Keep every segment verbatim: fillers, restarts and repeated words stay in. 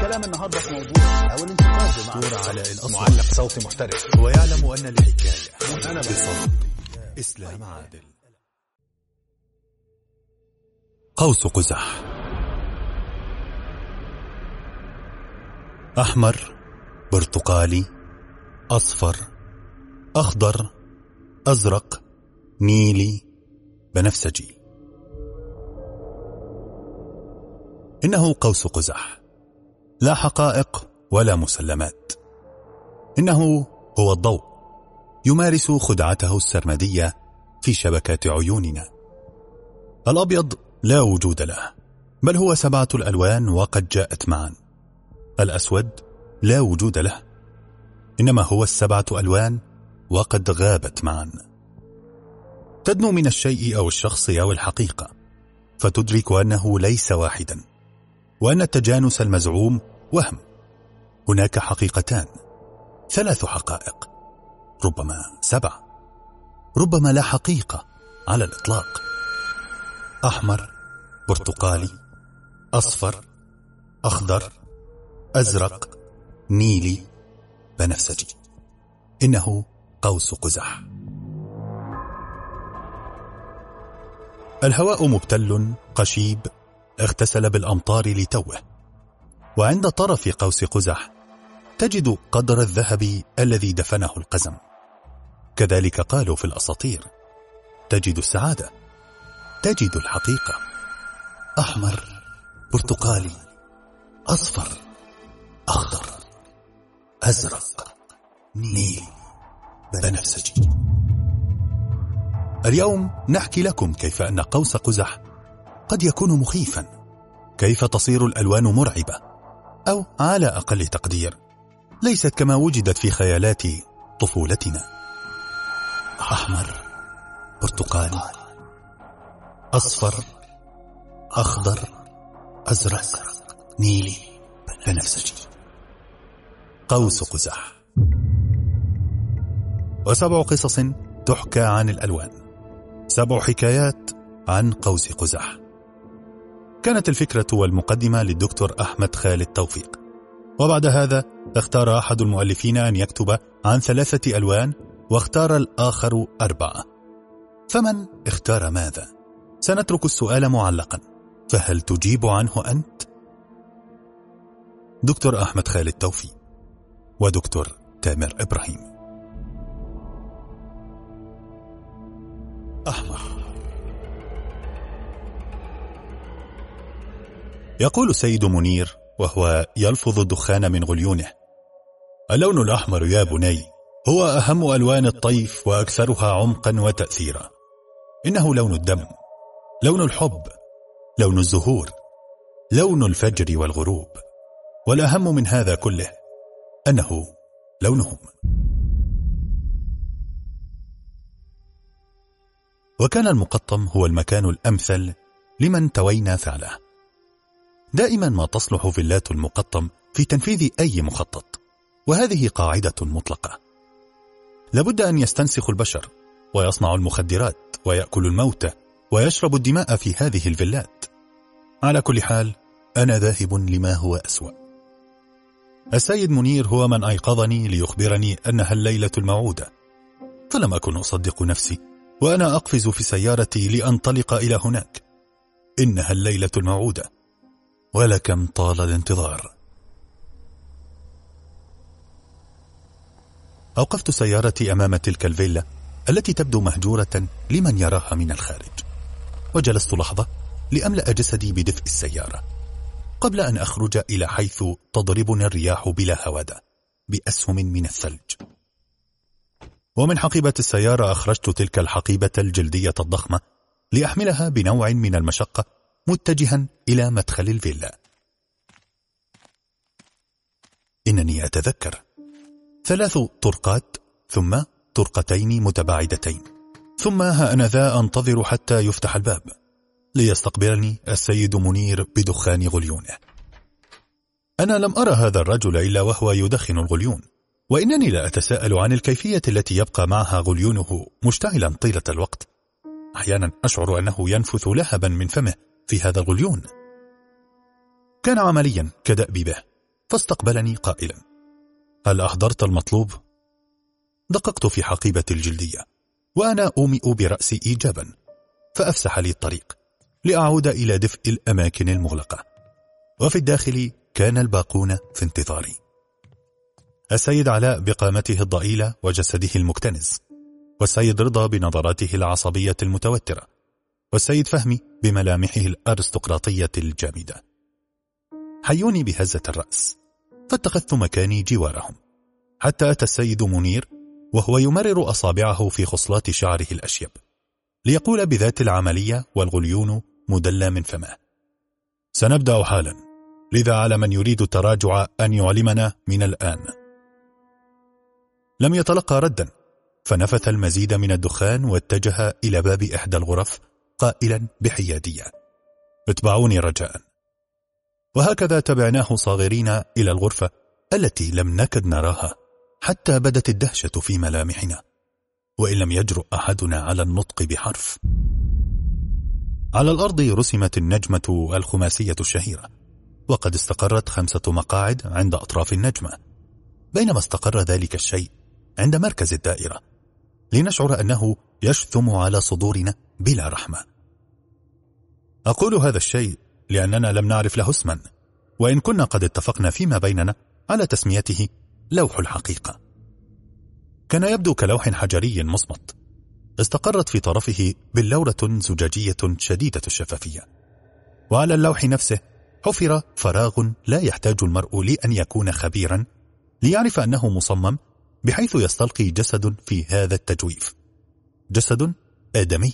الكلام النهارده في موضوع او الانتقاد دور على الأصل، معلق صوتي محترف، ويعلم أن الحكاية أنا بصوت إسلام عادل. قوس قزح. أحمر، برتقالي، أصفر، أخضر، أزرق، نيلي، بنفسجي. إنه قوس قزح، لا حقائق ولا مسلمات. إنه هو الضوء، يمارس خدعته السرمدية في شبكات عيوننا. الأبيض لا وجود له، بل هو سبعة الألوان وقد جاءت معا. الأسود لا وجود له، إنما هو السبعة ألوان وقد غابت معا. تدنو من الشيء أو الشخص أو الحقيقة، فتدرك أنه ليس واحدا، وأن التجانس المزعوم وهم. هناك حقيقتان، ثلاث حقائق، ربما سبع، ربما لا حقيقة على الإطلاق. أحمر، برتقالي، أصفر، أخضر، أزرق، نيلي، بنفسجي. إنه قوس قزح. الهواء مبتل قشيب، اغتسل بالأمطار لتوه، وعند طرف قوس قزح تجد قدر الذهب الذي دفنه القزم. كذلك قالوا في الأساطير، تجد السعادة، تجد الحقيقة. أحمر، برتقالي، أصفر، أخضر، أزرق، نيلي، بنفسجي. اليوم نحكي لكم كيف أن قوس قزح قد يكون مخيفا، كيف تصير الألوان مرعبة، أو على أقل تقدير ليست كما وجدت في خيالات طفولتنا. أحمر، برتقالي، أصفر، أخضر، أزرق، نيلي، بنفسجي. قوس قزح. وسبع قصص تحكى عن الألوان، سبع حكايات عن قوس قزح. كانت الفكرة والمقدمة للدكتور أحمد خالد توفيق، وبعد هذا اختار أحد المؤلفين أن يكتب عن ثلاثة ألوان، واختار الآخر أربعة. فمن اختار ماذا؟ سنترك السؤال معلقا، فهل تجيب عنه أنت؟ دكتور أحمد خالد توفيق ودكتور تامر إبراهيم. أحمر. يقول سيد منير وهو يلفظ الدخان من غليونه: اللون الأحمر يا بني هو أهم ألوان الطيف وأكثرها عمقا وتأثيرا. إنه لون الدم، لون الحب، لون الزهور، لون الفجر والغروب، والأهم من هذا كله أنه لونهم. وكان المقطم هو المكان الأمثل لمن توينا فعله. دائما ما تصلح فيلات المقطم في تنفيذ أي مخطط، وهذه قاعدة مطلقة. لابد أن يستنسخ البشر ويصنع المخدرات ويأكل الموتى ويشرب الدماء في هذه الفيلات. على كل حال أنا ذاهب لما هو أسوأ. السيد منير هو من أيقظني ليخبرني أنها الليلة الموعودة، فلم أكن أصدق نفسي وأنا أقفز في سيارتي لأنطلق إلى هناك. إنها الليلة الموعودة، ولكم طال الانتظار. أوقفت سيارتي أمام تلك الفيلا التي تبدو مهجورة لمن يراها من الخارج، وجلست لحظة لأملأ جسدي بدفء السيارة قبل أن أخرج إلى حيث تضربني الرياح بلا هوادة بأسهم من الثلج. ومن حقيبة السيارة أخرجت تلك الحقيبة الجلدية الضخمة لأحملها بنوع من المشقة متجها إلى مدخل الفيلا. إنني أتذكر ثلاث طرقات، ثم طرقتين متباعدتين، ثم ها أنا ذا أنتظر حتى يفتح الباب ليستقبلني السيد منير بدخان غليونه. أنا لم أرى هذا الرجل إلا وهو يدخن الغليون، وإنني لا أتساءل عن الكيفية التي يبقى معها غليونه مشتعلا طيلة الوقت. أحيانا أشعر أنه ينفث لهبا من فمه في هذا الغليون. كان عمليا كدأبي به، فاستقبلني قائلا: هل أحضرت المطلوب؟ دققت في حقيبة الجلدية وأنا أومئ برأسي إيجابا، فأفسح لي الطريق لأعود إلى دفء الأماكن المغلقة. وفي الداخل كان الباقون في انتظاري: السيد علاء بقامته الضئيلة وجسده المكتنز، والسيد رضا بنظراته العصبية المتوترة، والسيد فهمي بملامحه الأرستقراطية الجامدة. حيوني بهزة الرأس، فاتخذت مكاني جوارهم، حتى أتى السيد منير وهو يمرر أصابعه في خصلات شعره الأشيب ليقول بذات العملية والغليون مدلى من فمه: سنبدأ حالا، لذا على من يريد التراجع أن يعلمنا من الآن. لم يتلقى ردا، فنفث المزيد من الدخان واتجه إلى باب إحدى الغرف قائلا بحيادية: اتبعوني رجاء. وهكذا تبعناه صاغرين إلى الغرفة التي لم نكد نراها، حتى بدت الدهشة في ملامحنا، وإن لم يجرؤ أحدنا على النطق بحرف. على الأرض رسمت النجمة الخماسية الشهيرة، وقد استقرت خمسة مقاعد عند أطراف النجمة، بينما استقر ذلك الشيء عند مركز الدائرة، لنشعر أنه يشثم على صدورنا بلا رحمة. أقول هذا الشيء لأننا لم نعرف له اسما، وإن كنا قد اتفقنا فيما بيننا على تسميته لوح الحقيقة. كان يبدو كلوح حجري مصمت، استقرت في طرفه بلورة زجاجية شديدة الشفافية، وعلى اللوح نفسه حفر فراغ لا يحتاج المرء لأن يكون خبيرا ليعرف أنه مصمم بحيث يستلقي جسد في هذا التجويف، جسد آدمي.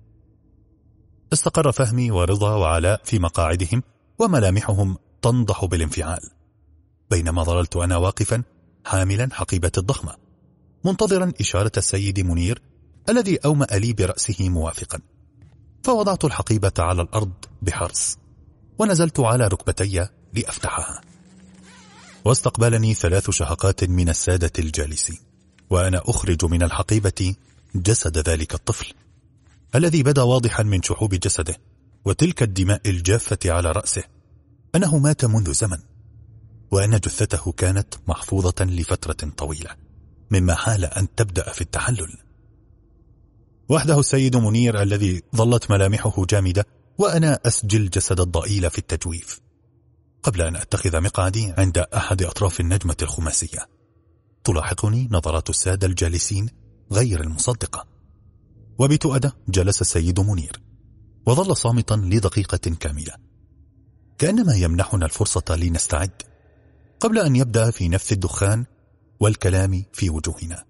استقر فهمي ورضا وعلاء في مقاعدهم وملامحهم تنضح بالانفعال، بينما ظللت أنا واقفا حاملا حقيبة الضخمة منتظرا إشارة السيد منير الذي أومأ لي برأسه موافقا. فوضعت الحقيبة على الأرض بحرص ونزلت على ركبتي لأفتحها، واستقبلني ثلاث شهقات من السادة الجالسين وأنا أخرج من الحقيبة جسد ذلك الطفل الذي بدا واضحا من شحوب جسده وتلك الدماء الجافة على رأسه أنه مات منذ زمن، وأن جثته كانت محفوظة لفترة طويلة مما حال أن تبدأ في التحلل. وحده السيد منير الذي ظلت ملامحه جامدة وأنا أسجل جسد الضئيل في التجويف، قبل أن أتخذ مقعدي عند أحد أطراف النجمة الخماسية. تلاحقني نظرات السادة الجالسين غير المصدقة، وبتؤدة جلس السيد منير وظل صامتا لدقيقة كاملة، كأنما يمنحنا الفرصة لنستعد قبل أن يبدأ في نفث الدخان والكلام في وجوهنا.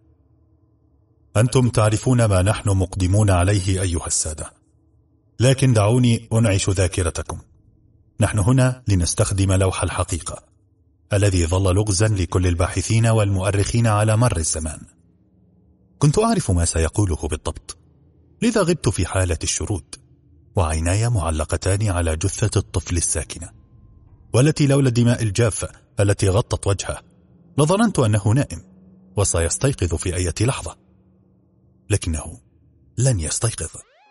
أنتم تعرفون ما نحن مقدمون عليه أيها السادة، لكن دعوني أنعش ذاكرتكم. نحن هنا لنستخدم لوح الحقيقة الذي ظل لغزا لكل الباحثين والمؤرخين على مر الزمان. كنت أعرف ما سيقوله بالضبط، لذا غبت في حالة الشرود، وعيناي معلقتان على جثة الطفل الساكنة، والتي لولا الدماء الجافة التي غطت وجهه لظننت أنه نائم وسيستيقظ في أي لحظة، لكنه لن يستيقظ.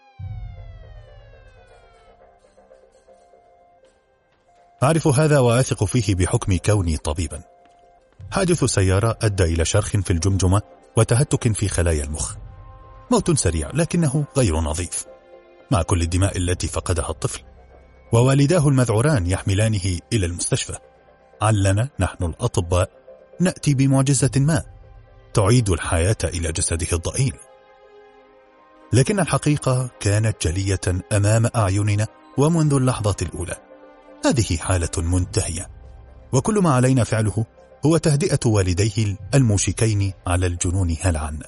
أعرف هذا وأثق فيه بحكم كوني طبيبا. حادث سيارة أدى إلى شرخ في الجمجمة وتهتك في خلايا المخ، موت سريع لكنه غير نظيف، مع كل الدماء التي فقدها الطفل، ووالداه المذعوران يحملانه إلى المستشفى. علنا نحن الأطباء نأتي بمعجزة ما تعيد الحياة إلى جسده الضئيل، لكن الحقيقة كانت جلية أمام أعيننا ومنذ اللحظة الأولى. هذه حالة منتهية، وكل ما علينا فعله هو تهدئة والديه الموشكين على الجنون هلعا.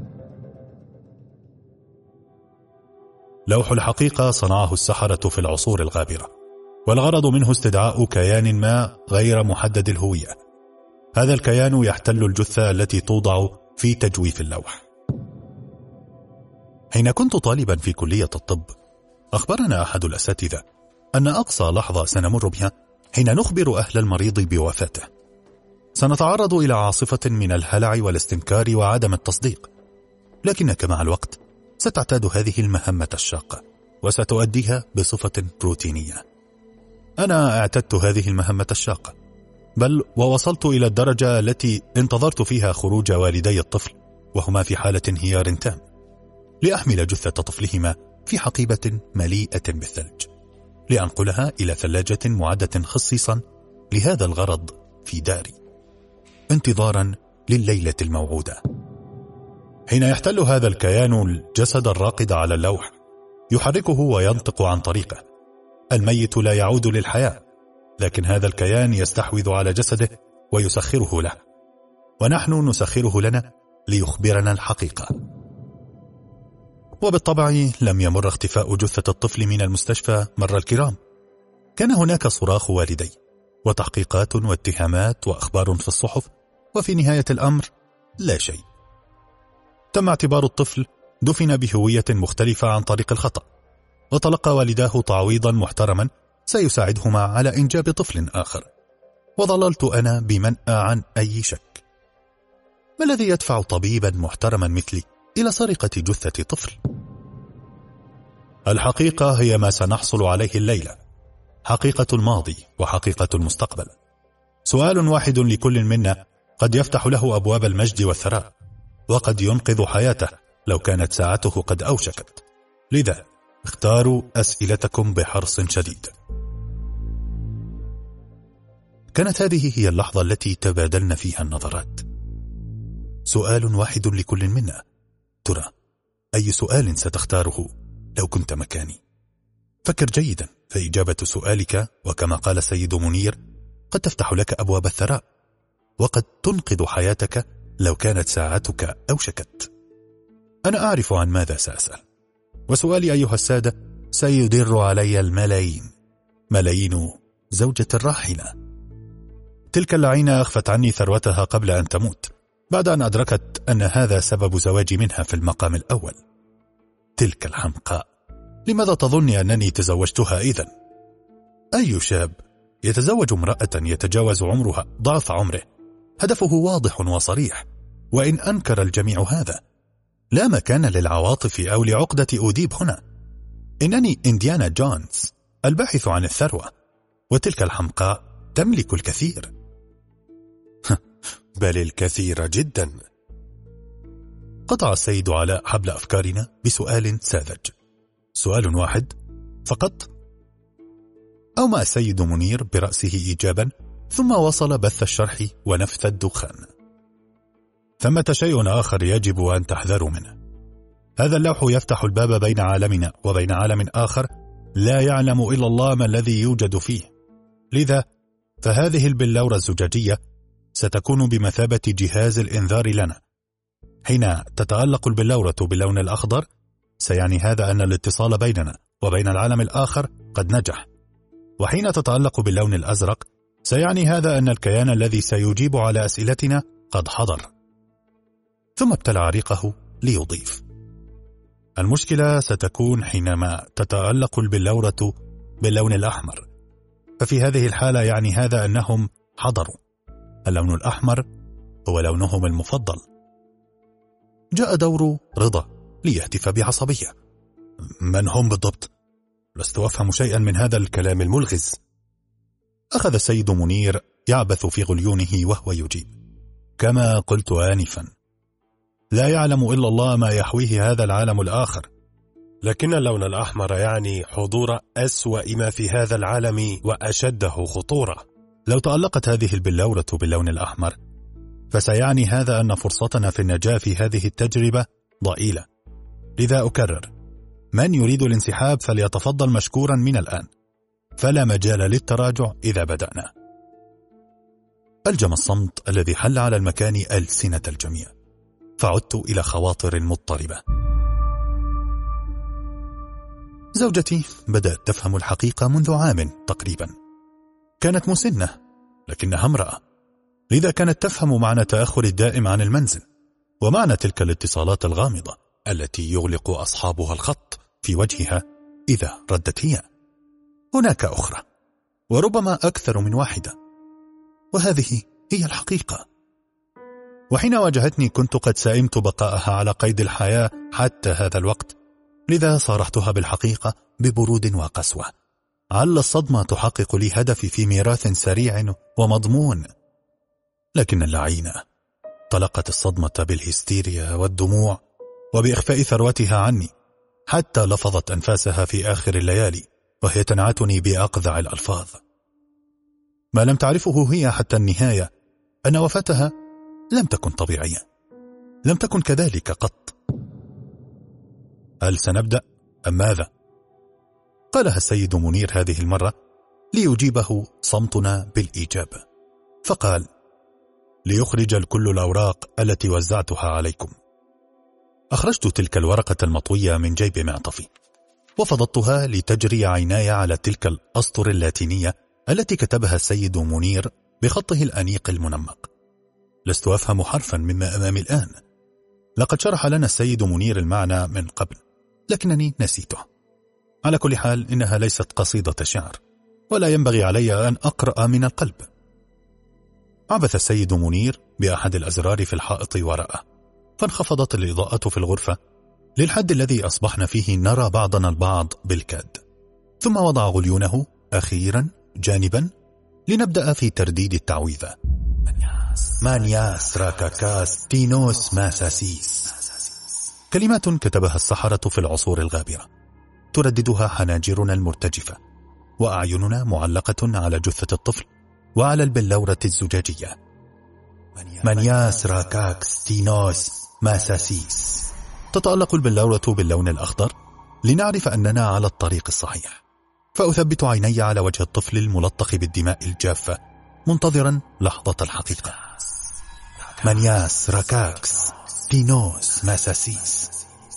لوح الحقيقة صنعه السحرة في العصور الغابرة، والغرض منه استدعاء كيان ما غير محدد الهوية. هذا الكيان يحتل الجثة التي توضع في تجويف اللوح. حين كنت طالبا في كلية الطب، أخبرنا أحد الأساتذة أن أقصى لحظة سنمر بها حين نخبر أهل المريض بوفاته. سنتعرض إلى عاصفة من الهلع والاستنكار وعدم التصديق، لكنك مع الوقت ستعتاد هذه المهمة الشاقة وستؤديها بصفة روتينية. أنا اعتدت هذه المهمة الشاقة، بل ووصلت إلى الدرجة التي انتظرت فيها خروج والدي الطفل وهما في حالة انهيار تام، لأحمل جثة طفلهما في حقيبة مليئة بالثلج لأنقلها إلى ثلاجة معدة خصيصا لهذا الغرض في داري، انتظارا لليلة الموعودة. حين يحتل هذا الكيان الجسد الراقد على اللوح يحركه وينطق عن طريقه. الميت لا يعود للحياة، لكن هذا الكيان يستحوذ على جسده ويسخره له، ونحن نسخره لنا ليخبرنا الحقيقة. وبالطبع لم يمر اختفاء جثة الطفل من المستشفى مر الكرام. كان هناك صراخ والدي وتحقيقات واتهامات وأخبار في الصحف، وفي نهاية الأمر لا شيء. تم اعتبار الطفل دفن بهوية مختلفة عن طريق الخطأ، وتلقى والداه تعويضا محترما سيساعدهما على إنجاب طفل آخر، وظللت أنا بمنأى عن أي شك. ما الذي يدفع طبيبا محترما مثلي إلى سرقة جثة طفل؟ الحقيقة هي ما سنحصل عليه الليلة، حقيقة الماضي وحقيقة المستقبل. سؤال واحد لكل منا قد يفتح له أبواب المجد والثراء، وقد ينقذ حياته لو كانت ساعته قد أوشكت. لذا اختاروا أسئلتكم بحرص شديد. كانت هذه هي اللحظة التي تبادلنا فيها النظرات. سؤال واحد لكل منا، ترى أي سؤال ستختاره لو كنت مكاني؟ فكر جيدا، فإجابة سؤالك وكما قال السيد منير قد تفتح لك أبواب الثراء، وقد تنقذ حياتك لو كانت ساعتك أوشكت. أنا أعرف عن ماذا سأسأل، وسؤالي أيها السادة سيدر علي الملايين، ملايين زوجة الراحلة. تلك اللعينة أخفت عني ثروتها قبل أن تموت، بعد أن أدركت أن هذا سبب زواجي منها في المقام الأول. تلك الحمقاء، لماذا تظني أنني تزوجتها إذن؟ أي شاب يتزوج امرأة يتجاوز عمرها ضعف عمره هدفه واضح وصريح، وإن أنكر الجميع هذا لا مكان للعواطف أو لعقدة أوديب هنا. إنني إنديانا جونز الباحث عن الثروة، وتلك الحمقاء تملك الكثير، بل الكثير جدا. قطع السيد علاء حبل أفكارنا بسؤال ساذج، سؤال واحد فقط. أومأ السيد منير برأسه إيجابا، ثم وصل بث الشرح ونفث الدخان. ثمة شيء آخر يجب أن تحذروا منه. هذا اللوح يفتح الباب بين عالمنا وبين عالم آخر لا يعلم إلا الله ما الذي يوجد فيه. لذا فهذه البلورة الزجاجية ستكون بمثابة جهاز الإنذار لنا. حين تتألق البلورة باللون الأخضر سيعني هذا أن الاتصال بيننا وبين العالم الآخر قد نجح، وحين تتألق باللون الأزرق سيعني هذا أن الكيان الذي سيجيب على أسئلتنا قد حضر. ثم ابتلع ريقه ليضيف: المشكلة ستكون حينما تتألق البلورة باللون الأحمر، ففي هذه الحالة يعني هذا أنهم حضروا. اللون الأحمر هو لونهم المفضل. جاء دور رضا ليهتف بعصبية: من هم بالضبط؟ لست أفهم شيئا من هذا الكلام الملغز. أخذ السيد منير يعبث في غليونه وهو يجيب: كما قلت آنفا، لا يعلم إلا الله ما يحويه هذا العالم الآخر، لكن اللون الأحمر يعني حضور أسوأ ما في هذا العالم وأشده خطورة. لو تألقت هذه البلورة باللون الأحمر فسيعني هذا أن فرصتنا في النجاة في هذه التجربة ضئيلة. لذا أكرر: من يريد الانسحاب فليتفضل مشكورا من الآن، فلا مجال للتراجع إذا بدأنا. ألجم الصمت الذي حل على المكان ألسنة الجميع، فعدت إلى خواطر مضطربة. زوجتي بدأت تفهم الحقيقة منذ عام تقريبا. كانت مسنة لكنها امرأة، لذا كانت تفهم معنى تأخر الدائم عن المنزل، ومعنى تلك الاتصالات الغامضة التي يغلق أصحابها الخط في وجهها إذا ردت هي. هناك أخرى، وربما أكثر من واحدة، وهذه هي الحقيقة. وحين واجهتني كنت قد سئمت بقاءها على قيد الحياة حتى هذا الوقت، لذا صارحتها بالحقيقة ببرود وقسوة، عل الصدمة تحقق لي هدفي في ميراث سريع ومضمون. لكن اللعينة طلقت الصدمة بالهستيريا والدموع وبإخفاء ثروتها عني، حتى لفظت أنفاسها في آخر الليالي وهي تنعتني بأقذع الألفاظ. ما لم تعرفه هي حتى النهاية أن وفاتها لم تكن طبيعية، لم تكن كذلك قط. هل سنبدأ أم ماذا؟ قالها السيد منير هذه المرة ليجيبه صمتنا بالإيجاب، فقال: ليخرج الكل الأوراق التي وزعتها عليكم. أخرجت تلك الورقة المطوية من جيب معطفي وفضضتها لتجري عيناي على تلك الأسطر اللاتينية التي كتبها السيد منير بخطه الأنيق المنمق. لست أفهم حرفا مما أمامي الآن. لقد شرح لنا السيد منير المعنى من قبل، لكنني نسيته. على كل حال إنها ليست قصيدة شعر، ولا ينبغي علي أن أقرأ من القلب. عبث السيد منير بأحد الأزرار في الحائط وراءه، فانخفضت الإضاءة في الغرفة للحد الذي أصبحنا فيه نرى بعضنا البعض بالكاد. ثم وضع غليونه أخيرا جانبا لنبدأ في ترديد التعويذة: مانياس راكاكاس تينوس ماساسيس. كلمات كتبها السحرة في العصور الغابرة، ترددها حناجرنا المرتجفة وأعيننا معلقة على جثة الطفل وعلى البلورة الزجاجية. مانياس راكاكس تينوس ماساسيس. تتألق البلورة باللون الأخضر لنعرف أننا على الطريق الصحيح، فأثبت عيني على وجه الطفل الملطخ بالدماء الجافة منتظرا لحظة الحقيقة. مانياس راكاكس تينوس ماساسيس.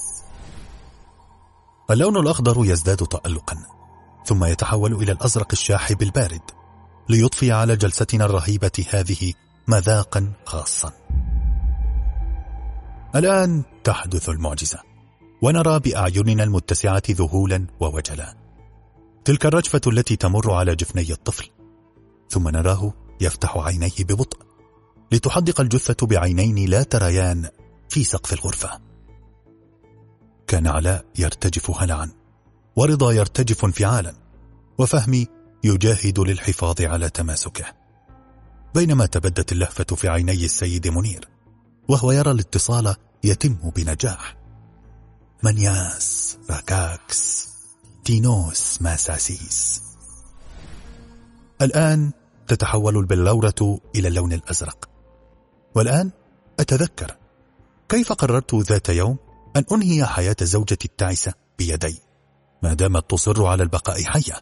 اللون الأخضر يزداد تألقا، ثم يتحول إلى الأزرق الشاحب البارد ليضفي على جلستنا الرهيبة هذه مذاقا خاصا. الآن تحدث المعجزة، ونرى بأعيننا المتسعة ذهولا ووجلا تلك الرجفة التي تمر على جفني الطفل، ثم نراه يفتح عينيه ببطء لتحدق الجثة بعينين لا تريان في سقف الغرفة. كان علاء يرتجف هلعا، ورضا يرتجف انفعالا، وفهمي يجاهد للحفاظ على تماسكه، بينما تبدت اللهفة في عيني السيد منير وهو يرى الاتصال يتم بنجاح. مانياس راكاكس تينوس ماساسيس. الآن تتحول البلورة إلى اللون الأزرق، والآن أتذكر كيف قررت ذات يوم أن أنهي حياة زوجتي التعسة بيدي ما دامت تصر على البقاء حية.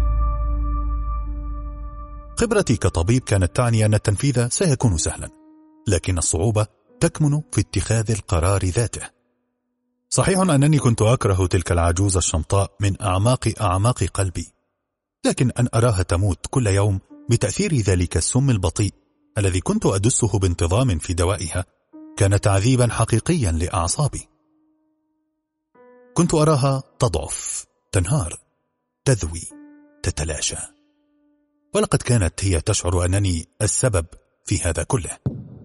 خبرتي كطبيب كانت تعني أن التنفيذ سيكون سهلا، لكن الصعوبة تكمن في اتخاذ القرار ذاته. صحيح أنني كنت أكره تلك العجوز الشمطاء من أعماق أعماق قلبي، لكن أن أراها تموت كل يوم بتأثير ذلك السم البطيء الذي كنت أدسه بانتظام في دوائها كان تعذيبا حقيقيا لأعصابي. كنت أراها تضعف، تنهار، تذوي، تتلاشى، ولقد كانت هي تشعر أنني السبب في هذا كله.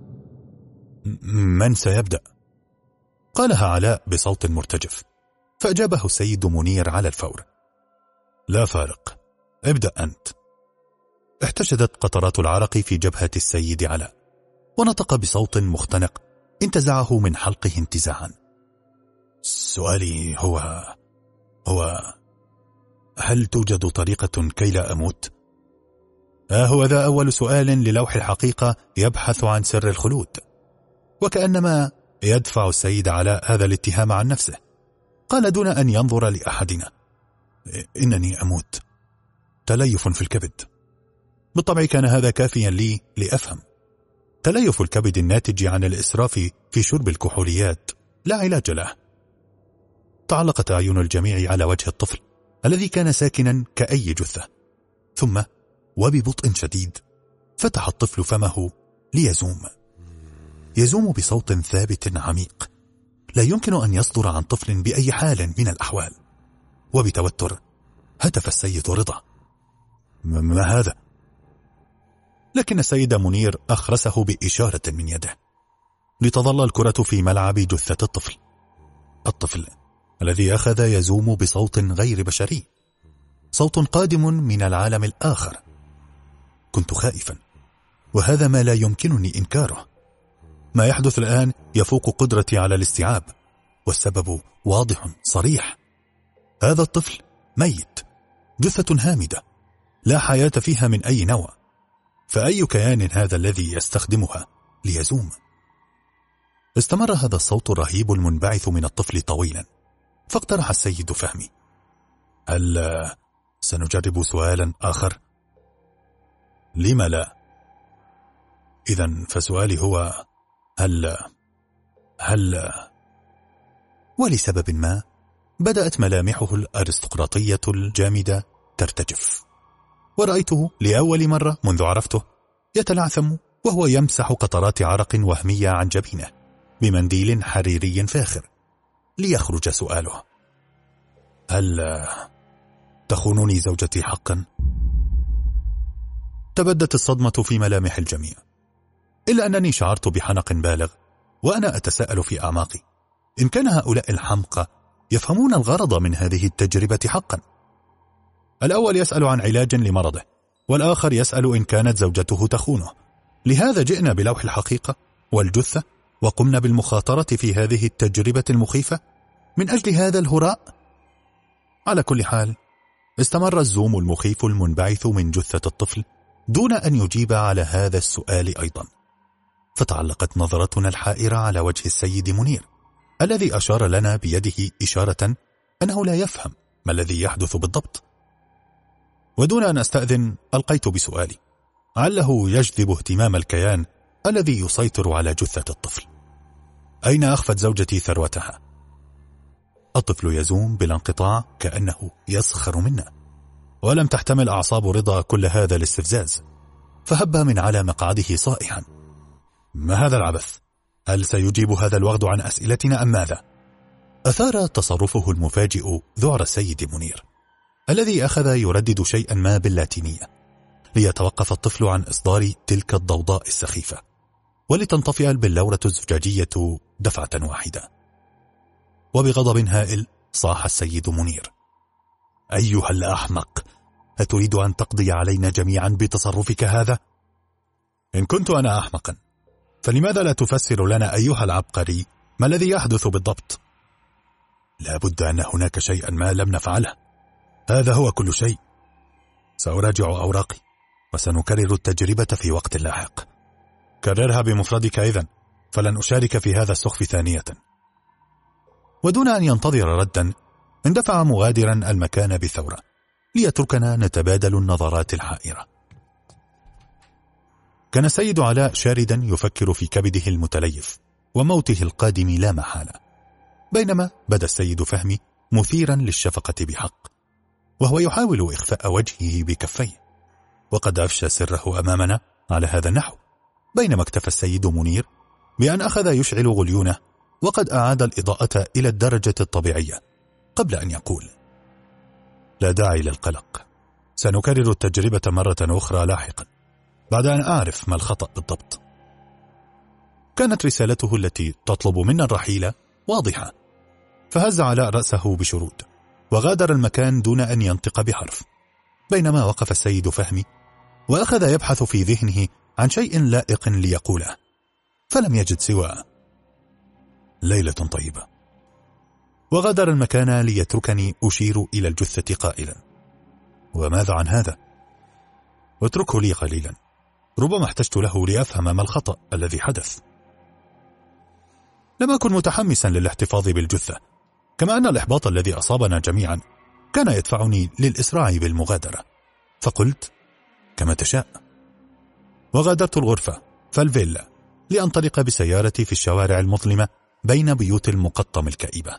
من سيبدأ؟ قالها علاء بصوت مرتجف، فأجابه السيد منير على الفور: لا فارق، ابدأ أنت. احتشدت قطرات العرق في جبهة السيد علاء، ونطق بصوت مختنق انتزعه من حلقه انتزاعا: سؤالي هو هو هل توجد طريقة كي لا أموت؟ ها هو ذا أول سؤال للوح الحقيقة يبحث عن سر الخلود. وكأنما يدفع السيد علاء هذا الاتهام عن نفسه، قال دون أن ينظر لأحدنا: إنني أموت، تليف في الكبد. بالطبع كان هذا كافيا لي لأفهم تليف الكبد الناتج عن الإسراف في شرب الكحوليات لا علاج له. تعلقت أعين الجميع على وجه الطفل الذي كان ساكنا كأي جثة، ثم وببطء شديد فتح الطفل فمه ليزوم، يزوم بصوت ثابت عميق لا يمكن أن يصدر عن طفل بأي حال من الأحوال. وبتوتر هتف السيد رضا: ما هذا؟ لكن السيد منير أخرسه بإشارة من يده لتظل الكرة في ملعب جثة الطفل، الطفل الذي أخذ يزوم بصوت غير بشري. صوت قادم من العالم الآخر. كنت خائفا، وهذا ما لا يمكنني إنكاره. ما يحدث الآن يفوق قدرتي على الاستيعاب، والسبب واضح صريح. هذا الطفل ميت، جثة هامدة لا حياة فيها من أي نوع، فأي كيان هذا الذي يستخدمها ليزوم؟ استمر هذا الصوت الرهيب المنبعث من الطفل طويلا، فاقترح السيد فهمي: هل سنجرب سؤالا آخر؟ لما لا؟ إذن فسؤالي هو هل هل ولسبب ما بدأت ملامحه الأرستقراطية الجامدة ترتجف، ورأيته لأول مرة منذ عرفته يتلعثم وهو يمسح قطرات عرق وهمية عن جبينه بمنديل حريري فاخر ليخرج سؤاله: هل تخونني زوجتي حقا؟ تبدت الصدمة في ملامح الجميع، إلا أنني شعرت بحنق بالغ وأنا أتساءل في أعماقي: إن كان هؤلاء الحمقى يفهمون الغرض من هذه التجربة حقا. الأول يسأل عن علاج لمرضه، والآخر يسأل إن كانت زوجته تخونه. لهذا جئنا بلوح الحقيقة والجثة وقمنا بالمخاطرة في هذه التجربة المخيفة من أجل هذا الهراء. على كل حال، استمر الزوم المخيف المنبعث من جثة الطفل دون أن يجيب على هذا السؤال أيضا، فتعلقت نظرتنا الحائرة على وجه السيد منير الذي أشار لنا بيده إشارة أنه لا يفهم ما الذي يحدث بالضبط. ودون أن أستأذن ألقيت بسؤالي: علّه يجذب اهتمام الكيان الذي يسيطر على جثة الطفل. أين أخفت زوجتي ثروتها؟ الطفل يزوم بلا انقطاع كأنه يسخر منا، ولم تحتمل أعصاب رضا كل هذا الاستفزاز، فهب من على مقعده صائحا: ما هذا العبث؟ هل سيجيب هذا الوغد عن أسئلتنا أم ماذا؟ أثار تصرفه المفاجئ ذعر السيد منير الذي أخذ يردد شيئا ما باللاتينية ليتوقف الطفل عن إصدار تلك الضوضاء السخيفة، ولتنطفئ البلورة الزجاجية دفعة واحدة. وبغضب هائل صاح السيد منير: أيها الأحمق، أتريد أن تقضي علينا جميعا بتصرفك هذا؟ إن كنت أنا أحمقا، فلماذا لا تفسر لنا أيها العبقري ما الذي يحدث بالضبط؟ لا بد أن هناك شيئا ما لم نفعله، هذا هو كل شيء. سأراجع أوراقي وسنكرر التجربة في وقت لاحق. كررها بمفردك إذن، فلن أشارك في هذا السخف ثانية. ودون أن ينتظر ردا اندفع مغادرا المكان بثورة ليتركنا نتبادل النظرات الحائرة. كان السيد علاء شاردا يفكر في كبده المتليف وموته القادم لا محالة، بينما بدا السيد فهمي مثيرا للشفقة بحق، وهو يحاول إخفاء وجهه بكفيه، وقد أفشى سره أمامنا على هذا النحو، بينما اكتفى السيد منير بأن أخذ يشعل غليونه وقد أعاد الإضاءة إلى الدرجة الطبيعية قبل أن يقول: لا داعي للقلق، سنكرر التجربة مرة أخرى لاحقا بعد أن أعرف ما الخطأ بالضبط. كانت رسالته التي تطلب منا الرحيل واضحة، فهز علاء رأسه بشرود وغادر المكان دون أن ينطق بحرف، بينما وقف السيد فهمي وأخذ يبحث في ذهنه عن شيء لائق ليقوله، فلم يجد سوى ليلة طيبة، وغادر المكان ليتركني أشير إلى الجثة قائلا: وماذا عن هذا؟ اتركه لي قليلا، ربما احتجت له لأفهم ما الخطأ الذي حدث. لم أكن متحمسا للاحتفاظ بالجثة، كما أن الإحباط الذي أصابنا جميعا كان يدفعني للإسراع بالمغادرة، فقلت: كما تشاء. وغادرت الغرفة فالفيلا لأنطلق بسيارتي في الشوارع المظلمة بين بيوت المقطم الكئيبة.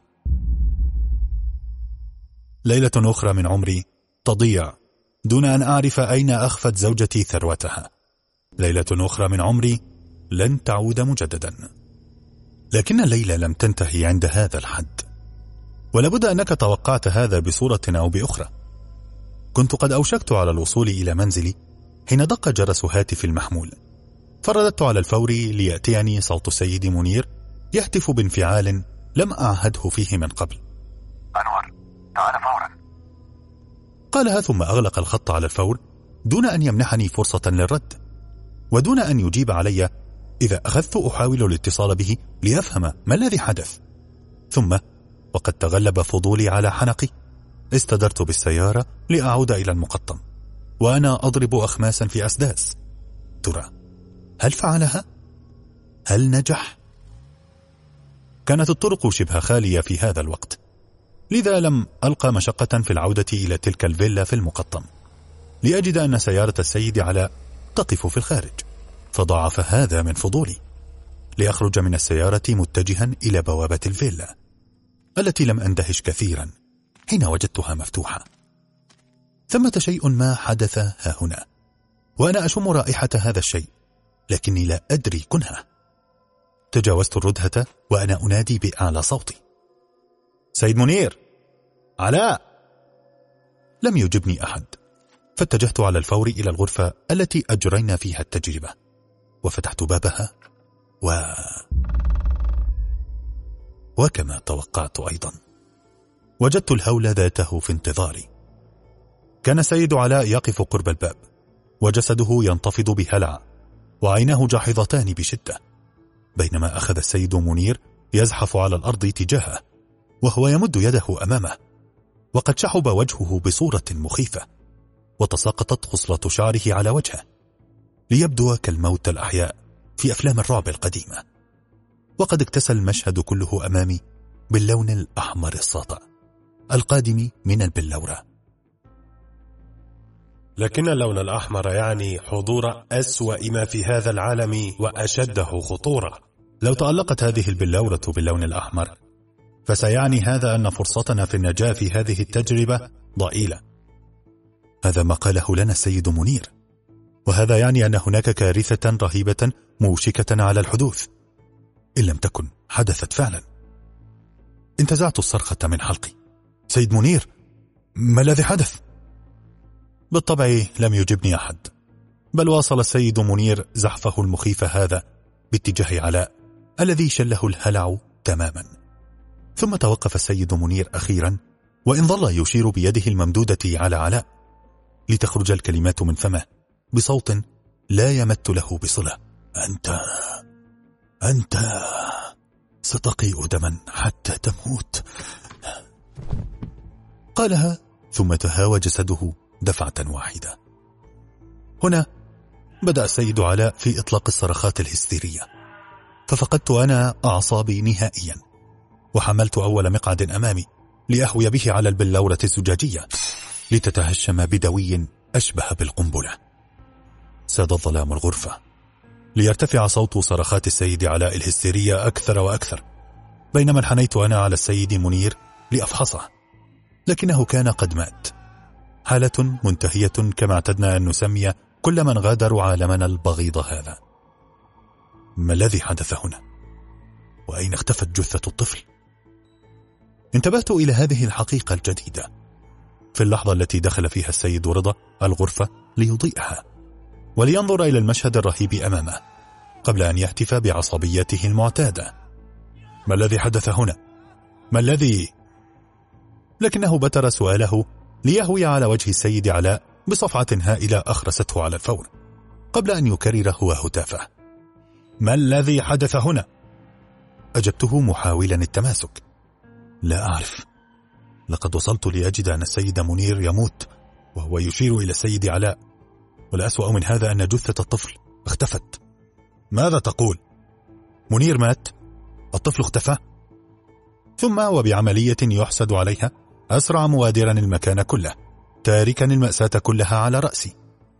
ليلة أخرى من عمري تضيع دون أن أعرف أين أخفت زوجتي ثروتها. ليلة أخرى من عمري لن تعود مجددا. لكن الليلة لم تنتهي عند هذا الحد، ولابد أنك توقعت هذا بصورة أو بأخرى. كنت قد أوشكت على الوصول إلى منزلي حين دق جرس هاتف المحمول، فرددت على الفور ليأتيني صوت السيد منير يهتف بانفعال لم أعهده فيه من قبل: أنور، تعال فورا. قالها ثم أغلق الخط على الفور دون أن يمنحني فرصة للرد، ودون أن يجيب علي إذا أخذت أحاول الاتصال به لأفهم ما الذي حدث. ثم وقد تغلب فضولي على حنقي استدرت بالسيارة لأعود إلى المقطم وأنا أضرب أخماسا في أسداس. ترى هل فعلها؟ هل نجح؟ كانت الطرق شبه خالية في هذا الوقت، لذا لم ألقى مشقة في العودة إلى تلك الفيلا في المقطم لأجد أن سيارة السيد علاء تقف في الخارج، فضاعف هذا من فضولي لأخرج من السيارة متجها إلى بوابة الفيلا التي لم أندهش كثيرا حين وجدتها مفتوحة. ثمة شيء ما حدث ها هنا وأنا أشم رائحة هذا الشيء، لكني لا أدري كنها. تجاوزت الردهة وأنا أنادي بأعلى صوتي: سيد منير، علاء. لم يجبني أحد، فاتجهت على الفور إلى الغرفة التي أجرينا فيها التجربة وفتحت بابها و... وكما توقعت أيضا وجدت الهول ذاته في انتظاري. كان السيد علاء يقف قرب الباب وجسده ينتفض بهلع وعيناه جاحظتان بشدة، بينما أخذ السيد منير يزحف على الأرض تجاهه وهو يمد يده أمامه، وقد شحب وجهه بصورة مخيفة وتساقطت خصلة شعره على وجهه ليبدو كالموت الأحياء في أفلام الرعب القديمة. وقد اكتسى المشهد كله أمامي باللون الأحمر الساطع القادم من البلورة. لكن اللون الأحمر يعني حضور أسوأ ما في هذا العالم وأشده خطورة. لو تألقت هذه البلورة باللون الأحمر فسيعني هذا أن فرصتنا في النجاة في هذه التجربة ضئيلة. هذا ما قاله لنا السيد منير، وهذا يعني أن هناك كارثة رهيبة موشكة على الحدوث، إن لم تكن حدثت فعلا. انتزعت الصرخة من حلقي: سيد منير، ما الذي حدث؟ بالطبع لم يجبني أحد، بل واصل السيد منير زحفه المخيف هذا باتجاه علاء الذي شله الهلع تماما. ثم توقف السيد منير أخيرا وإن ظل يشير بيده الممدودة على علاء لتخرج الكلمات من فمه بصوت لا يمت له بصلة: أنت أنت ستقيء دما حتى تموت. قالها ثم تهاوى جسده دفعة واحدة. هنا بدأ السيد علاء في إطلاق الصرخات الهستيرية، ففقدت أنا أعصابي نهائيا، وحملت أول مقعد أمامي لأهوي به على البلورة الزجاجية لتتهشم بدوي أشبه بالقنبلة. ساد الظلام الغرفة ليرتفع صوت صرخات السيد علاء الهستيرية أكثر وأكثر، بينما انحنيت أنا على السيد منير لأفحصه، لكنه كان قد مات. حالة منتهية كما اعتدنا أن نسمي كل من غادروا عالمنا البغيض هذا. ما الذي حدث هنا؟ وأين اختفت جثة الطفل؟ انتبهت إلى هذه الحقيقة الجديدة في اللحظة التي دخل فيها السيد رضا الغرفة ليضيئها ولينظر إلى المشهد الرهيب أمامه قبل أن يهتف بعصبيته المعتادة: ما الذي حدث هنا؟ ما الذي؟ لكنه بتر سؤاله ليهوي على وجه السيد علاء بصفعة هائلة أخرسته على الفور قبل أن يكرر هو هتافه: ما الذي حدث هنا؟ أجبته محاولا التماسك: لا أعرف، لقد وصلت لأجد أن السيد منير يموت وهو يشير إلى السيد علاء، والأسوأ من هذا أن جثة الطفل اختفت. ماذا تقول؟ منير مات؟ الطفل اختفى؟ ثم وبعملية يحسد عليها أسرع موادرا المكان كله تاركا المأساة كلها على رأسي.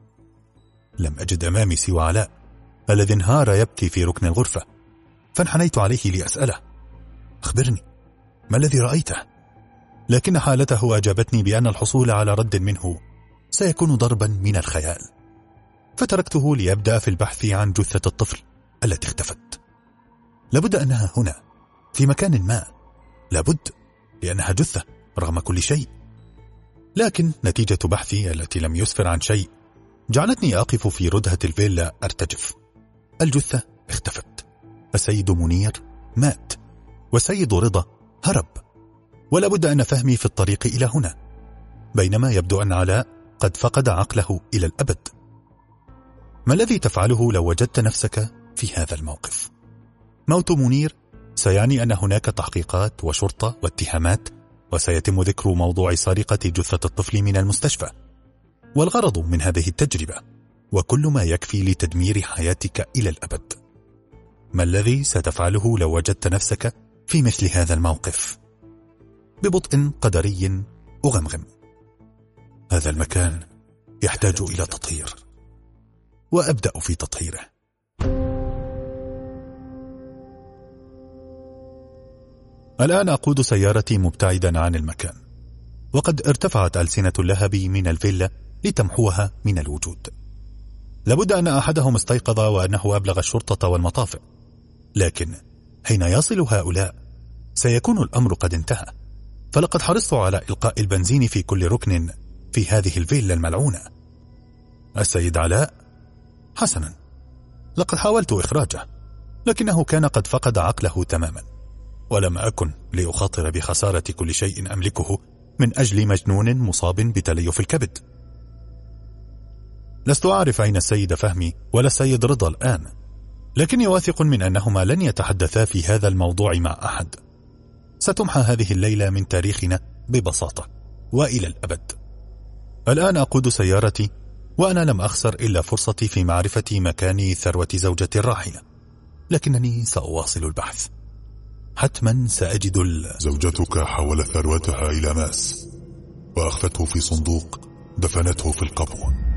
لم أجد أمامي سوى علاء الذي انهار يبكي في ركن الغرفة، فانحنيت عليه لأسأله: أخبرني ما الذي رأيته؟ لكن حالته أجابتني بأن الحصول على رد منه سيكون ضربا من الخيال، فتركته ليبدأ في البحث عن جثة الطفل التي اختفت. لابد أنها هنا في مكان ما، لابد، لأنها جثة رغم كل شيء. لكن نتيجة بحثي التي لم يسفر عن شيء جعلتني أقف في ردهة الفيلا أرتجف. الجثة اختفت، السيد منير مات، والسيد رضا هرب، ولا بد أن فهمي في الطريق إلى هنا. بينما يبدو أن علاء قد فقد عقله إلى الأبد. ما الذي تفعله لو وجدت نفسك في هذا الموقف؟ موت منير سيعني أن هناك تحقيقات وشرطة واتهامات، وسيتم ذكر موضوع سرقة جثة الطفل من المستشفى، والغرض من هذه التجربة وكل ما يكفي لتدمير حياتك إلى الأبد. ما الذي ستفعله لو وجدت نفسك في مثل هذا الموقف؟ ببطء قدري أغمغم: هذا المكان يحتاج إلى تطهير، وأبدأ في تطهيره. الآن أقود سيارتي مبتعدا عن المكان، وقد ارتفعت ألسنة اللهب من الفيلا لتمحوها من الوجود. لابد أن أحدهم استيقظ وأنه أبلغ الشرطة والمطافئ، لكن حين يصل هؤلاء سيكون الأمر قد انتهى، فلقد حرصت على إلقاء البنزين في كل ركن في هذه الفيلا الملعونة. السيد علاء؟ حسنا، لقد حاولت إخراجه، لكنه كان قد فقد عقله تماما، ولم أكن لأخاطر بخسارة كل شيء أملكه من أجل مجنون مصاب بتليف الكبد. لست أعرف أين السيد فهمي ولا السيد رضا الآن، لكني واثق من أنهما لن يتحدثا في هذا الموضوع مع أحد. ستمحى هذه الليلة من تاريخنا ببساطة وإلى الأبد. الآن أقود سيارتي وأنا لم أخسر إلا فرصتي في معرفة مكان ثروة زوجتي الراحلة، لكنني سأواصل البحث. حتما سأجد ال... زوجتك حولت ثروتها إلى ماس وأخفته في صندوق دفنته في القبو.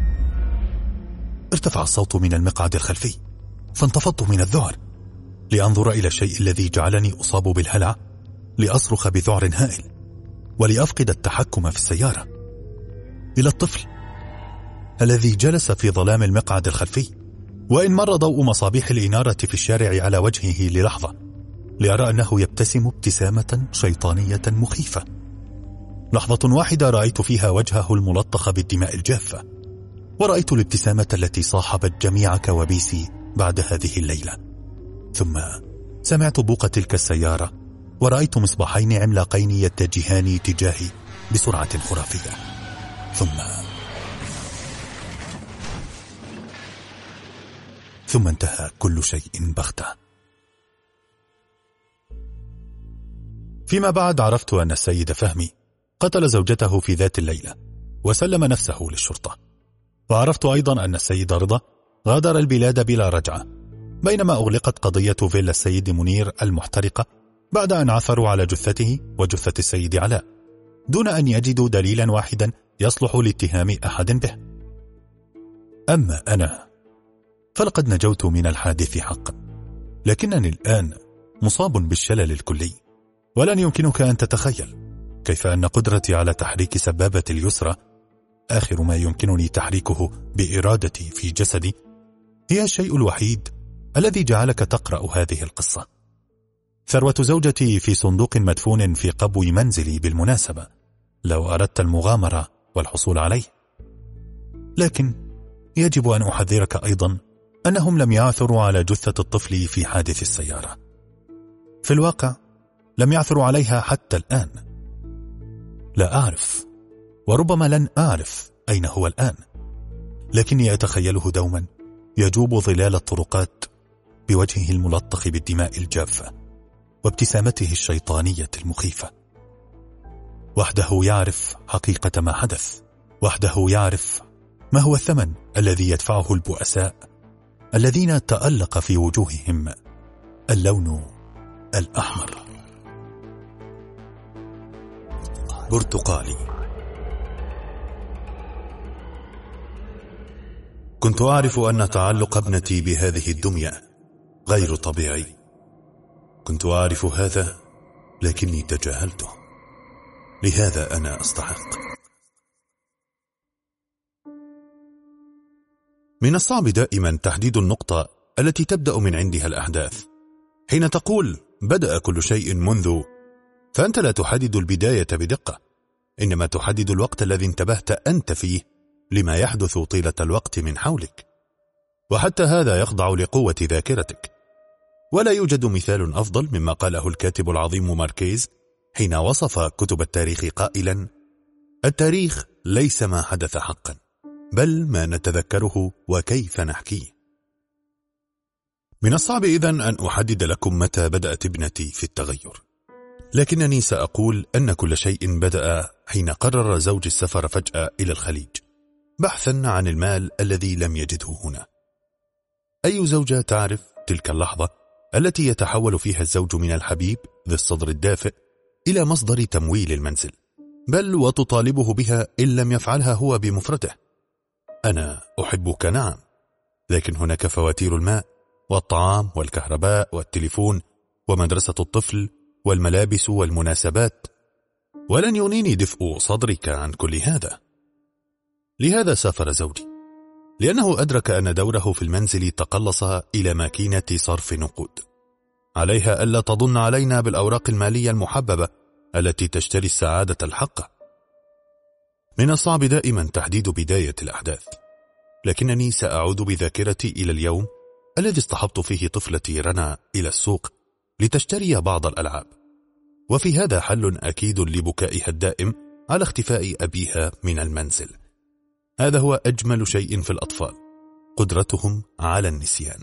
ارتفع الصوت من المقعد الخلفي، فانتفضت من الذعر لأنظر إلى الشيء الذي جعلني أصاب بالهلع، لأصرخ بذعر هائل ولأفقد التحكم في السيارة، إلى الطفل الذي جلس في ظلام المقعد الخلفي، وإن مر ضوء مصابيح الإنارة في الشارع على وجهه للحظة لأرى أنه يبتسم ابتسامة شيطانية مخيفة. لحظة واحدة رأيت فيها وجهه الملطخ بالدماء الجافة، ورأيت الابتسامة التي صاحبت جميع كوابيسي بعد هذه الليلة. ثم سمعت بوق تلك السيارة، ورأيت مصباحين عملاقين يتجهان تجاهي بسرعة خرافية. ثم ثم انتهى كل شيء بغتة. فيما بعد عرفت أن السيد فهمي قتل زوجته في ذات الليلة وسلم نفسه للشرطة، وعرفت أيضا أن السيد رضا غادر البلاد بلا رجعة، بينما أغلقت قضية فيلا السيد منير المحترقة بعد أن عثروا على جثته وجثة السيد علاء دون أن يجدوا دليلا واحدا يصلح لاتهام أحد به. أما أنا فلقد نجوت من الحادث حقا، لكنني الآن مصاب بالشلل الكلي، ولن يمكنك أن تتخيل كيف أن قدرتي على تحريك سبابة اليسرى، آخر ما يمكنني تحريكه بإرادتي في جسدي، هي الشيء الوحيد الذي جعلك تقرأ هذه القصة. ثروة زوجتي في صندوق مدفون في قبو منزلي بالمناسبة، لو أردت المغامرة والحصول عليه. لكن يجب أن أحذرك أيضا أنهم لم يعثروا على جثة الطفل في حادث السيارة. في الواقع لم يعثروا عليها حتى الآن. لا أعرف، وربما لن أعرف أين هو الآن، لكني أتخيله دوما يجوب ظلال الطرقات بوجهه الملطخ بالدماء الجافة وابتسامته الشيطانية المخيفة. وحده يعرف حقيقة ما حدث، وحده يعرف ما هو الثمن الذي يدفعه البؤساء الذين تألق في وجوههم اللون الأحمر. برتقالي. كنت أعرف أن تعلق ابنتي بهذه الدمية غير طبيعي. كنت أعرف هذا، لكني تجاهلته. لهذا أنا أستحق. من الصعب دائما تحديد النقطة التي تبدأ من عندها الأحداث. حين تقول بدأ كل شيء منذ، فأنت لا تحدد البداية بدقة، إنما تحدد الوقت الذي انتبهت أنت فيه لما يحدث طيلة الوقت من حولك، وحتى هذا يخضع لقوة ذاكرتك. ولا يوجد مثال أفضل مما قاله الكاتب العظيم ماركيز حين وصف كتب التاريخ قائلا: التاريخ ليس ما حدث حقا، بل ما نتذكره وكيف نحكيه. من الصعب إذن أن أحدد لكم متى بدأت ابنتي في التغير، لكنني سأقول أن كل شيء بدأ حين قرر زوجي السفر فجأة إلى الخليج بحثا عن المال الذي لم يجده هنا. أي زوجة تعرف تلك اللحظة التي يتحول فيها الزوج من الحبيب ذي الصدر الدافئ إلى مصدر تمويل المنزل، بل وتطالبه بها إن لم يفعلها هو بمفرده. أنا أحبك نعم، لكن هناك فواتير الماء والطعام والكهرباء والتليفون ومدرسة الطفل والملابس والمناسبات، ولن يغنيني دفء صدرك عن كل هذا. لهذا سافر زوجي، لأنه أدرك أن دوره في المنزل تقلص إلى ماكينة صرف نقود، عليها ألا تظن علينا بالأوراق المالية المحببة التي تشتري السعادة الحقة. من الصعب دائما تحديد بداية الأحداث، لكنني سأعود بذاكرتي إلى اليوم الذي اصطحبت فيه طفلتي رنا إلى السوق لتشتري بعض الألعاب، وفي هذا حل أكيد لبكائها الدائم على اختفاء أبيها من المنزل. هذا هو أجمل شيء في الأطفال، قدرتهم على النسيان.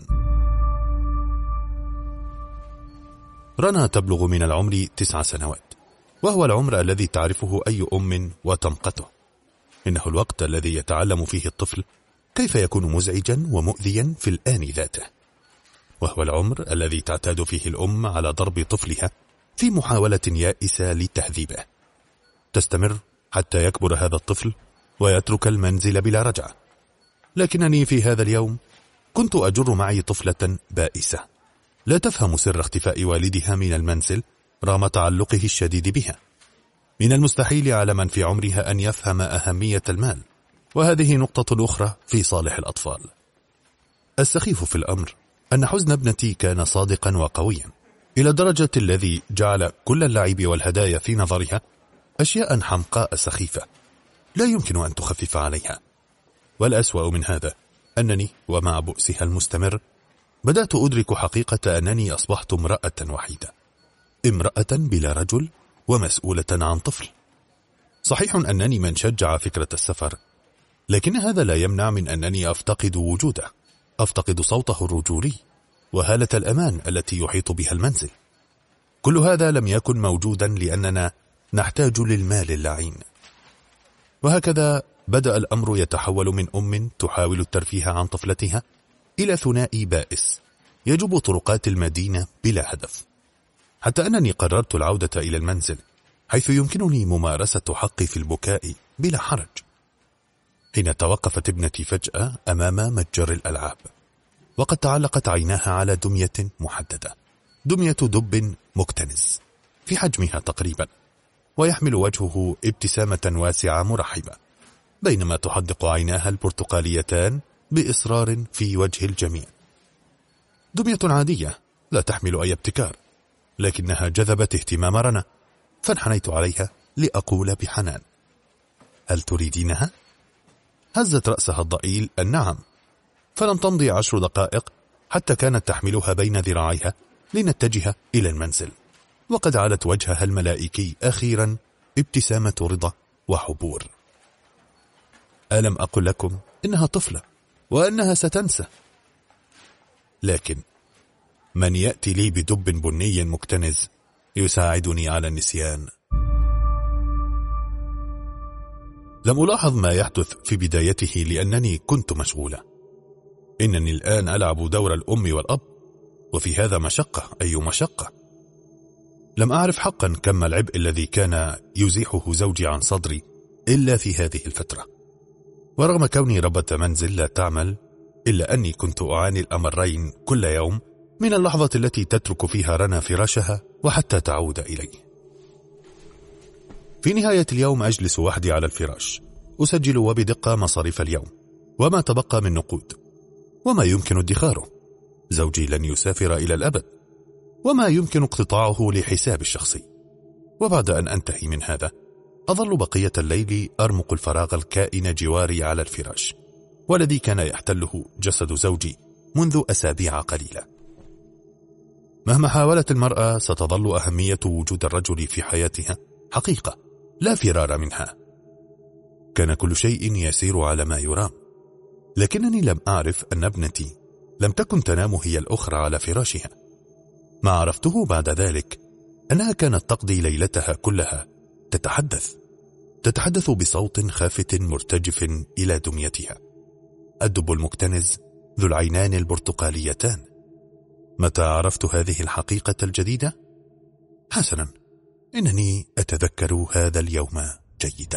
رنا تبلغ من العمر تسع سنوات، وهو العمر الذي تعرفه أي أم وتمقته. إنه الوقت الذي يتعلم فيه الطفل كيف يكون مزعجا ومؤذيا في الآن ذاته، وهو العمر الذي تعتاد فيه الأم على ضرب طفلها في محاولة يائسة لتهذيبه. تستمر حتى يكبر هذا الطفل ويترك المنزل بلا رجعة. لكنني في هذا اليوم كنت أجر معي طفلة بائسة لا تفهم سر اختفاء والدها من المنزل رغم تعلقه الشديد بها. من المستحيل على من في عمرها أن يفهم أهمية المال، وهذه نقطة أخرى في صالح الأطفال. السخيف في الأمر أن حزن ابنتي كان صادقا وقويا، إلى درجة الذي جعل كل اللعب والهدايا في نظرها أشياء حمقاء سخيفة لا يمكن أن تخفف عليها. والأسوأ من هذا أنني ومع بؤسها المستمر بدأت أدرك حقيقة أنني أصبحت امرأة وحيدة، امرأة بلا رجل ومسؤولة عن طفل. صحيح أنني من شجع فكرة السفر، لكن هذا لا يمنع من أنني أفتقد وجوده، أفتقد صوته الرجولي وهالة الأمان التي يحيط بها المنزل. كل هذا لم يكن موجودا لأننا نحتاج للمال اللعين. وهكذا بدأ الأمر يتحول من أم تحاول الترفيه عن طفلتها إلى ثنائي بائس يجب طرقات المدينة بلا هدف، حتى أنني قررت العودة إلى المنزل حيث يمكنني ممارسة حقي في البكاء بلا حرج. حين توقفت ابنتي فجأة أمام متجر الألعاب، وقد تعلقت عيناها على دمية محددة، دمية دب مكتنز في حجمها تقريبا، ويحمل وجهه ابتسامة واسعة مرحبة، بينما تحدق عيناها البرتقاليتان بإصرار في وجه الجميع. دمية عادية لا تحمل أي ابتكار، لكنها جذبت اهتمام رنا، فانحنيت عليها لأقول بحنان: هل تريدينها؟ هزت رأسها الضئيل النعم. فلم تمضي عشر دقائق حتى كانت تحملها بين ذراعيها لنتجه إلى المنزل، وقد علت وجهها الملائكي أخيرا ابتسامة رضا وحبور. ألم أقل لكم إنها طفلة وأنها ستنسى؟ لكن من يأتي لي بدب بني مكتنز يساعدني على النسيان؟ لم ألاحظ ما يحدث في بدايته لأنني كنت مشغولة. إنني الآن ألعب دور الأم والأب، وفي هذا مشقة أي مشقة. لم أعرف حقا كم العبء الذي كان يزيحه زوجي عن صدري إلا في هذه الفترة. ورغم كوني ربة منزل لا تعمل، إلا أني كنت أعاني الأمرين كل يوم، من اللحظة التي تترك فيها رنا فراشها وحتى تعود إليه. في نهاية اليوم أجلس وحدي على الفراش، أسجل وبدقة مصاريف اليوم وما تبقى من نقود وما يمكن ادخاره. زوجي لن يسافر إلى الأبد، وما يمكن اقتطاعه لحساب الشخصي. وبعد أن أنتهي من هذا أظل بقية الليل أرمق الفراغ الكائن جواري على الفراش، والذي كان يحتله جسد زوجي منذ أسابيع قليلة. مهما حاولت المرأة ستظل أهمية وجود الرجل في حياتها حقيقة لا فرار منها. كان كل شيء يسير على ما يرام، لكنني لم أعرف أن ابنتي لم تكن تنام هي الأخرى على فراشها. ما عرفته بعد ذلك أنها كانت تقضي ليلتها كلها تتحدث تتحدث بصوت خافت مرتجف إلى دميتها. الدب المكتنز ذو العينان البرتقاليتان. متى عرفت هذه الحقيقة الجديدة؟ حسنا، إنني أتذكر هذا اليوم جيدا.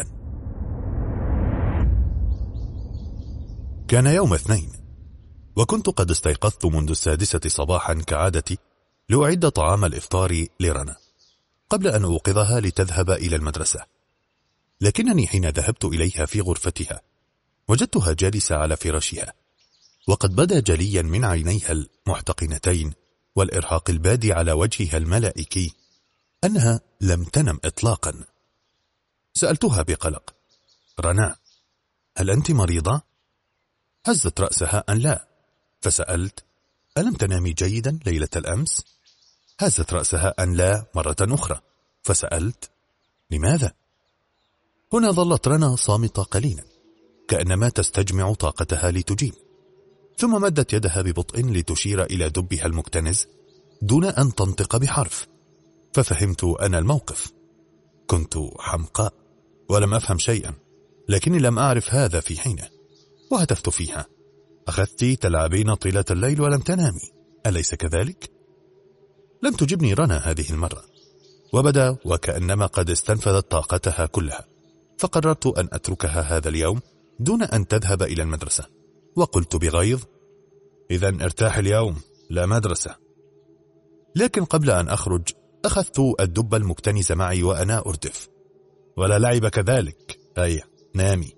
كان يوم اثنين، وكنت قد استيقظت منذ السادسة صباحا كعادتي لأعد طعام الإفطار لرنا قبل أن أوقظها لتذهب إلى المدرسة. لكنني حين ذهبت إليها في غرفتها وجدتها جالسة على فراشها، وقد بدا جليا من عينيها المحتقنتين والإرهاق البادي على وجهها الملائكي أنها لم تنم إطلاقا. سألتها بقلق: رنا، هل أنت مريضة؟ هزت رأسها أن لا. فسألت: ألم تنامي جيدا ليلة الأمس؟ هزت رأسها أن لا مرة أخرى. فسألت: لماذا؟ هنا ظلت رنا صامتة قليلا كأنما تستجمع طاقتها لتجيب، ثم مدت يدها ببطء لتشير إلى دبها المكتنز دون أن تنطق بحرف. ففهمت أنا الموقف. كنت حمقاء ولم أفهم شيئا، لكني لم أعرف هذا في حينه، وهتفت فيها: أخذت تلعبين طيلة الليل ولم تنامي، أليس كذلك؟ لم تجبني رنا هذه المرة، وبدا وكأنما قد استنفذت طاقتها كلها. فقررت أن أتركها هذا اليوم دون أن تذهب إلى المدرسة، وقلت بغيظ: إذن ارتاح اليوم، لا مدرسة. لكن قبل أن أخرج أخذت الدب المكتنز معي وأنا أردف: ولا لعب كذلك، أي نامي.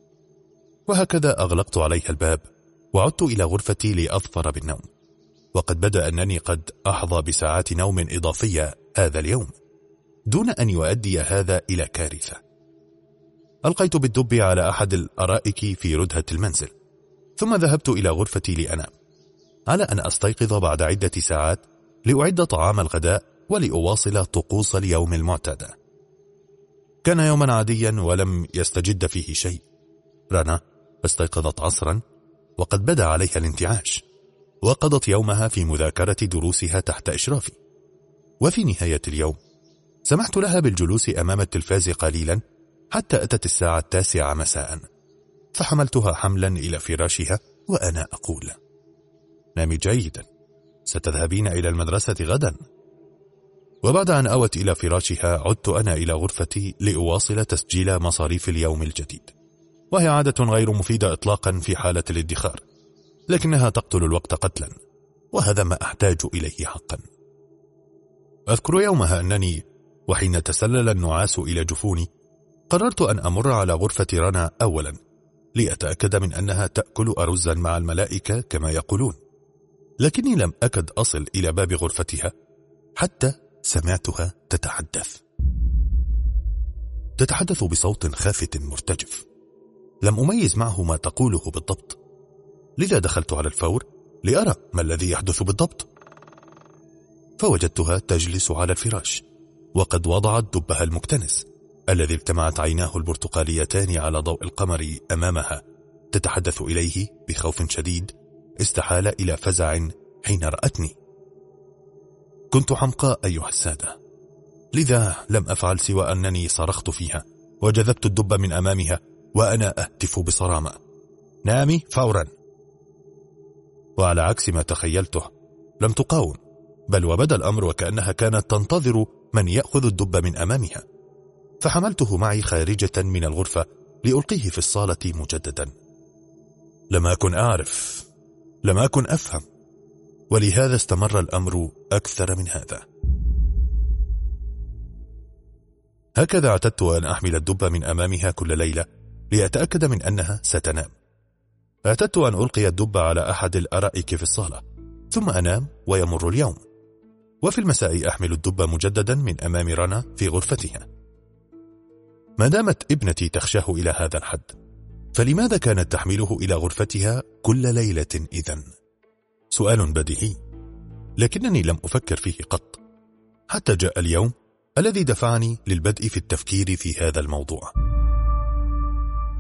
وهكذا أغلقت عليها الباب وعدت إلى غرفتي لأظفر بالنوم، وقد بدا أنني قد أحظى بساعات نوم إضافية هذا اليوم دون أن يؤدي هذا إلى كارثة. ألقيت بالدب على أحد الأرائك في ردهة المنزل، ثم ذهبت إلى غرفتي لأنام، على أن أستيقظ بعد عدة ساعات لأعد طعام الغداء ولأواصل طقوس اليوم المعتادة. كان يوما عاديا ولم يستجد فيه شيء. رنا استيقظت عصرا وقد بدا عليها الانتعاش، وقضت يومها في مذاكرة دروسها تحت إشرافي. وفي نهاية اليوم سمحت لها بالجلوس أمام التلفاز قليلا حتى أتت الساعة التاسعة مساء، فحملتها حملا إلى فراشها وأنا أقول: نامي جيدا، ستذهبين إلى المدرسة غدا. وبعد أن أوت إلى فراشها عدت أنا إلى غرفتي لأواصل تسجيل مصاريف اليوم الجديد، وهي عادة غير مفيدة إطلاقا في حالة الادخار، لكنها تقتل الوقت قتلا، وهذا ما أحتاج إليه حقا. أذكر يومها أنني وحين تسلل النعاس إلى جفوني قررت أن أمر على غرفة رنا أولا لأتأكد من أنها تأكل أرزا مع الملائكة كما يقولون، لكني لم أكد أصل إلى باب غرفتها حتى سمعتها تتحدث تتحدث بصوت خافت مرتجف، لم أميز معه ما تقوله بالضبط، لذا دخلت على الفور لأرى ما الذي يحدث بالضبط. فوجدتها تجلس على الفراش وقد وضعت دبها المكتنز الذي التمعت عيناه البرتقاليتان على ضوء القمر أمامها تتحدث إليه بخوف شديد استحال إلى فزع حين رأتني. كنت حمقاء أيها السادة، لذا لم أفعل سوى أنني صرخت فيها وجذبت الدب من أمامها وأنا أهتف بصرامة: نامي فورا. وعلى عكس ما تخيلته لم تقاوم، بل وبدا الأمر وكأنها كانت تنتظر من يأخذ الدب من أمامها، فحملته معي خارجة من الغرفة لألقيه في الصالة مجددا. لم أكن أعرف، لم أكن أفهم، ولهذا استمر الأمر أكثر من هذا. هكذا اعتدت أن أحمل الدب من أمامها كل ليلة لأتأكد من أنها ستنام. اعتدت أن ألقي الدب على أحد الأرائك في الصالة، ثم أنام ويمر اليوم، وفي المساء أحمل الدب مجددا من أمام رنا في غرفتها. ما دامت ابنتي تخشاه إلى هذا الحد، فلماذا كانت تحمله إلى غرفتها كل ليلة إذن؟ سؤال بديهي، لكنني لم أفكر فيه قط، حتى جاء اليوم الذي دفعني للبدء في التفكير في هذا الموضوع.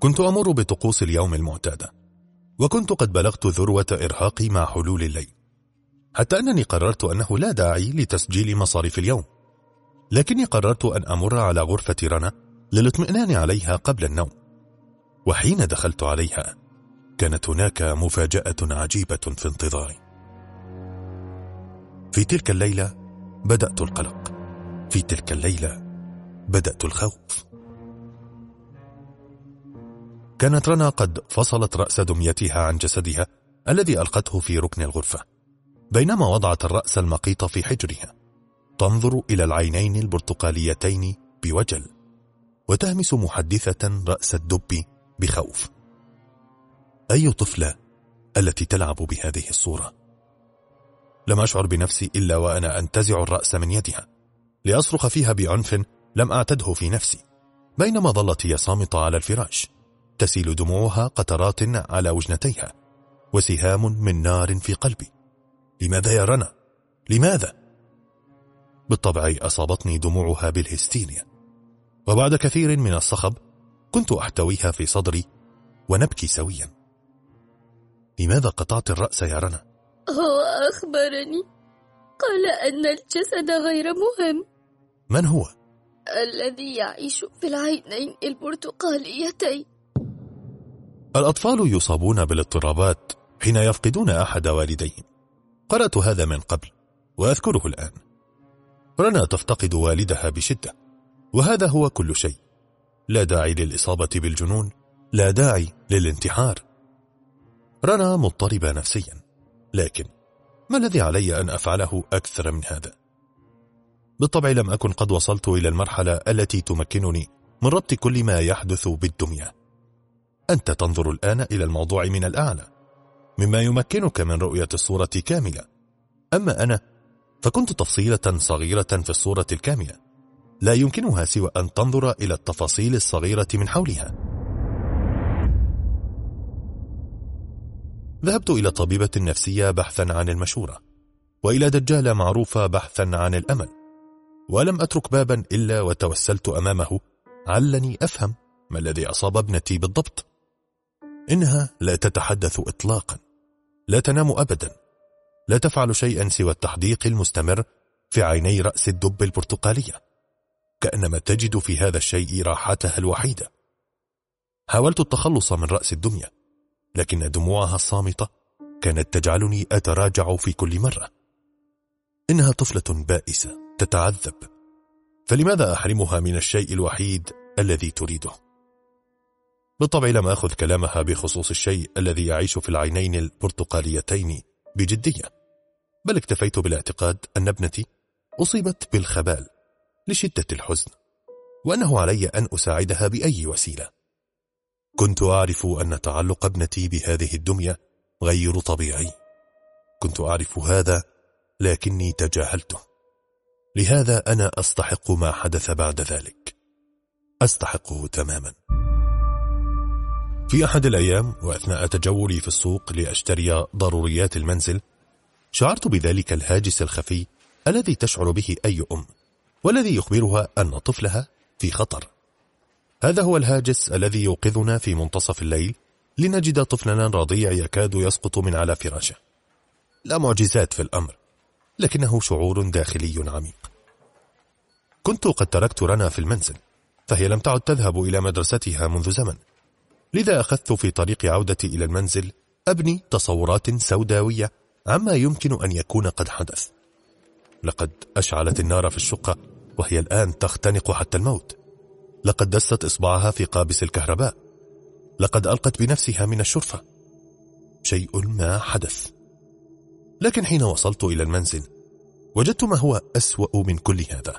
كنت أمر بطقوس اليوم المعتادة، وكنت قد بلغت ذروة إرهاقي مع حلول الليل، حتى أنني قررت أنه لا داعي لتسجيل مصاريف اليوم، لكني قررت أن أمر على غرفة رنا للاطمئنان عليها قبل النوم. وحين دخلت عليها كانت هناك مفاجأة عجيبة في انتظاري. في تلك الليلة بدأت القلق، في تلك الليلة بدأت الخوف. كانت رنا قد فصلت رأس دميتها عن جسدها الذي ألقته في ركن الغرفة، بينما وضعت الرأس المقيط في حجرها، تنظر إلى العينين البرتقاليتين بوجل، وتهمس محدثة رأس الدب بخوف. أي طفلة التي تلعب بهذه الصورة؟ لم أشعر بنفسي إلا وأنا أنتزع الرأس من يدها لأصرخ فيها بعنف لم أعتده في نفسي، بينما ظلت هي صامتة على الفراش، تسيل دموعها قطرات على وجنتيها وسهام من نار في قلبي. لماذا يا رنا؟ لماذا؟ بالطبع أصابتني دموعها بالهستيريا، وبعد كثير من الصخب كنت أحتويها في صدري ونبكي سويا. لماذا قطعت الرأس يا رنا؟ هو أخبرني، قال أن الجسد غير مهم. من هو؟ الذي يعيش في العينين البرتقاليتين. الأطفال يصابون بالاضطرابات حين يفقدون أحد والديهم. قرأت هذا من قبل وأذكره الآن. رنا تفتقد والدها بشدة، وهذا هو كل شيء. لا داعي للإصابة بالجنون، لا داعي للانتحار. رنا مضطربة نفسيا، لكن ما الذي علي أن أفعله أكثر من هذا؟ بالطبع لم أكن قد وصلت إلى المرحلة التي تمكنني من ربط كل ما يحدث بالدمية. أنت تنظر الآن إلى الموضوع من الأعلى، مما يمكنك من رؤية الصورة كاملة. أما أنا فكنت تفصيلة صغيرة في الصورة الكاملة، لا يمكنها سوى أن تنظر إلى التفاصيل الصغيرة من حولها. ذهبت إلى طبيبة نفسية بحثا عن المشورة، وإلى دجالة معروفة بحثا عن الأمل، ولم أترك بابا إلا وتوسلت أمامه علني أفهم ما الذي أصاب ابنتي بالضبط. إنها لا تتحدث إطلاقا، لا تنام أبدا، لا تفعل شيئا سوى التحديق المستمر في عيني رأس الدب البرتقالية، كأنما تجد في هذا الشيء راحتها الوحيدة. حاولت التخلص من رأس الدمية، لكن دموعها الصامتة كانت تجعلني أتراجع في كل مرة. إنها طفلة بائسة تتعذب، فلماذا أحرمها من الشيء الوحيد الذي تريده؟ بالطبع لم أخذ كلامها بخصوص الشيء الذي يعيش في العينين البرتقاليتين بجدية، بل اكتفيت بالاعتقاد أن ابنتي أصيبت بالخبال لشدة الحزن، وأنه علي أن أساعدها بأي وسيلة. كنت أعرف أن تعلق ابنتي بهذه الدمية غير طبيعي، كنت أعرف هذا لكني تجاهلته. لهذا أنا أستحق ما حدث بعد ذلك، أستحقه تماما. في أحد الأيام وأثناء تجولي في السوق لأشتري ضروريات المنزل، شعرت بذلك الهاجس الخفي الذي تشعر به أي أم، والذي يخبرها أن طفلها في خطر. هذا هو الهاجس الذي يوقظنا في منتصف الليل لنجد طفلنا رضيع يكاد يسقط من على فراشه. لا معجزات في الأمر، لكنه شعور داخلي عميق. كنت قد تركت رنا في المنزل، فهي لم تعد تذهب إلى مدرستها منذ زمن، لذا أخذت في طريق عودتي إلى المنزل أبني تصورات سوداوية عما يمكن أن يكون قد حدث. لقد أشعلت النار في الشقة وهي الآن تختنق حتى الموت. لقد دست إصبعها في قابس الكهرباء. لقد ألقت بنفسها من الشرفة. شيء ما حدث. لكن حين وصلت إلى المنزل وجدت ما هو أسوأ من كل هذا.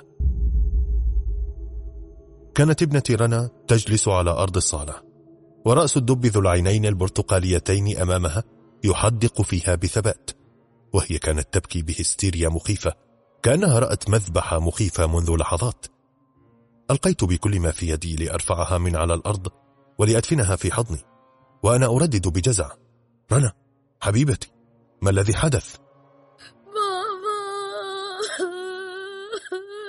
كانت ابنتي رنا تجلس على أرض الصالة، ورأس الدب ذو العينين البرتقاليتين أمامها يحدق فيها بثبات، وهي كانت تبكي بهستيريا مخيفة، كأنها رأت مذبحة مخيفة منذ لحظات. ألقيت بكل ما في يدي لأرفعها من على الأرض ولأدفنها في حضني، وأنا أردد بجزع: رنا حبيبتي، ما الذي حدث؟ بابا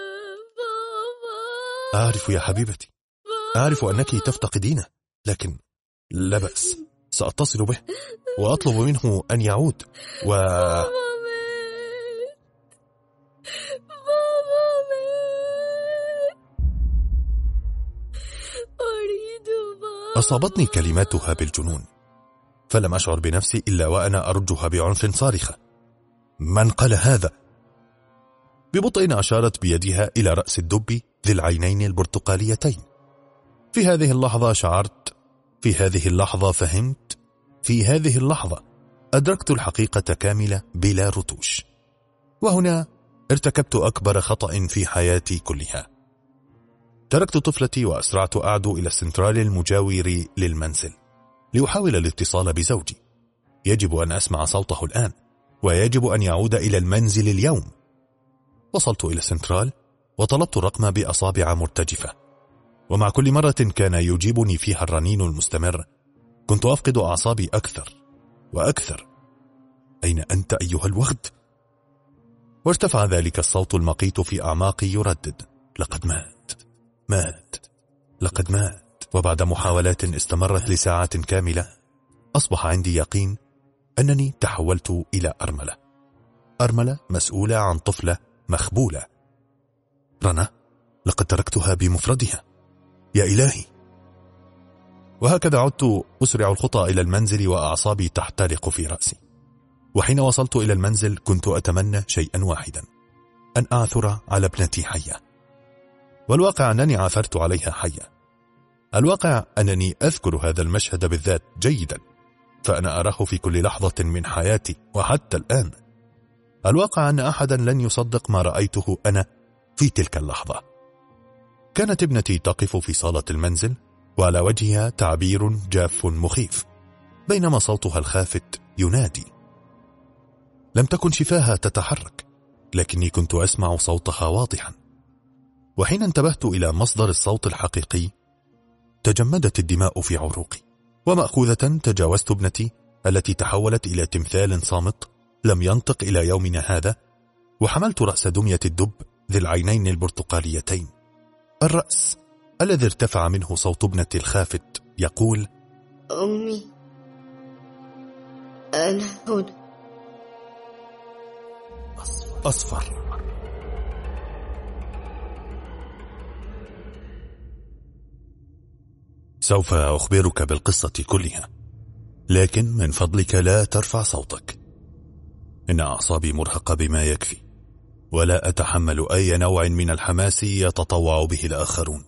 بابا أعرف يا حبيبتي، أعرف أنك تفتقدينه، لكن لا بأس، سأتصل به وأطلب منه أن يعود. و بابا مات. بابا مات. أريد بابا. أصابتني كلماتها بالجنون، فلم أشعر بنفسي إلا وأنا أرجها بعنف صارخة: من قال هذا؟ ببطء أشارت بيدها إلى رأس الدب ذي العينين البرتقاليتين. في هذه اللحظة شعرت، في هذه اللحظة فهمت، في هذه اللحظة أدركت الحقيقة كاملة بلا رتوش. وهنا ارتكبت أكبر خطأ في حياتي كلها. تركت طفلتي وأسرعت أعدو إلى السنترال المجاور للمنزل لأحاول الاتصال بزوجي. يجب أن أسمع صوته الآن، ويجب أن يعود إلى المنزل اليوم. وصلت إلى السنترال وطلبت الرقم بأصابع مرتجفة، ومع كل مرة كان يجيبني فيها الرنين المستمر كنت أفقد أعصابي أكثر وأكثر. أين أنت أيها الوغد؟ وارتفع ذلك الصوت المقيت في أعماقي يردد: لقد مات، مات، لقد مات. وبعد محاولات استمرت لساعات كاملة أصبح عندي يقين أنني تحولت إلى أرملة، أرملة مسؤولة عن طفلة مخبولة. رنا، لقد تركتها بمفردها، يا إلهي. وهكذا عدت أسرع الخطى إلى المنزل وأعصابي تحترق في رأسي. وحين وصلت إلى المنزل كنت أتمنى شيئا واحدا: أن أعثر على ابنتي حية. والواقع أنني عثرت عليها حية. الواقع أنني أذكر هذا المشهد بالذات جيدا، فأنا أراه في كل لحظة من حياتي وحتى الآن. الواقع أن أحدا لن يصدق ما رأيته أنا في تلك اللحظة. كانت ابنتي تقف في صالة المنزل وعلى وجهها تعبير جاف مخيف، بينما صوتها الخافت ينادي. لم تكن شفاها تتحرك، لكني كنت أسمع صوتها واضحا. وحين انتبهت إلى مصدر الصوت الحقيقي تجمدت الدماء في عروقي، ومأخوذة تجاوزت ابنتي التي تحولت إلى تمثال صامت لم ينطق إلى يومنا هذا، وحملت رأس دمية الدب ذي العينين البرتقاليتين، الرأس الذي ارتفع منه صوت ابنتي الخافت يقول: أمي، أنا هنا. أصفر. سوف أخبرك بالقصة كلها، لكن من فضلك لا ترفع صوتك. إن أعصابي مرهقة بما يكفي، ولا أتحمل أي نوع من الحماس يتطوع به الآخرون.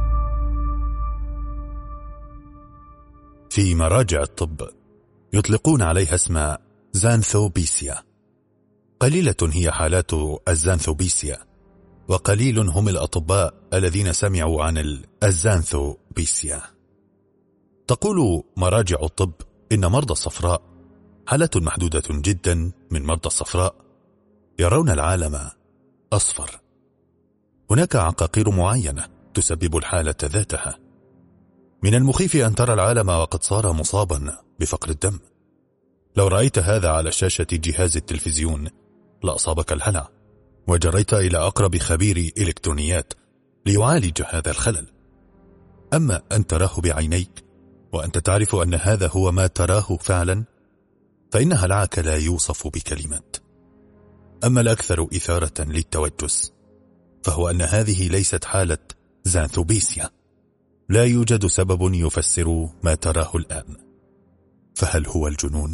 في مراجع الطب يطلقون عليها اسم زانثوبيسيا. قليلة هي حالات الزانثوبيسيا، وقليل هم الأطباء الذين سمعوا عن الزانثوبيسيا. تقول مراجع الطب إن مرضى الصفراء حالة محدودة جدا من مرضى الصفراء يرون العالم أصفر. هناك عقاقير معينة تسبب الحالة ذاتها. من المخيف أن ترى العالم وقد صار مصابا بفقر الدم. لو رأيت هذا على شاشة جهاز التلفزيون لأصابك الهلع، وجريت إلى أقرب خبير إلكترونيات ليعالج هذا الخلل. أما أن تراه بعينيك وأنت تعرف أن هذا هو ما تراه فعلا، فإن هلعك لا يوصف بكلمات. أما الأكثر إثارة للتوجس فهو أن هذه ليست حالة زانثوبيسيا. لا يوجد سبب يفسر ما تراه الآن. فهل هو الجنون؟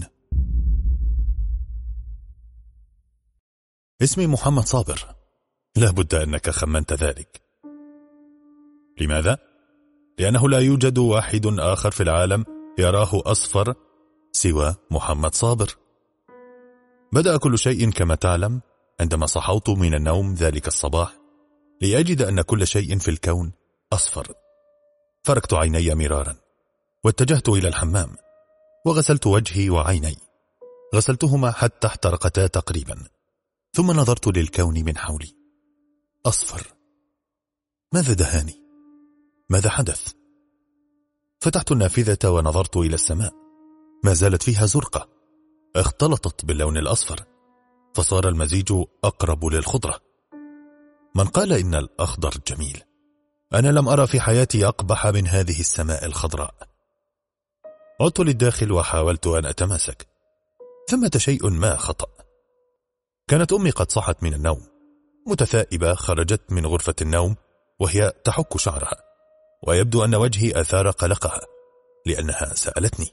اسمي محمد صابر. لا بد أنك خمنت ذلك. لماذا؟ لأنه لا يوجد واحد آخر في العالم يراه أصفر سوى محمد صابر. بدأ كل شيء كما تعلم عندما صحوت من النوم ذلك الصباح لأجد أن كل شيء في الكون أصفر. فركت عيني مرارا واتجهت إلى الحمام وغسلت وجهي وعيني. غسلتهما حتى احترقتا تقريبا، ثم نظرت للكون من حولي. أصفر. ماذا دهاني؟ ماذا حدث؟ فتحت النافذة ونظرت إلى السماء. ما زالت فيها زرقة اختلطت باللون الأصفر، فصار المزيج أقرب للخضرة. من قال إن الأخضر جميل؟ أنا لم أرى في حياتي أقبح من هذه السماء الخضراء. عدت للداخل وحاولت أن أتماسك. ثمة شيء ما خطأ. كانت أمي قد صحت من النوم متثائبة، خرجت من غرفة النوم وهي تحك شعرها، ويبدو أن وجهي أثار قلقها لأنها سألتني: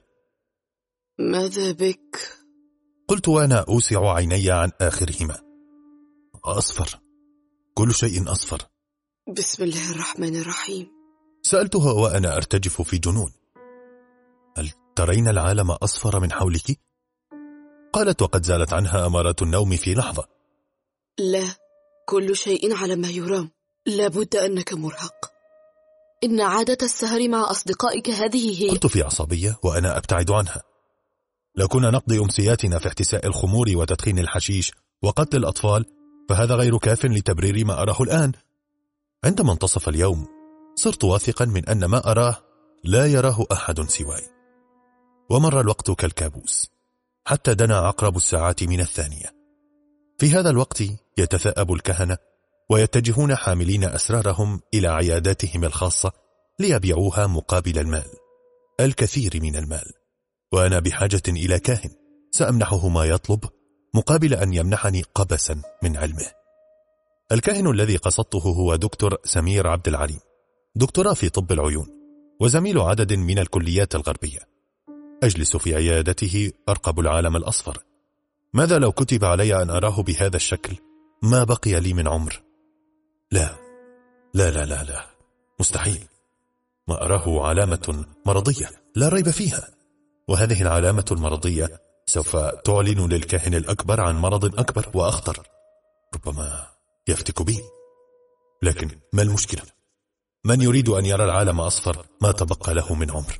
ماذا بك؟ قلت وأنا أوسع عيني عن آخرهما: أصفر، كل شيء أصفر. بسم الله الرحمن الرحيم. سألتها وأنا أرتجف في جنون: هل ترين العالم أصفر من حولك؟ قالت وقد زالت عنها أمارات النوم في لحظة: لا، كل شيء على ما يرام. لابد أنك مرهق. إن عادة السهر مع أصدقائك هذه هي. قلت في عصبية وأنا أبتعد عنها: لو كنا نقضي أمسياتنا في احتساء الخمور وتدخين الحشيش وقتل الأطفال فهذا غير كاف لتبرير ما أراه الآن. عندما انتصف اليوم صرت واثقا من أن ما أراه لا يراه أحد سواي. ومر الوقت كالكابوس حتى دنا عقرب الساعات من الثانية. في هذا الوقت يتثاءب الكهنة ويتجهون حاملين أسرارهم إلى عياداتهم الخاصة ليبيعوها مقابل المال، الكثير من المال. وأنا بحاجة إلى كاهن سأمنحه ما يطلب مقابل أن يمنحني قبسا من علمه. الكاهن الذي قصدته هو دكتور سمير عبد العليم، دكتوراه في طب العيون وزميل عدد من الكليات الغربية. أجلس في عيادته أرقب العالم الأصفر. ماذا لو كتب علي أن أراه بهذا الشكل؟ ما بقي لي من عمر. لا لا لا لا لا مستحيل. ما أراه علامة مرضية لا ريب فيها، وهذه العلامة المرضية سوف تعلن للكاهن الأكبر عن مرض أكبر وأخطر، ربما يفتك بي. لكن ما المشكلة؟ من يريد أن يرى العالم أصفر ما تبقى له من عمر؟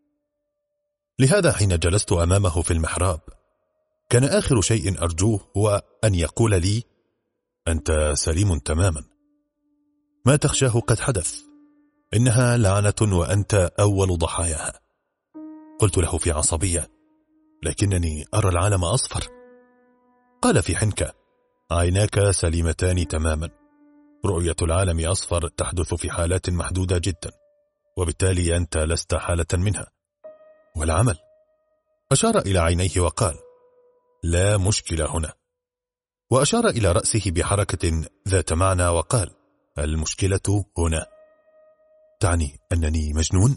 لهذا حين جلست أمامه في المحراب كان آخر شيء أرجوه هو أن يقول لي: أنت سليم تماما، ما تخشاه قد حدث، إنها لعنة وأنت أول ضحاياها. قلت له في عصبية: لكنني أرى العالم أصفر. قال في حنكة: عيناك سليمتان تماما، رؤية العالم أصفر تحدث في حالات محدودة جدا، وبالتالي أنت لست حالة منها. والعمل؟ أشار إلى عينيه وقال: لا مشكلة هنا. وأشار إلى رأسه بحركة ذات معنى وقال: المشكلة هنا. تعني أنني مجنون؟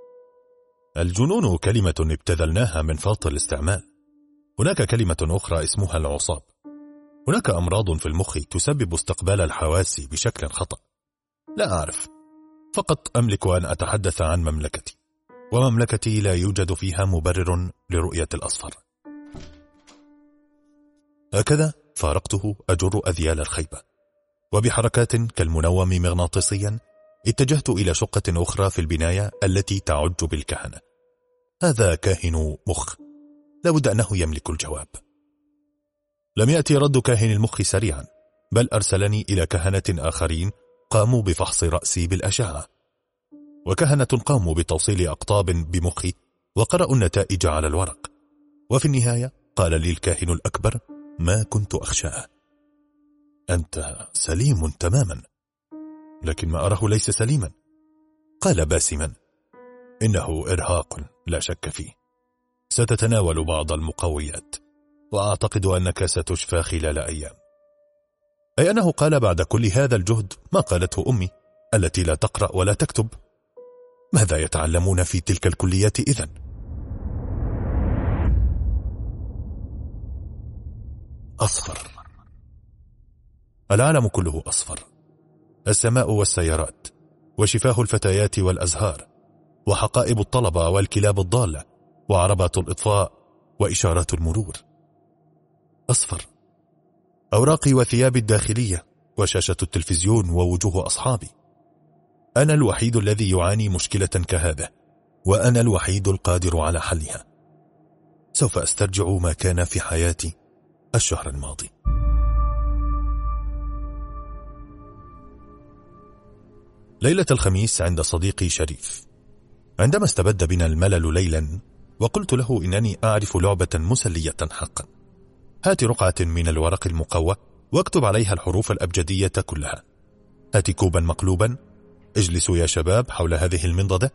الجنون كلمة ابتذلناها من فرط الاستعمال. هناك كلمة أخرى اسمها العصاب. هناك أمراض في المخ تسبب استقبال الحواس بشكل خطأ. لا أعرف، فقط أملك أن أتحدث عن مملكتي، ومملكتي لا يوجد فيها مبرر لرؤية الأصفر. هكذا فارقته أجر أذيال الخيبة، وبحركات كالمنوم مغناطيسيا اتجهت إلى شقة أخرى في البناية التي تعج بالكهنة. هذا كاهن مخ، لابد أنه يملك الجواب. لم يأتي رد كاهن المخ سريعا، بل أرسلني إلى كهنة آخرين قاموا بفحص رأسي بالأشعة، وكهنة قاموا بتوصيل أقطاب بمخي وقرأوا النتائج على الورق. وفي النهاية قال لي الكاهن الأكبر ما كنت أخشاه: أنت سليم تماما. لكن ما أراه ليس سليما. قال باسما: إنه إرهاق لا شك فيه، ستتناول بعض المقويات، وأعتقد أنك ستشفى خلال أيام. أي أنه قال بعد كل هذا الجهد ما قالته أمي التي لا تقرأ ولا تكتب. ماذا يتعلمون في تلك الكليات إذن؟ أصفر. العالم كله أصفر، السماء والسيارات، وشفاه الفتيات والأزهار، وحقائب الطلبة والكلاب الضالة، وعربات الإطفاء، وإشارات المرور. أصفر. أوراقي وثيابي الداخلية، وشاشة التلفزيون، ووجوه أصحابي. أنا الوحيد الذي يعاني مشكلة كهذا، وأنا الوحيد القادر على حلها. سوف أسترجع ما كان في حياتي الشهر الماضي. ليلة الخميس عند صديقي شريف، عندما استبد بنا الملل ليلا، وقلت له إنني أعرف لعبة مسلية حقا. هات رقعة من الورق المقوى واكتب عليها الحروف الأبجدية كلها. هات كوبا مقلوبا، اجلسوا يا شباب حول هذه المنضدة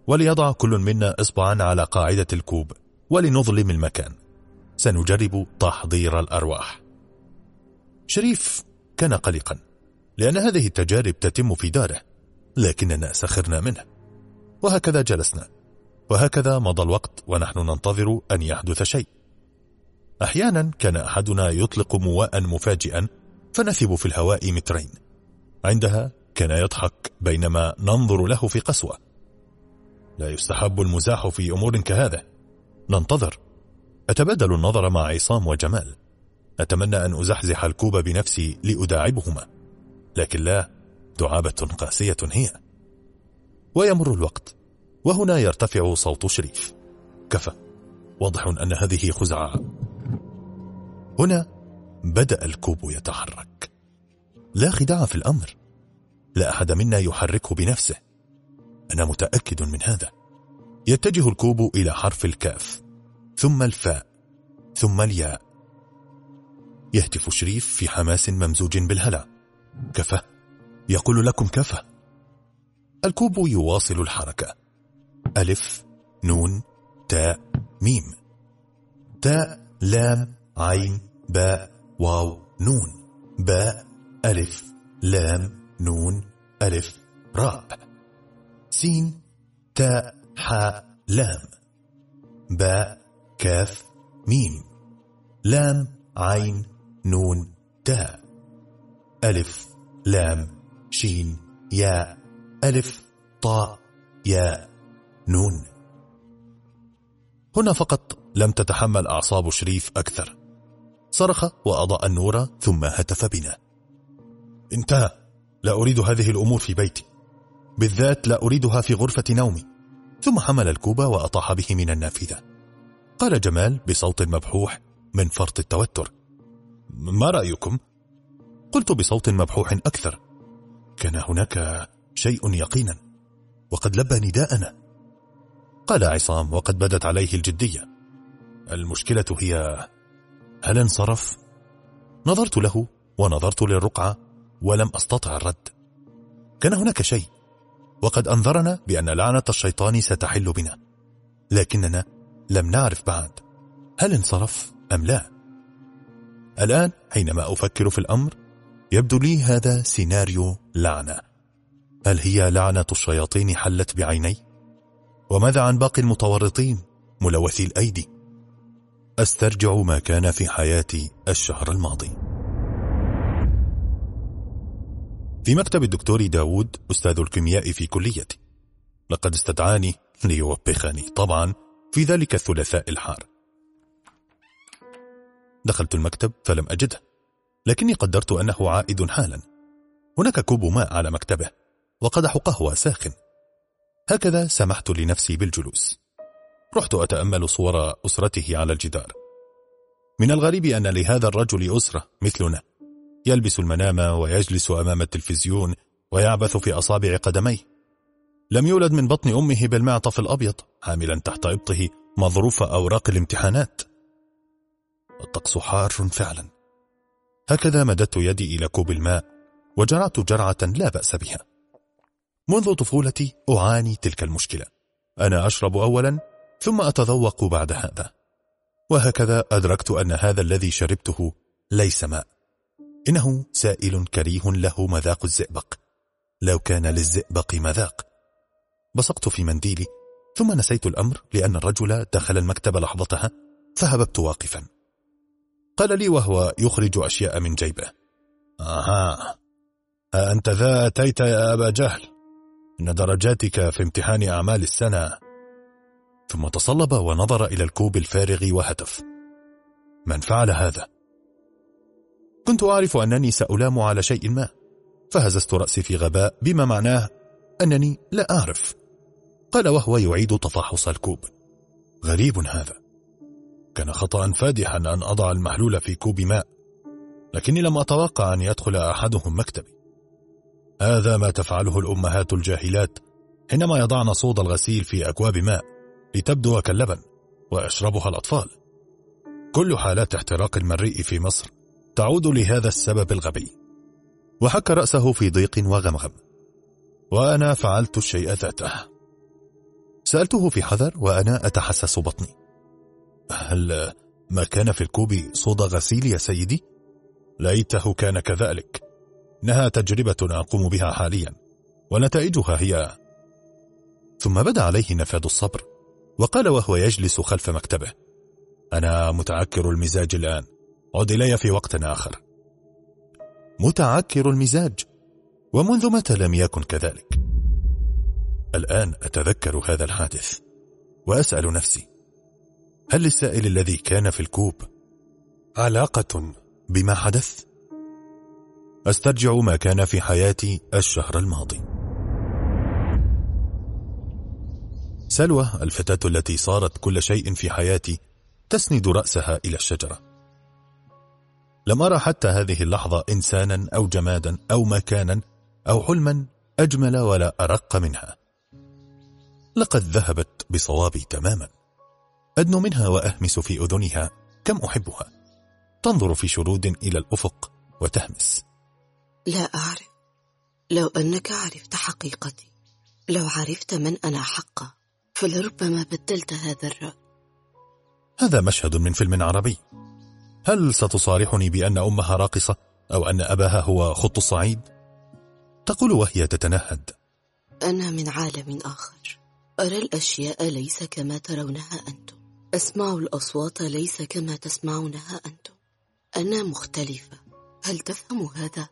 وليضع كل منا إصبعا على قاعدة الكوب ولنظلم المكان. سنجرب تحضير الأرواح. شريف كان قلقا لأن هذه التجارب تتم في داره، لكننا سخرنا منه. وهكذا جلسنا، وهكذا مضى الوقت ونحن ننتظر أن يحدث شيء. أحيانا كان أحدنا يطلق مواء مفاجئا فنثب في الهواء مترين. عندها كان يضحك بينما ننظر له في قسوة. لا يستحب المزاح في أمور كهذا. ننتظر. أتبادل النظر مع عصام وجمال. أتمنى أن أزحزح الكوب بنفسي لأداعبهما، لكن لا، دعابة قاسية هي. ويمر الوقت، وهنا يرتفع صوت شريف. كفى، واضح أن هذه خزعة. هنا بدأ الكوب يتحرك. لا خداع في الأمر، لا أحد منا يحركه بنفسه، أنا متأكد من هذا. يتجه الكوب إلى حرف الكاف، ثم الفاء، ثم الياء. يهتف شريف في حماس ممزوج بالهلع. كفى، يقول لكم كفى. الكوب يواصل الحركة. ألف، نون، تاء، ميم. تاء، لام، عين، باء، واو، نون. باء، ألف، لام، نون، ألف، راء. سين، تاء، حاء، لام. باء، كاف، ميم. لام، عين، نون، تاء. ألف، لام، شين، ياء، ألف، طاء، ياء، نون. هنا فقط لم تتحمل أعصاب شريف أكثر. صرخ وأضاء النور ثم هتف بنا. انتهى، لا أريد هذه الأمور في بيتي، بالذات لا أريدها في غرفة نومي. ثم حمل الكوب وأطاح به من النافذة. قال جمال بصوت مبحوح من فرط التوتر: ما رأيكم؟ قلت بصوت مبحوح أكثر: كان هناك شيء يقينا، وقد لبى نداءنا. قال عصام وقد بدت عليه الجدية: المشكلة هي هل انصرف؟ نظرت له ونظرت للرقعة ولم أستطع الرد. كان هناك شيء، وقد أنذرنا بأن لعنة الشيطان ستحل بنا، لكننا لم نعرف بعد هل انصرف أم لا. الآن حينما أفكر في الأمر يبدو لي هذا سيناريو لعنة. هل هي لعنة الشياطين حلت بعيني؟ وماذا عن باقي المتورطين ملوثي الأيدي؟ أسترجع ما كان في حياتي الشهر الماضي. في مكتب الدكتور داود أستاذ الكيمياء في كليتي. لقد استدعاني ليوبخني طبعا في ذلك الثلاثاء الحار. دخلت المكتب فلم أجده، لكني قدرت أنه عائد حالا. هناك كوب ماء على مكتبه وقدح قهوة ساخن. هكذا سمحت لنفسي بالجلوس. رحت أتأمل صور أسرته على الجدار. من الغريب أن لهذا الرجل أسرة مثلنا، يلبس المنام ويجلس أمام التلفزيون ويعبث في أصابع قدميه. لم يولد من بطن أمه بالمعطف الأبيض حاملا تحت إبطه مظروف أوراق الامتحانات. الطقس حار فعلا. هكذا مددت يدي إلى كوب الماء وجرعت جرعة لا بأس بها. منذ طفولتي أعاني تلك المشكلة، أنا أشرب أولا ثم أتذوق بعد هذا. وهكذا أدركت أن هذا الذي شربته ليس ماء، إنه سائل كريه له مذاق الزئبق، لو كان للزئبق مذاق. بصقت في منديلي ثم نسيت الأمر لأن الرجل دخل المكتب لحظتها، فهببت واقفا. قال لي وهو يخرج أشياء من جيبه: آها، أنت ذا أتيت يا أبا جهل، إن درجاتك في امتحان أعمال السنة. ثم تصلب ونظر إلى الكوب الفارغ وهتف: من فعل هذا؟ كنت أعرف أنني سألام على شيء ما، فهززت رأسي في غباء بما معناه أنني لا أعرف. قال وهو يعيد تفحص الكوب: غريب هذا، كان خطأ فادحا أن أضع المحلول في كوب ماء، لكني لم أتوقع أن يدخل أحدهم مكتبي. هذا ما تفعله الأمهات الجاهلات حينما يضعن صودا الغسيل في أكواب ماء لتبدو كاللبن ويشربها الأطفال. كل حالات احتراق المريء في مصر تعود لهذا السبب الغبي. وحك رأسه في ضيق وغمغم: وأنا فعلت الشيء ذاته. سألته في حذر وأنا أتحسس بطني: هل ما كان في الكوب صودا غسيل يا سيدي؟ ليته كان كذلك. إنها تجربة أقوم بها حاليا ونتائجها هي. ثم بدا عليه نفاذ الصبر وقال وهو يجلس خلف مكتبه: أنا متعكر المزاج الآن، عد إلي في وقت آخر. متعكر المزاج؟ ومنذ متى لم يكن كذلك؟ الآن أتذكر هذا الحادث وأسأل نفسي: هل للسائل الذي كان في الكوب علاقة بما حدث؟ أسترجع ما كان في حياتي الشهر الماضي. سلوى، الفتاة التي صارت كل شيء في حياتي، تسند رأسها إلى الشجرة. لم أرى حتى هذه اللحظة إنسانا أو جمادا أو مكانا أو حلما أجمل ولا أرق منها. لقد ذهبت بصوابي تماما. أدنو منها وأهمس في أذنها كم أحبها. تنظر في شرود إلى الأفق وتهمس: لا أعرف. لو أنك عرفت حقيقتي، لو عرفت من أنا حقا، فلربما بدلت هذا الرأي. هذا مشهد من فيلم عربي. هل ستصارحني بأن أمها راقصة أو أن أباها هو خط الصعيد؟ تقول وهي تتنهد: أنا من عالم آخر، أرى الأشياء ليس كما ترونها أنتم، أسمع الأصوات ليس كما تسمعونها أنتم. أنا مختلفة، هل تفهم هذا؟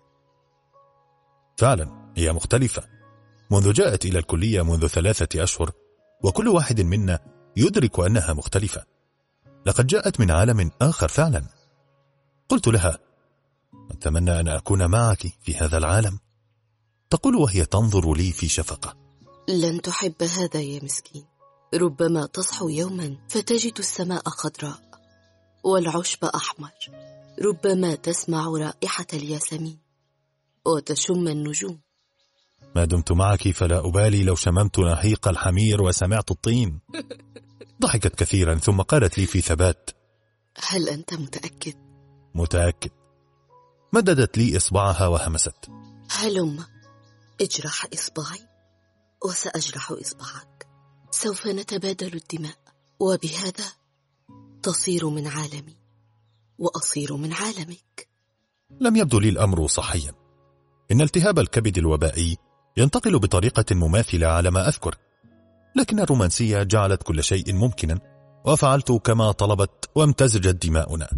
فعلا هي مختلفة. منذ جاءت إلى الكلية منذ ثلاثة أشهر وكل واحد منا يدرك أنها مختلفة. لقد جاءت من عالم آخر فعلا. قلت لها: أتمنى أن أكون معك في هذا العالم. تقول وهي تنظر لي في شفقة: لن تحب هذا يا مسكين. ربما تصحو يوما فتجد السماء خضراء والعشب أحمر، ربما تسمع رائحة الياسمين وتشم النجوم. ما دمت معك فلا أبالي لو شممت نهيق الحمير وسمعت الطين. ضحكت كثيرا ثم قالت لي في ثبات: هل أنت متأكد؟ متأكد. مددت لي إصبعها وهمست: هلم اجرح إصبعي وسأجرح إصبعك، سوف نتبادل الدماء، وبهذا تصير من عالمي وأصير من عالمك. لم يبدو لي الأمر صحيا. إن التهاب الكبد الوبائي ينتقل بطريقة مماثلة على ما أذكر، لكن الرومانسية جعلت كل شيء ممكنا، وفعلت كما طلبت وامتزجت دماؤنا.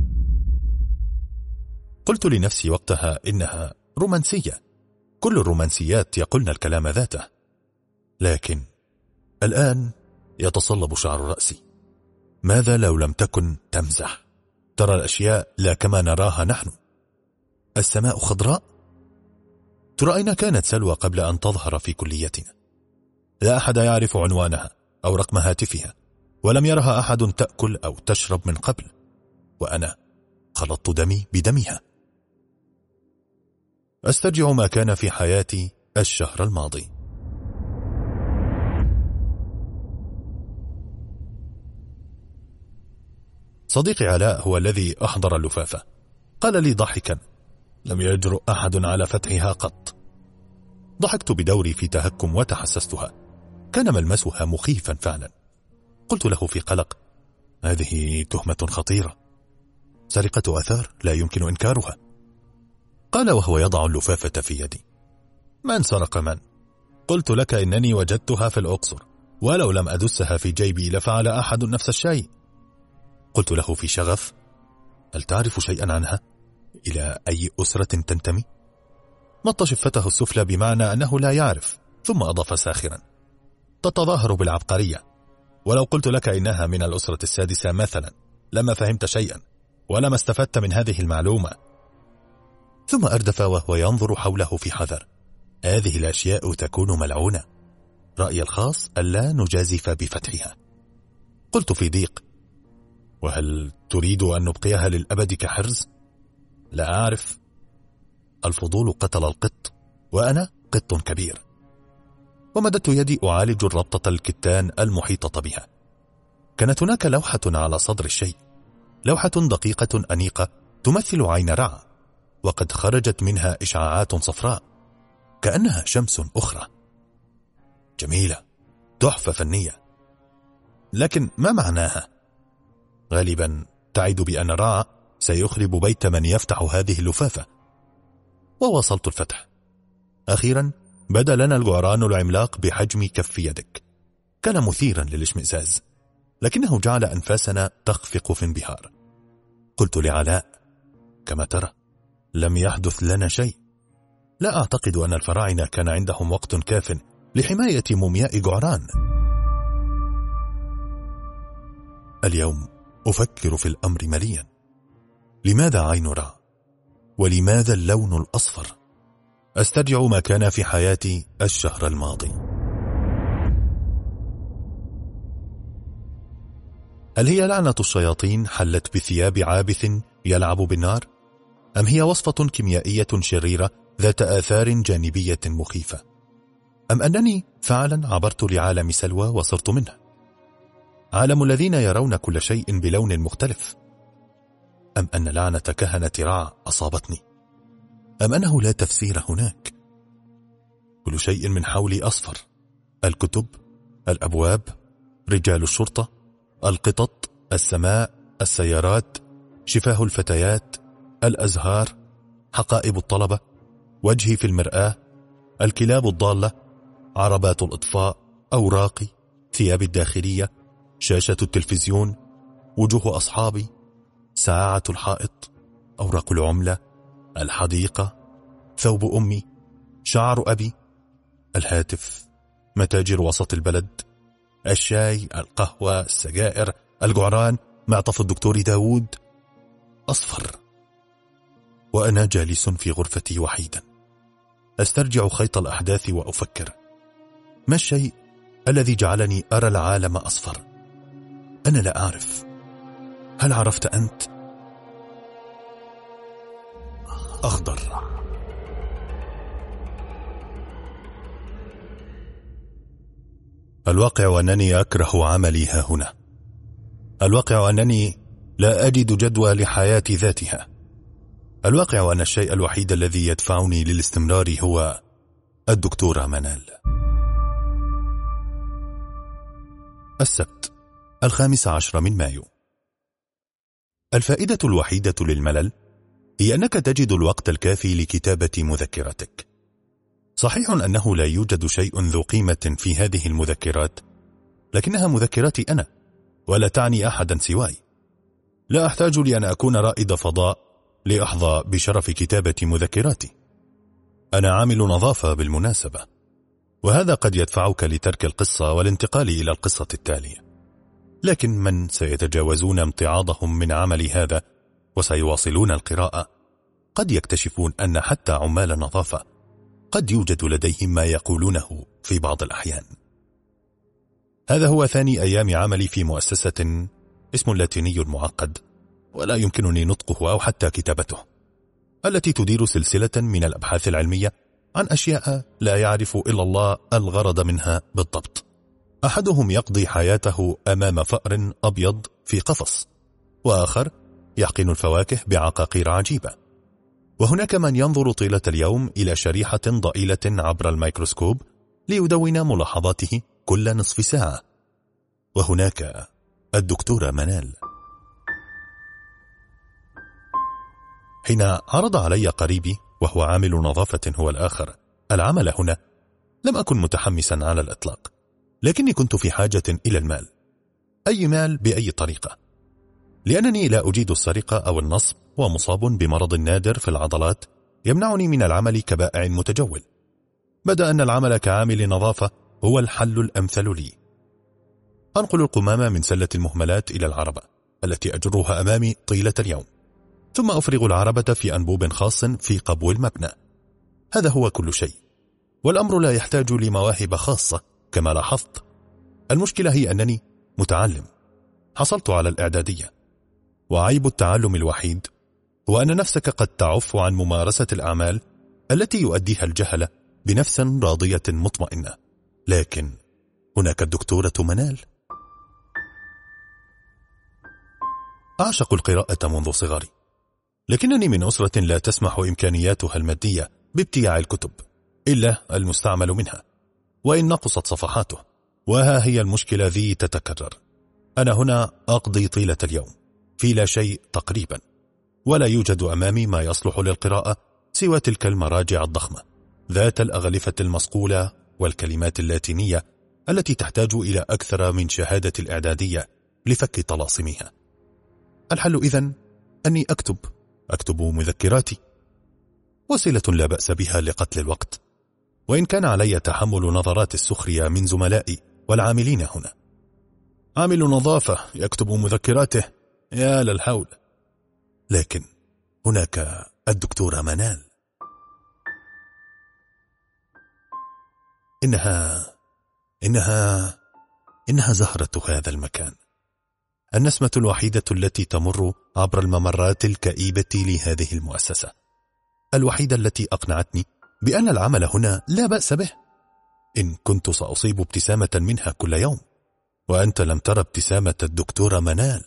قلت لنفسي وقتها إنها رومانسية، كل الرومانسيات يقولن الكلام ذاته. لكن الآن يتصلب شعر رأسي. ماذا لو لم تكن تمزح؟ ترى الأشياء لا كما نراها نحن. السماء خضراء؟ ترى أين كانت سلوى قبل أن تظهر في كليتنا؟ لا أحد يعرف عنوانها أو رقم هاتفها، ولم يرها أحد تأكل أو تشرب من قبل، وأنا خلطت دمي بدمها. أسترجع ما كان في حياتي الشهر الماضي. صديقي علاء هو الذي أحضر اللفافة. قال لي ضحكا: لم يجرؤ أحد على فتحها قط. ضحكت بدوري في تهكم وتحسستها. كان ملمسها مخيفا فعلا. قلت له في قلق: هذه تهمة خطيرة، سرقة أثار لا يمكن إنكارها. قال وهو يضع اللفافة في يدي: من سرق من؟ قلت لك إنني وجدتها في الأقصر، ولو لم أدسها في جيبي لفعل أحد نفس الشيء. قلت له في شغف: هل تعرف شيئا عنها؟ إلى أي أسرة تنتمي؟ مط شفته السفلى بمعنى أنه لا يعرف، ثم أضاف ساخرا: تتظاهر بالعبقرية، ولو قلت لك إنها من الأسرة السادسة مثلا لما فهمت شيئا ولما استفدت من هذه المعلومة. ثم أردف وهو ينظر حوله في حذر: هذه الأشياء تكون ملعونة، رأيي الخاص ألا نجازف بفتحها. قلت في ضيق: وهل تريد أن نبقيها للأبد كحرز؟ لا أعرف. الفضول قتل القط، وأنا قط كبير. ومددت يدي أعالج الربطة الكتان المحيطة بها. كانت هناك لوحة على صدر الشيء، لوحة دقيقة أنيقة تمثل عين رع، وقد خرجت منها إشعاعات صفراء كأنها شمس أخرى. جميلة، تحفة فنية. لكن ما معناها؟ غالبا تعد بأن را سيخرب بيت من يفتح هذه اللفافة. وواصلت الفتح. أخيرا بدا لنا الجعران العملاق بحجم كف يدك. كان مثيرا للاشمئزاز، لكنه جعل أنفاسنا تخفق في انبهار. قلت لعلاء: كما ترى لم يحدث لنا شيء. لا أعتقد أن الفراعنة كان عندهم وقت كاف لحماية مومياء جعران. اليوم أفكر في الأمر مليا. لماذا عين را؟ ولماذا اللون الأصفر؟ أسترجع ما كان في حياتي الشهر الماضي. هل هي لعنة الشياطين حلت بثياب عابث يلعب بالنار؟ أم هي وصفة كيميائية شريرة ذات آثار جانبية مخيفة؟ أم أنني فعلا عبرت لعالم سلوى وصرت منه؟ عالم الذين يرون كل شيء بلون مختلف؟ أم أن لعنة كهنة رع أصابتني؟ أم أنه لا تفسير هناك؟ كل شيء من حولي أصفر: الكتب، الأبواب، رجال الشرطة، القطط، السماء، السيارات، شفاه الفتيات، الأزهار، حقائب الطلبة، وجهي في المرآة، الكلاب الضالة، عربات الإطفاء، أوراقي، ثيابي الداخلية، شاشة التلفزيون، وجوه أصحابي، ساعة الحائط، أوراق العملة، الحديقة، ثوب أمي، شعر أبي، الهاتف، متاجر وسط البلد، الشاي، القهوة، السجائر، الجعران، معطف الدكتور داود. أصفر. وأنا جالس في غرفتي وحيدا أسترجع خيط الأحداث وأفكر: ما الشيء الذي جعلني أرى العالم أصفر؟ أنا لا أعرف. هل عرفت أنت؟ أخضر. الواقع أنني أكره عملي ها هنا. الواقع أنني لا أجد جدوى لحياة ذاتها. الواقع أن الشيء الوحيد الذي يدفعني للاستمرار هو الدكتورة منال. السبت الخامس عشر من مايو. الفائدة الوحيدة للملل هي أنك تجد الوقت الكافي لكتابة مذكرتك. صحيح أنه لا يوجد شيء ذو قيمة في هذه المذكرات، لكنها مذكراتي أنا ولا تعني أحدا سواي. لا أحتاج لأن أكون رائد فضاء لأحظى بشرف كتابة مذكراتي. أنا عامل نظافة بالمناسبة، وهذا قد يدفعك لترك القصة والانتقال إلى القصة التالية. لكن من سيتجاوزون امتعاضهم من عمل هذا وسيواصلون القراءة قد يكتشفون أن حتى عمال النظافة قد يوجد لديهم ما يقولونه في بعض الأحيان. هذا هو ثاني أيام عملي في مؤسسة اسم لاتيني معقد ولا يمكنني نطقه أو حتى كتابته، التي تدير سلسلة من الأبحاث العلمية عن أشياء لا يعرف إلا الله الغرض منها بالضبط. أحدهم يقضي حياته أمام فأر أبيض في قفص، وآخر يحقن الفواكه بعقاقير عجيبة، وهناك من ينظر طيلة اليوم إلى شريحة ضئيلة عبر الميكروسكوب ليدون ملاحظاته كل نصف ساعة، وهناك الدكتورة منال. حين عرض علي قريبي وهو عامل نظافة هو الآخر العمل هنا، لم أكن متحمسا على الإطلاق، لكني كنت في حاجة إلى المال، أي مال بأي طريقة، لأنني لا أجيد السرقة أو النصب، ومصاب بمرض نادر في العضلات يمنعني من العمل كبائع متجول. بدأ أن العمل كعامل نظافة هو الحل الأمثل لي. أنقل القمامة من سلة المهملات إلى العربة التي أجرها أمامي طيلة اليوم، ثم أفرغ العربة في أنبوب خاص في قبو المبنى. هذا هو كل شيء، والأمر لا يحتاج لمواهب خاصة كما لاحظت. المشكلة هي أنني متعلم، حصلت على الإعدادية، وعيب التعلم الوحيد هو أن نفسك قد تعف عن ممارسة الأعمال التي يؤديها الجهل بنفس راضية مطمئنة. لكن هناك الدكتورة منال. أعشق القراءة منذ صغري، لكنني من أسرة لا تسمح إمكانياتها المادية بابتياع الكتب إلا المستعمل منها، وإن نقصت صفحاته. وها هي المشكلة ذي تتكرر، أنا هنا أقضي طيلة اليوم في لا شيء تقريبا، ولا يوجد أمامي ما يصلح للقراءة سوى تلك المراجع الضخمة ذات الأغلفة المصقولة والكلمات اللاتينية التي تحتاج إلى أكثر من شهادة الإعدادية لفك طلاسمها. الحل إذن أني أكتب أكتب مذكراتي، وسيلة لا بأس بها لقتل الوقت، وإن كان علي تحمل نظرات السخرية من زملائي والعاملين هنا. عامل نظافة يكتب مذكراته، يا للحول. لكن هناك الدكتورة منال، إنها إنها إنها زهرة هذا المكان، النسمة الوحيدة التي تمر عبر الممرات الكئيبة لهذه المؤسسة، الوحيدة التي أقنعتني بأن العمل هنا لا بأس به، إن كنت سأصيب ابتسامة منها كل يوم. وأنت لم ترى ابتسامة الدكتورة منال.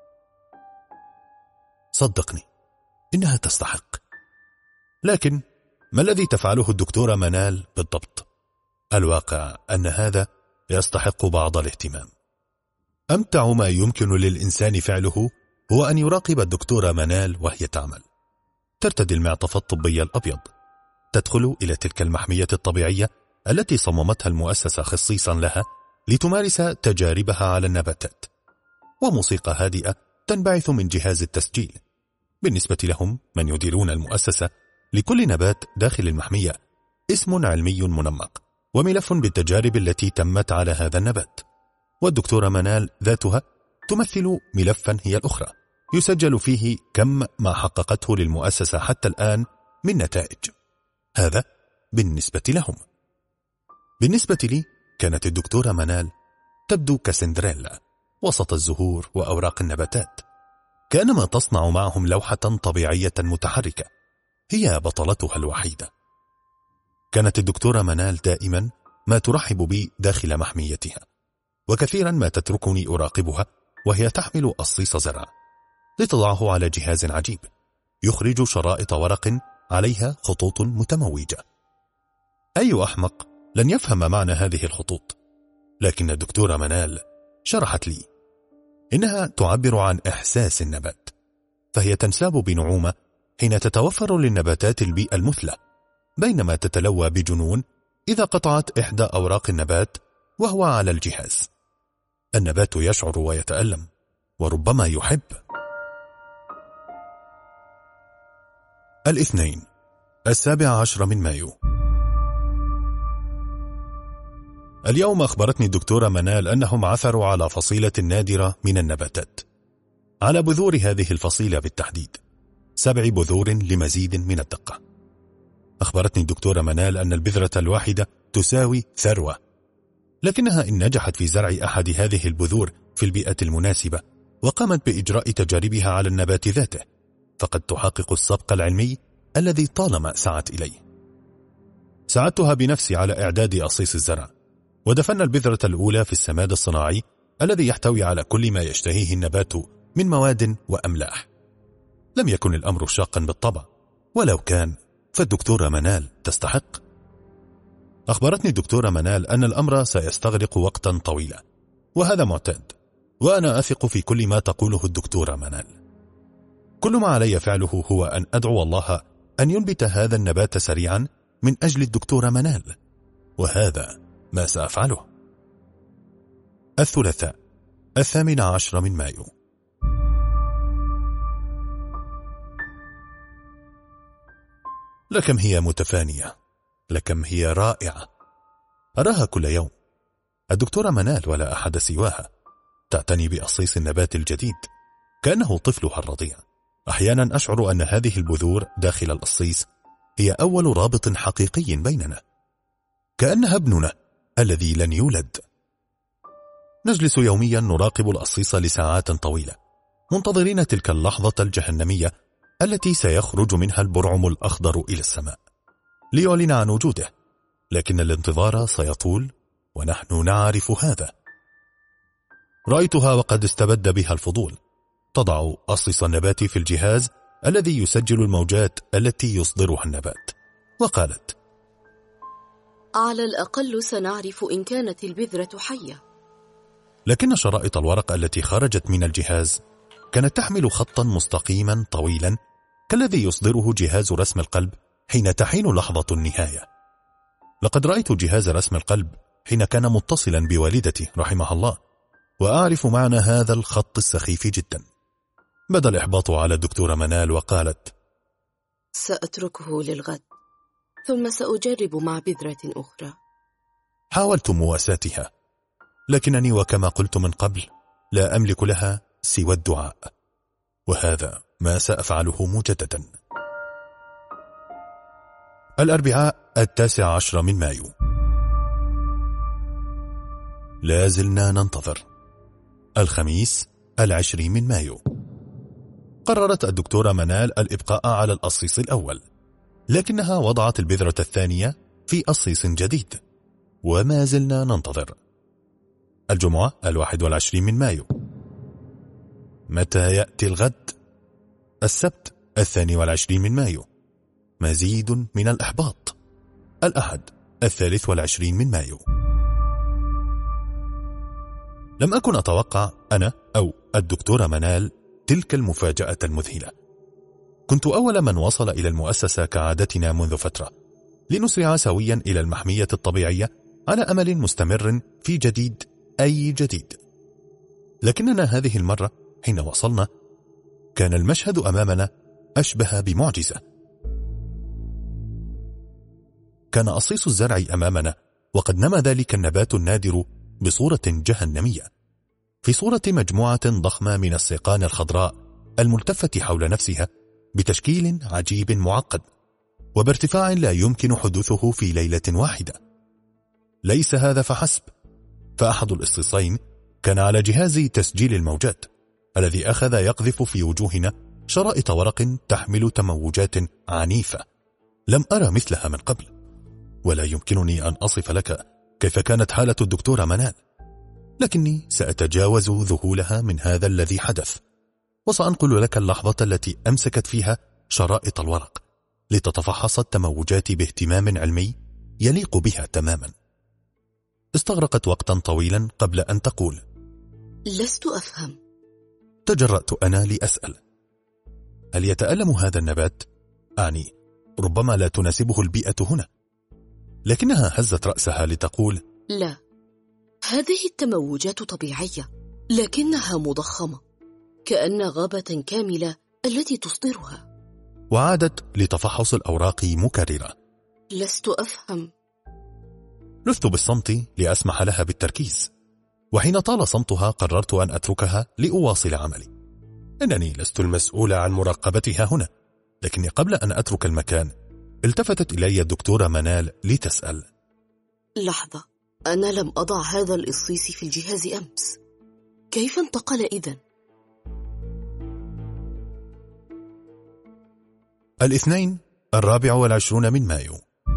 صدقني إنها تستحق. لكن ما الذي تفعله الدكتورة منال بالضبط؟ الواقع أن هذا يستحق بعض الاهتمام. أمتع ما يمكن للإنسان فعله هو أن يراقب الدكتورة منال وهي تعمل. ترتدي المعطف الطبي الأبيض، تدخل إلى تلك المحمية الطبيعية التي صممتها المؤسسة خصيصا لها لتمارس تجاربها على النباتات، وموسيقى هادئة تنبعث من جهاز التسجيل. بالنسبة لهم من يديرون المؤسسة، لكل نبات داخل المحمية اسم علمي منمق وملف بالتجارب التي تمت على هذا النبات، والدكتورة منال ذاتها تمثل ملفا هي الأخرى يسجل فيه كم ما حققته للمؤسسة حتى الآن من نتائج. هذا بالنسبة لهم. بالنسبة لي كانت الدكتورة منال تبدو كسندريلا وسط الزهور وأوراق النباتات، كأنما تصنع معهم لوحة طبيعية متحركة هي بطلتها الوحيدة. كانت الدكتورة منال دائما ما ترحب بي داخل محميتها، وكثيرا ما تتركني أراقبها وهي تحمل قصيص زرع لتضعه على جهاز عجيب يخرج شرائط ورق عليها خطوط متموجة. أي أحمق لن يفهم معنى هذه الخطوط، لكن الدكتورة منال شرحت لي إنها تعبر عن إحساس النبات، فهي تنساب بنعومة حين تتوفر للنباتات البيئة المثلى، بينما تتلوى بجنون إذا قطعت إحدى أوراق النبات وهو على الجهاز. النبات يشعر ويتألم وربما يحب. الاثنين السابع عشر من مايو. اليوم أخبرتني الدكتورة منال أنهم عثروا على فصيلة نادرة من النباتات، على بذور هذه الفصيلة بالتحديد، سبع بذور لمزيد من الدقة. أخبرتني الدكتورة منال أن البذرة الواحدة تساوي ثروة، لكنها إن نجحت في زرع أحد هذه البذور في البيئة المناسبة وقامت بإجراء تجاربها على النبات ذاته، فقد تحقق السبق العلمي الذي طالما سعت إليه. ساعدتها بنفسي على إعداد أصيص الزرع، ودفن البذرة الأولى في السماد الصناعي الذي يحتوي على كل ما يشتهيه النبات من مواد وأملاح. لم يكن الأمر شاقا بالطبع، ولو كان فالدكتورة منال تستحق. أخبرتني الدكتورة منال أن الأمر سيستغرق وقتا طويلا، وهذا معتاد، وأنا أثق في كل ما تقوله الدكتورة منال. كل ما علي فعله هو أن أدعو الله أن ينبت هذا النبات سريعا من أجل الدكتورة منال، وهذا ما سأفعله. الثلاثاء الثامن عشر من مايو. لكم هي متفانية، لكم هي رائعة، أراها كل يوم. الدكتورة منال ولا أحد سواها تعتني بأصيص النبات الجديد كأنه طفلها الرضيع. أحيانا أشعر أن هذه البذور داخل الأصيص هي أول رابط حقيقي بيننا، كأنها ابننا الذي لن يولد. نجلس يوميا نراقب الأصيص لساعات طويلة، منتظرين تلك اللحظة الجهنمية التي سيخرج منها البرعم الأخضر إلى السماء ليعلن عن وجوده، لكن الانتظار سيطول ونحن نعرف هذا. رأيتها وقد استبد بها الفضول تضع أصيص النبات في الجهاز الذي يسجل الموجات التي يصدرها النبات، وقالت: على الأقل سنعرف إن كانت البذرة حية. لكن شرائط الورق التي خرجت من الجهاز كانت تحمل خطا مستقيما طويلا كالذي يصدره جهاز رسم القلب حين تحين لحظة النهاية. لقد رأيت جهاز رسم القلب حين كان متصلا بوالدتي رحمها الله، وأعرف معنى هذا الخط السخيف جدا. بدا الإحباط على الدكتورة منال وقالت: سأتركه للغد، ثم سأجرب مع بذرة أخرى. حاولت مواساتها، لكنني وكما قلت من قبل لا أملك لها سوى الدعاء، وهذا ما سأفعله مجددا. الأربعاء التاسع عشر من مايو. لا زلنا ننتظر. الخميس العشرين من مايو. قررت الدكتورة منال الإبقاء على الأصيص الأول، لكنها وضعت البذرة الثانية في أصيص جديد، وما زلنا ننتظر. الجمعة الواحد والعشرين من مايو. متى يأتي الغد؟ السبت الثاني والعشرين من مايو. مزيد من الإحباط. الأحد الثالث والعشرين من مايو. لم أكن أتوقع أنا أو الدكتورة منال تلك المفاجأة المذهلة. كنت أول من وصل إلى المؤسسة كعادتنا منذ فترة، لنسرع سويا إلى المحمية الطبيعية على أمل مستمر في جديد أي جديد. لكننا هذه المرة حين وصلنا كان المشهد أمامنا أشبه بمعجزة. كان أصيص الزرع أمامنا، وقد نمى ذلك النبات النادر بصورة جهنمية، في صورة مجموعة ضخمة من السيقان الخضراء الملتفة حول نفسها بتشكيل عجيب معقد، وبارتفاع لا يمكن حدوثه في ليلة واحدة. ليس هذا فحسب، فأحد الإصصين كان على جهاز تسجيل الموجات الذي أخذ يقذف في وجوهنا شرائط ورق تحمل تموجات عنيفة لم أرى مثلها من قبل، ولا يمكنني أن أصف لك كيف كانت حالة الدكتورة منال، لكني سأتجاوز ذهولها من هذا الذي حدث، وسأنقل لك اللحظة التي أمسكت فيها شرائط الورق لتتفحص التموجات باهتمام علمي يليق بها تماما. استغرقت وقتا طويلا قبل أن تقول: لست أفهم. تجرأت أنا لأسأل: هل يتألم هذا النبات؟ أعني ربما لا تناسبه البيئة هنا. لكنها هزت رأسها لتقول: لا، هذه التموجات طبيعية، لكنها مضخمة كأن غابة كاملة التي تصدرها. وعادت لتفحص الأوراق مكررة. لست أفهم. لثت بالصمت لأسمح لها بالتركيز، وحين طال صمتها قررت أن أتركها لأواصل عملي. إنني لست المسؤول عن مراقبتها هنا، لكني قبل أن أترك المكان التفتت إلي الدكتورة منال لتسأل: لحظة، أنا لم أضع هذا الإصيص في الجهاز أمس، كيف انتقل إذن؟ الاثنين الرابع والعشرون من مايو.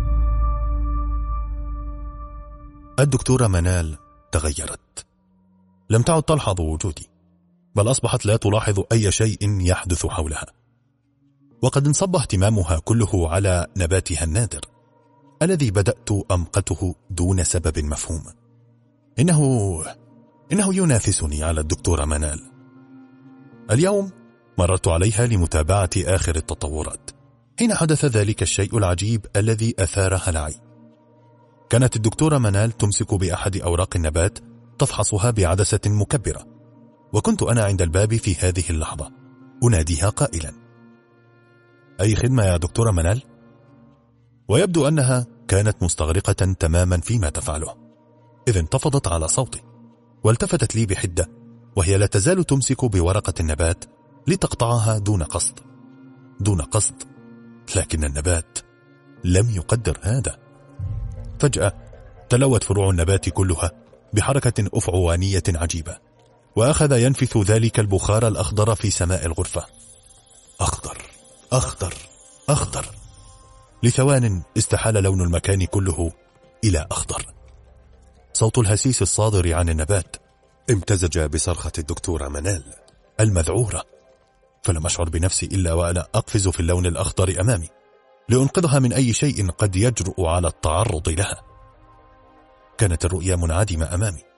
الدكتورة منال تغيرت، لم تعد تلحظ وجودي، بل أصبحت لا تلاحظ أي شيء يحدث حولها، وقد انصب اهتمامها كله على نباتها النادر الذي بدأت أمقته دون سبب مفهوم. إنه إنه ينافسني على الدكتورة منال. اليوم مررت عليها لمتابعة آخر التطورات حين حدث ذلك الشيء العجيب الذي أثار هلعي. كانت الدكتورة منال تمسك بأحد أوراق النبات تفحصها بعدسة مكبرة، وكنت أنا عند الباب في هذه اللحظة أناديها قائلا: أي خدمة يا دكتورة منال؟ ويبدو أنها كانت مستغرقة تماما فيما تفعله، إذ انتفضت على صوتي والتفتت لي بحدة، وهي لا تزال تمسك بورقة النبات لتقطعها دون قصد دون قصد لكن النبات لم يقدر هذا. فجأة تلوت فروع النبات كلها بحركة أفعوانية عجيبة، وأخذ ينفث ذلك البخار الأخضر في سماء الغرفة. أخضر أخضر أخضر. لثوان استحال لون المكان كله إلى أخضر. صوت الهسيس الصادر عن النبات امتزج بصرخة الدكتورة منال المذعورة، فلم أشعر بنفسي إلا وأنا أقفز في اللون الأخضر أمامي لأنقذها من أي شيء قد يجرؤ على التعرض لها. كانت الرؤيا منعدمة أمامي،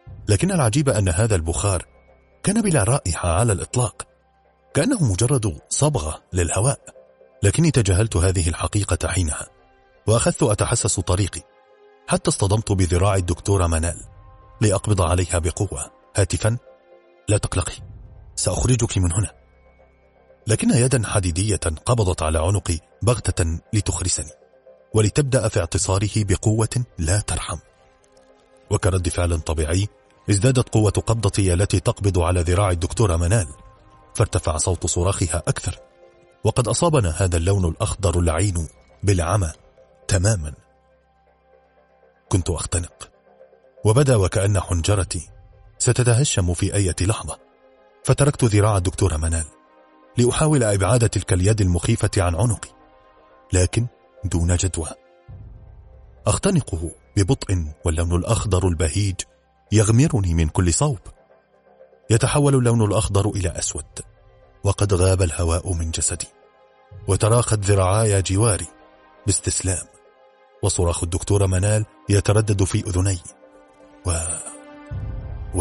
لكن العجيب أن هذا البخار كان بلا رائحة على الإطلاق، كأنه مجرد صبغة للهواء. لكني تجاهلت هذه الحقيقة حينها، وأخذت أتحسس طريقي حتى اصطدمت بذراع الدكتورة منال لأقبض عليها بقوة هاتفا: لا تقلقي، سأخرجك من هنا. لكن يدا حديدية قبضت على عنقي بغتة لتخرسني ولتبدأ في اعتصاره بقوة لا ترحم. وكرد فعل طبيعي ازدادت قوة قبضتي التي تقبض على ذراع الدكتورة منال، فارتفع صوت صراخها أكثر، وقد أصابنا هذا اللون الأخضر اللعين بالعمى تماما. كنت أختنق، وبدا وكأن حنجرتي ستتهشم في أي لحظة، فتركت ذراع الدكتورة منال لأحاول إبعاد تلك اليد المخيفة عن عنقي، لكن دون جدوى. أختنقه ببطء، واللون الأخضر البهيج يغمرني من كل صوب. يتحول اللون الأخضر إلى أسود، وقد غاب الهواء من جسدي، وتراخت ذراعاي جواري باستسلام، وصراخ الدكتورة منال يتردد في أذني. و... و...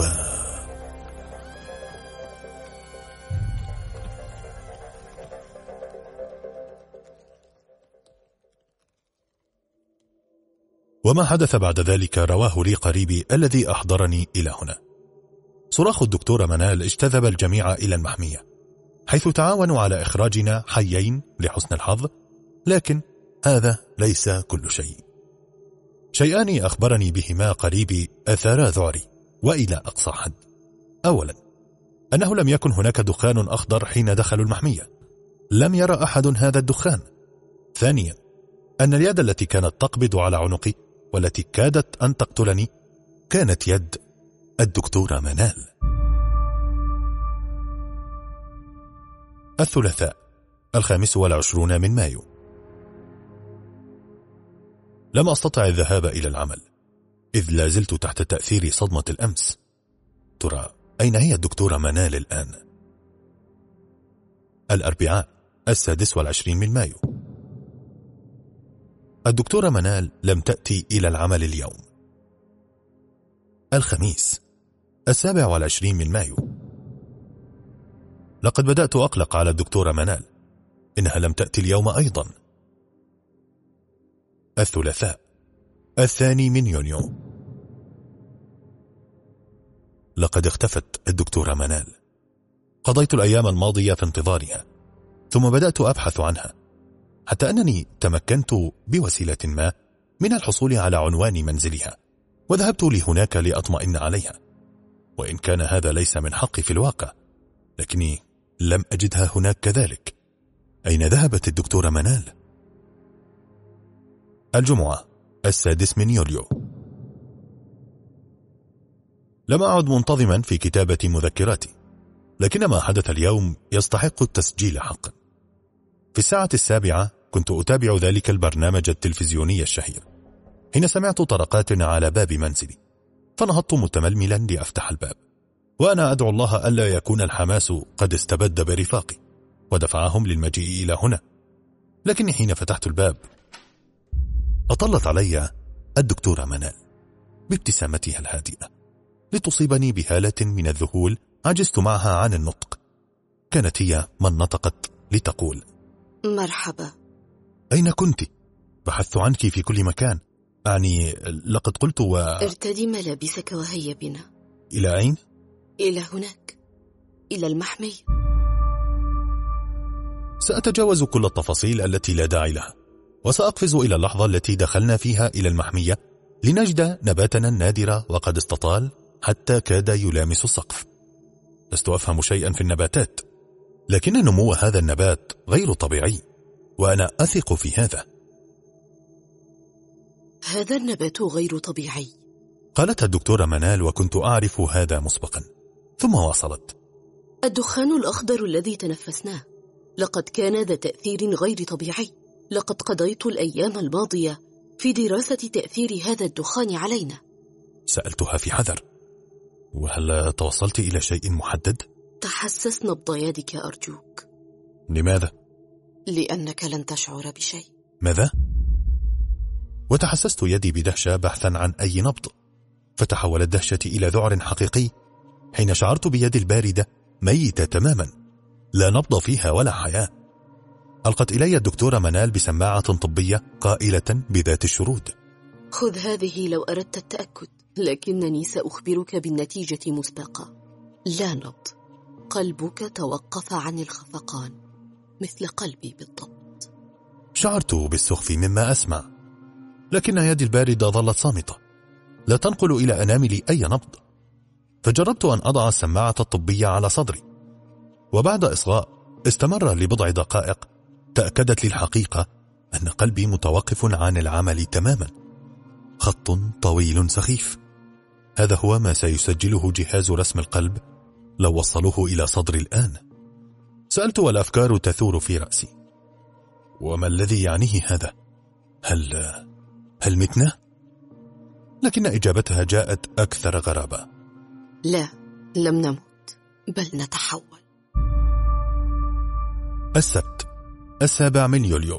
وما حدث بعد ذلك رواه لي قريبي الذي أحضرني إلى هنا. صراخ الدكتورة منال اجتذب الجميع إلى المحمية، حيث تعاونوا على إخراجنا حيين لحسن الحظ. لكن هذا ليس كل شيء. شيئان أخبرني بهما قريبي أثارا ذعري وإلى أقصى حد. أولا، أنه لم يكن هناك دخان أخضر حين دخلوا المحمية، لم يرى أحد هذا الدخان. ثانيا، أن اليد التي كانت تقبض على عنقي والتي كادت أن تقتلني كانت يد الدكتورة منال. الثلاثاء الخامس والعشرون من مايو. لم أستطع الذهاب إلى العمل، إذ لازلت تحت تأثير صدمة الأمس. ترى أين هي الدكتورة منال الآن؟ الأربعاء السادس والعشرين من مايو. الدكتورة منال لم تأتي إلى العمل اليوم. الخميس السابع والعشرين من مايو. لقد بدأت أقلق على الدكتورة منال، إنها لم تأتي اليوم أيضا. الثلاثاء الثاني من يونيو. لقد اختفت الدكتورة منال. قضيت الأيام الماضية في انتظارها، ثم بدأت أبحث عنها، حتى أنني تمكنت بوسيلة ما من الحصول على عنوان منزلها، وذهبت لهناك لأطمئن عليها. وإن كان هذا ليس من حقي في الواقع، لكني لم أجدها هناك كذلك. أين ذهبت الدكتورة منال؟ الجمعة السادس من يوليو. لم أعد منتظما في كتابة مذكراتي، لكن ما حدث اليوم يستحق التسجيل حقا. في الساعة السابعة كنت أتابع ذلك البرنامج التلفزيوني الشهير، حين سمعت طرقات على باب منزلي، فنهضت متململا لأفتح الباب، وأنا أدعو الله ألا يكون الحماس قد استبد برفاقي ودفعهم للمجيء إلى هنا. لكني حين فتحت الباب أطلت علي الدكتورة منال بابتسامتها الهادئة لتصيبني بهالة من الذهول عجزت معها عن النطق. كانت هي من نطقت لتقول: مرحبا. أين كنت؟ بحثت عنك في كل مكان. أعني لقد قلت و... ارتدي ملابسك وهيا بنا. إلى أين؟ إلى هناك، إلى المحمية. سأتجاوز كل التفاصيل التي لا داعي لها، وسأقفز إلى اللحظة التي دخلنا فيها إلى المحمية لنجد نباتنا النادر وقد استطال حتى كاد يلامس السقف. لست أفهم شيئا في النباتات، لكن نمو هذا النبات غير طبيعي، وأنا أثق في هذا. هذا النبات غير طبيعي، قالتها الدكتورة منال، وكنت أعرف هذا مسبقا. ثم واصلت: الدخان الأخضر الذي تنفسناه لقد كان ذا تأثير غير طبيعي. لقد قضيت الأيام الماضية في دراسة تأثير هذا الدخان علينا. سألتها في حذر: وهل توصلت إلى شيء محدد؟ تحسس نبض يدك أرجوك. لماذا؟ لأنك لن تشعر بشيء. ماذا؟ وتحسست يدي بدهشة بحثا عن أي نبض، فتحولت دهشتي إلى ذعر حقيقي حين شعرت بيدي الباردة ميتة تماما، لا نبض فيها ولا حياة. ألقت إلي الدكتورة منال بسماعة طبية قائلة بذات الشرود: خذ هذه لو أردت التأكد، لكنني سأخبرك بالنتيجة مسبقة. لا نبض، قلبك توقف عن الخفقان مثل قلبي بالضبط. شعرت بالسخف مما أسمع، لكن يدي الباردة ظلت صامتة لا تنقل إلى أناملي أي نبض. فجربت أن أضع السماعة الطبية على صدري، وبعد إصغاء استمر لبضع دقائق تأكدت لي الحقيقة أن قلبي متوقف عن العمل تماما. خط طويل سخيف، هذا هو ما سيسجله جهاز رسم القلب لو وصلوه إلى صدري الآن. سألت والأفكار تثور في رأسي: وما الذي يعنيه هذا؟ هل هل متنا؟ لكن إجابتها جاءت أكثر غرابة: لا، لم نمت، بل نتحول. السبت السابع من يوليو.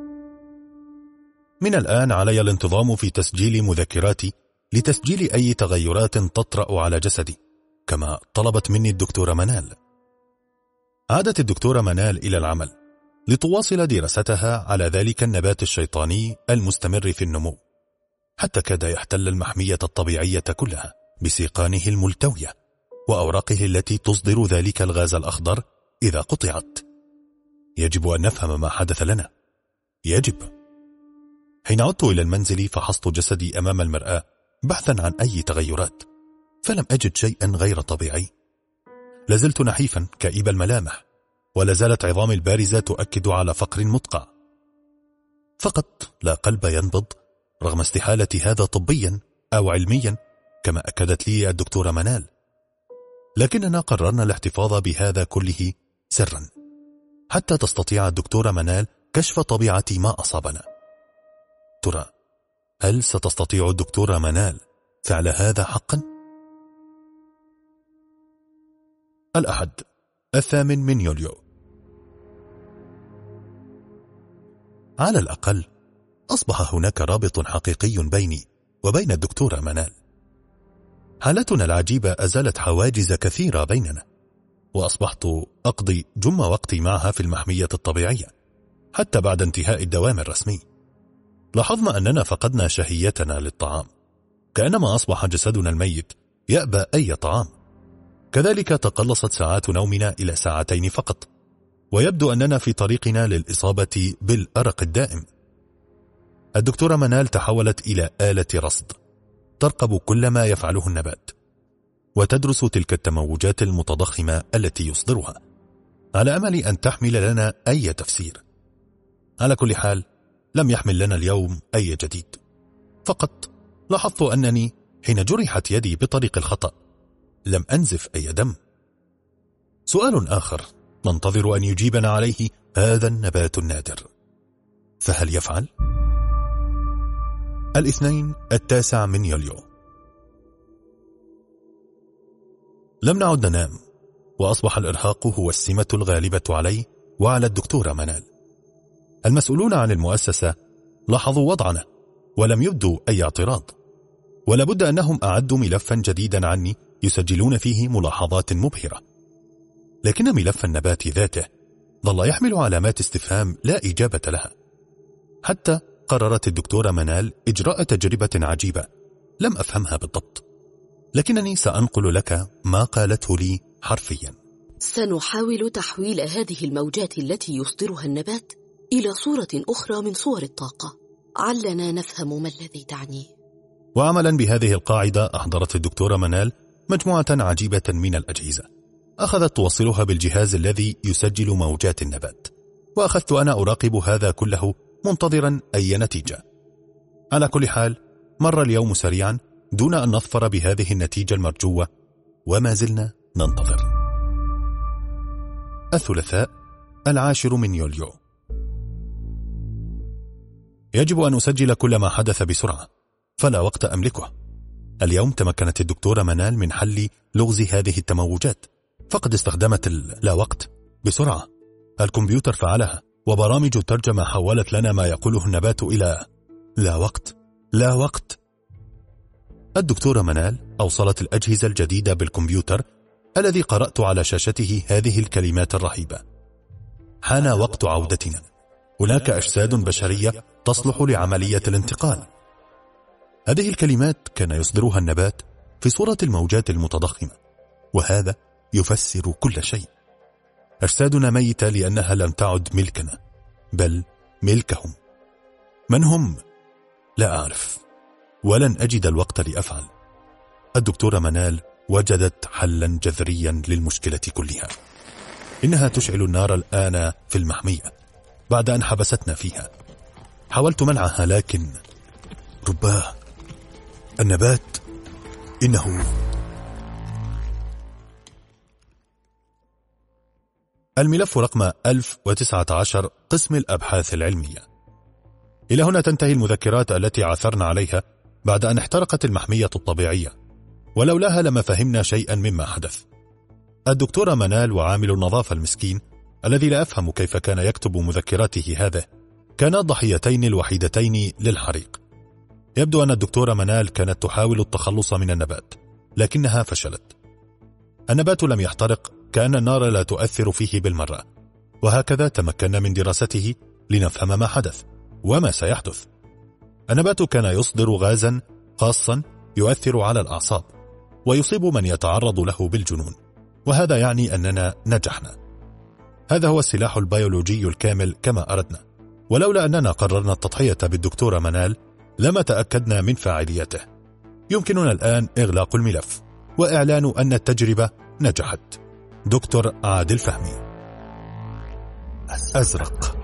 من الآن علي الانتظام في تسجيل مذكراتي لتسجيل أي تغيرات تطرأ على جسدي، كما طلبت مني الدكتورة منال. عادت الدكتورة منال إلى العمل لتواصل دراستها على ذلك النبات الشيطاني المستمر في النمو، حتى كاد يحتل المحمية الطبيعية كلها بسيقانه الملتوية وأوراقه التي تصدر ذلك الغاز الأخضر إذا قطعت. يجب أن نفهم ما حدث لنا، يجب. حين عدت إلى المنزل فحصت جسدي أمام المرآة بحثا عن أي تغيرات، فلم أجد شيئا غير طبيعي. لازلت نحيفا كئيب الملامح، ولازالت عظامي البارزة تؤكد على فقر مدقع. فقط لا قلب ينبض، رغم استحالة هذا طبيا أو علميا كما أكدت لي الدكتورة منال. لكننا قررنا الاحتفاظ بهذا كله سرا حتى تستطيع الدكتورة منال كشف طبيعة ما أصابنا. ترى هل ستستطيع الدكتورة منال فعل هذا حقا؟ الأحد الثامن من يوليو. على الأقل أصبح هناك رابط حقيقي بيني وبين الدكتورة منال. حالتنا العجيبة أزالت حواجز كثيرة بيننا، وأصبحت أقضي جم وقتي معها في المحمية الطبيعية حتى بعد انتهاء الدوام الرسمي. لاحظنا أننا فقدنا شهيتنا للطعام، كأنما أصبح جسدنا الميت يأبى أي طعام. كذلك تقلصت ساعات نومنا إلى ساعتين فقط، ويبدو أننا في طريقنا للإصابة بالأرق الدائم. الدكتورة منال تحولت إلى آلة رصد ترقب كل ما يفعله النبات، وتدرس تلك التموجات المتضخمة التي يصدرها على أمل أن تحمل لنا أي تفسير. على كل حال لم يحمل لنا اليوم أي جديد، فقط لاحظت أنني حين جرحت يدي بطريق الخطأ لم أنزف أي دم. سؤال آخر ننتظر أن يجيبنا عليه هذا النبات النادر، فهل يفعل؟ الاثنين التاسع من يوليو. لم نعد ننام، وأصبح الإرهاق هو السمة الغالبة علي وعلى الدكتورة منال. المسؤولون عن المؤسسة لاحظوا وضعنا ولم يبدوا أي اعتراض، ولابد أنهم أعدوا ملفا جديدا عني يسجلون فيه ملاحظات مبهرة. لكن ملف النبات ذاته ظل يحمل علامات استفهام لا إجابة لها، حتى قررت الدكتورة منال إجراء تجربة عجيبة لم أفهمها بالضبط، لكنني سأنقل لك ما قالته لي حرفيا. سنحاول تحويل هذه الموجات التي يصدرها النبات إلى صورة أخرى من صور الطاقة، علنا نفهم ما الذي تعنيه. وعملا بهذه القاعدة أحضرت الدكتورة منال مجموعة عجيبة من الأجهزة، أخذت توصلها بالجهاز الذي يسجل موجات النبات، وأخذت أنا أراقب هذا كله منتظرا أي نتيجة. على كل حال مر اليوم سريعا دون أن نظفر بهذه النتيجة المرجوة، وما زلنا ننتظر. الثلاثاء العاشر من يوليو. يجب أن أسجل كل ما حدث بسرعة، فلا وقت أملكه. اليوم تمكنت الدكتورة منال من حل لغز هذه التموجات، فقد استخدمت لا وقت بسرعة. الكمبيوتر فعلها، وبرامج الترجمة حولت لنا ما يقوله النبات إلى لا وقت لا وقت. الدكتورة منال أوصلت الأجهزة الجديدة بالكمبيوتر الذي قرأت على شاشته هذه الكلمات الرهيبة: حان وقت عودتنا، هناك أجساد بشرية تصلح لعملية الانتقال. هذه الكلمات كان يصدرها النبات في صورة الموجات المتضخمة، وهذا يفسر كل شيء. أجسادنا ميتة لأنها لم تعد ملكنا، بل ملكهم. من هم؟ لا أعرف، ولن أجد الوقت لأفعل. الدكتورة منال وجدت حلا جذريا للمشكلة كلها. إنها تشعل النار الآن في المحمية بعد أن حبستنا فيها. حاولت منعها، لكن رباه النبات إنه... الملف رقم ألف وتسعة عشر، قسم الأبحاث العلمية. إلى هنا تنتهي المذكرات التي عثرنا عليها بعد أن احترقت المحمية الطبيعية، ولولاها لما فهمنا شيئا مما حدث. الدكتورة منال وعامل النظافة المسكين الذي لا أفهم كيف كان يكتب مذكراته هذا كانا الضحيتين الوحيدتين للحريق. يبدو أن الدكتورة منال كانت تحاول التخلص من النبات، لكنها فشلت. النبات لم يحترق، كأن النار لا تؤثر فيه بالمرة، وهكذا تمكنا من دراسته لنفهم ما حدث وما سيحدث. النبات كان يصدر غازا خاصا يؤثر على الأعصاب ويصيب من يتعرض له بالجنون، وهذا يعني أننا نجحنا. هذا هو السلاح البيولوجي الكامل كما أردنا، ولولا أننا قررنا التضحية بالدكتورة منال لما تأكدنا من فاعليته. يمكننا الآن إغلاق الملف وإعلان أن التجربة نجحت. دكتور عادل فهمي. أزرق.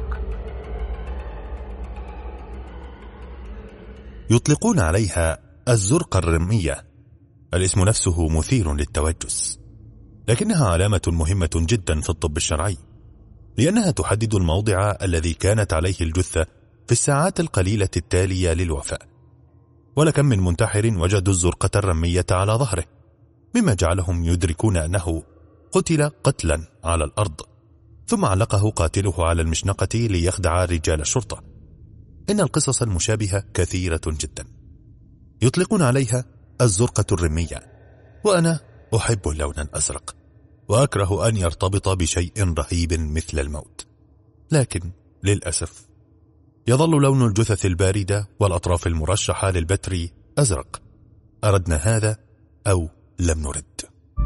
يطلقون عليها الزرقة الرمية. الاسم نفسه مثير للتوجس، لكنها علامة مهمة جدا في الطب الشرعي، لأنها تحدد الموضع الذي كانت عليه الجثة في الساعات القليلة التالية للوفاة. ولكم من منتحر وجدوا الزرقة الرمية على ظهره، مما جعلهم يدركون أنه قتل قتلا على الأرض، ثم علقه قاتله على المشنقة ليخدع رجال الشرطة. إن القصص المشابهة كثيرة جدا. يطلقون عليها الزرقة الرمية، وأنا أحب اللون الأزرق، وأكره أن يرتبط بشيء رهيب مثل الموت. لكن للأسف يظل لون الجثث الباردة والأطراف المرشحة للبتر أزرق، أردنا هذا أو لم نرد.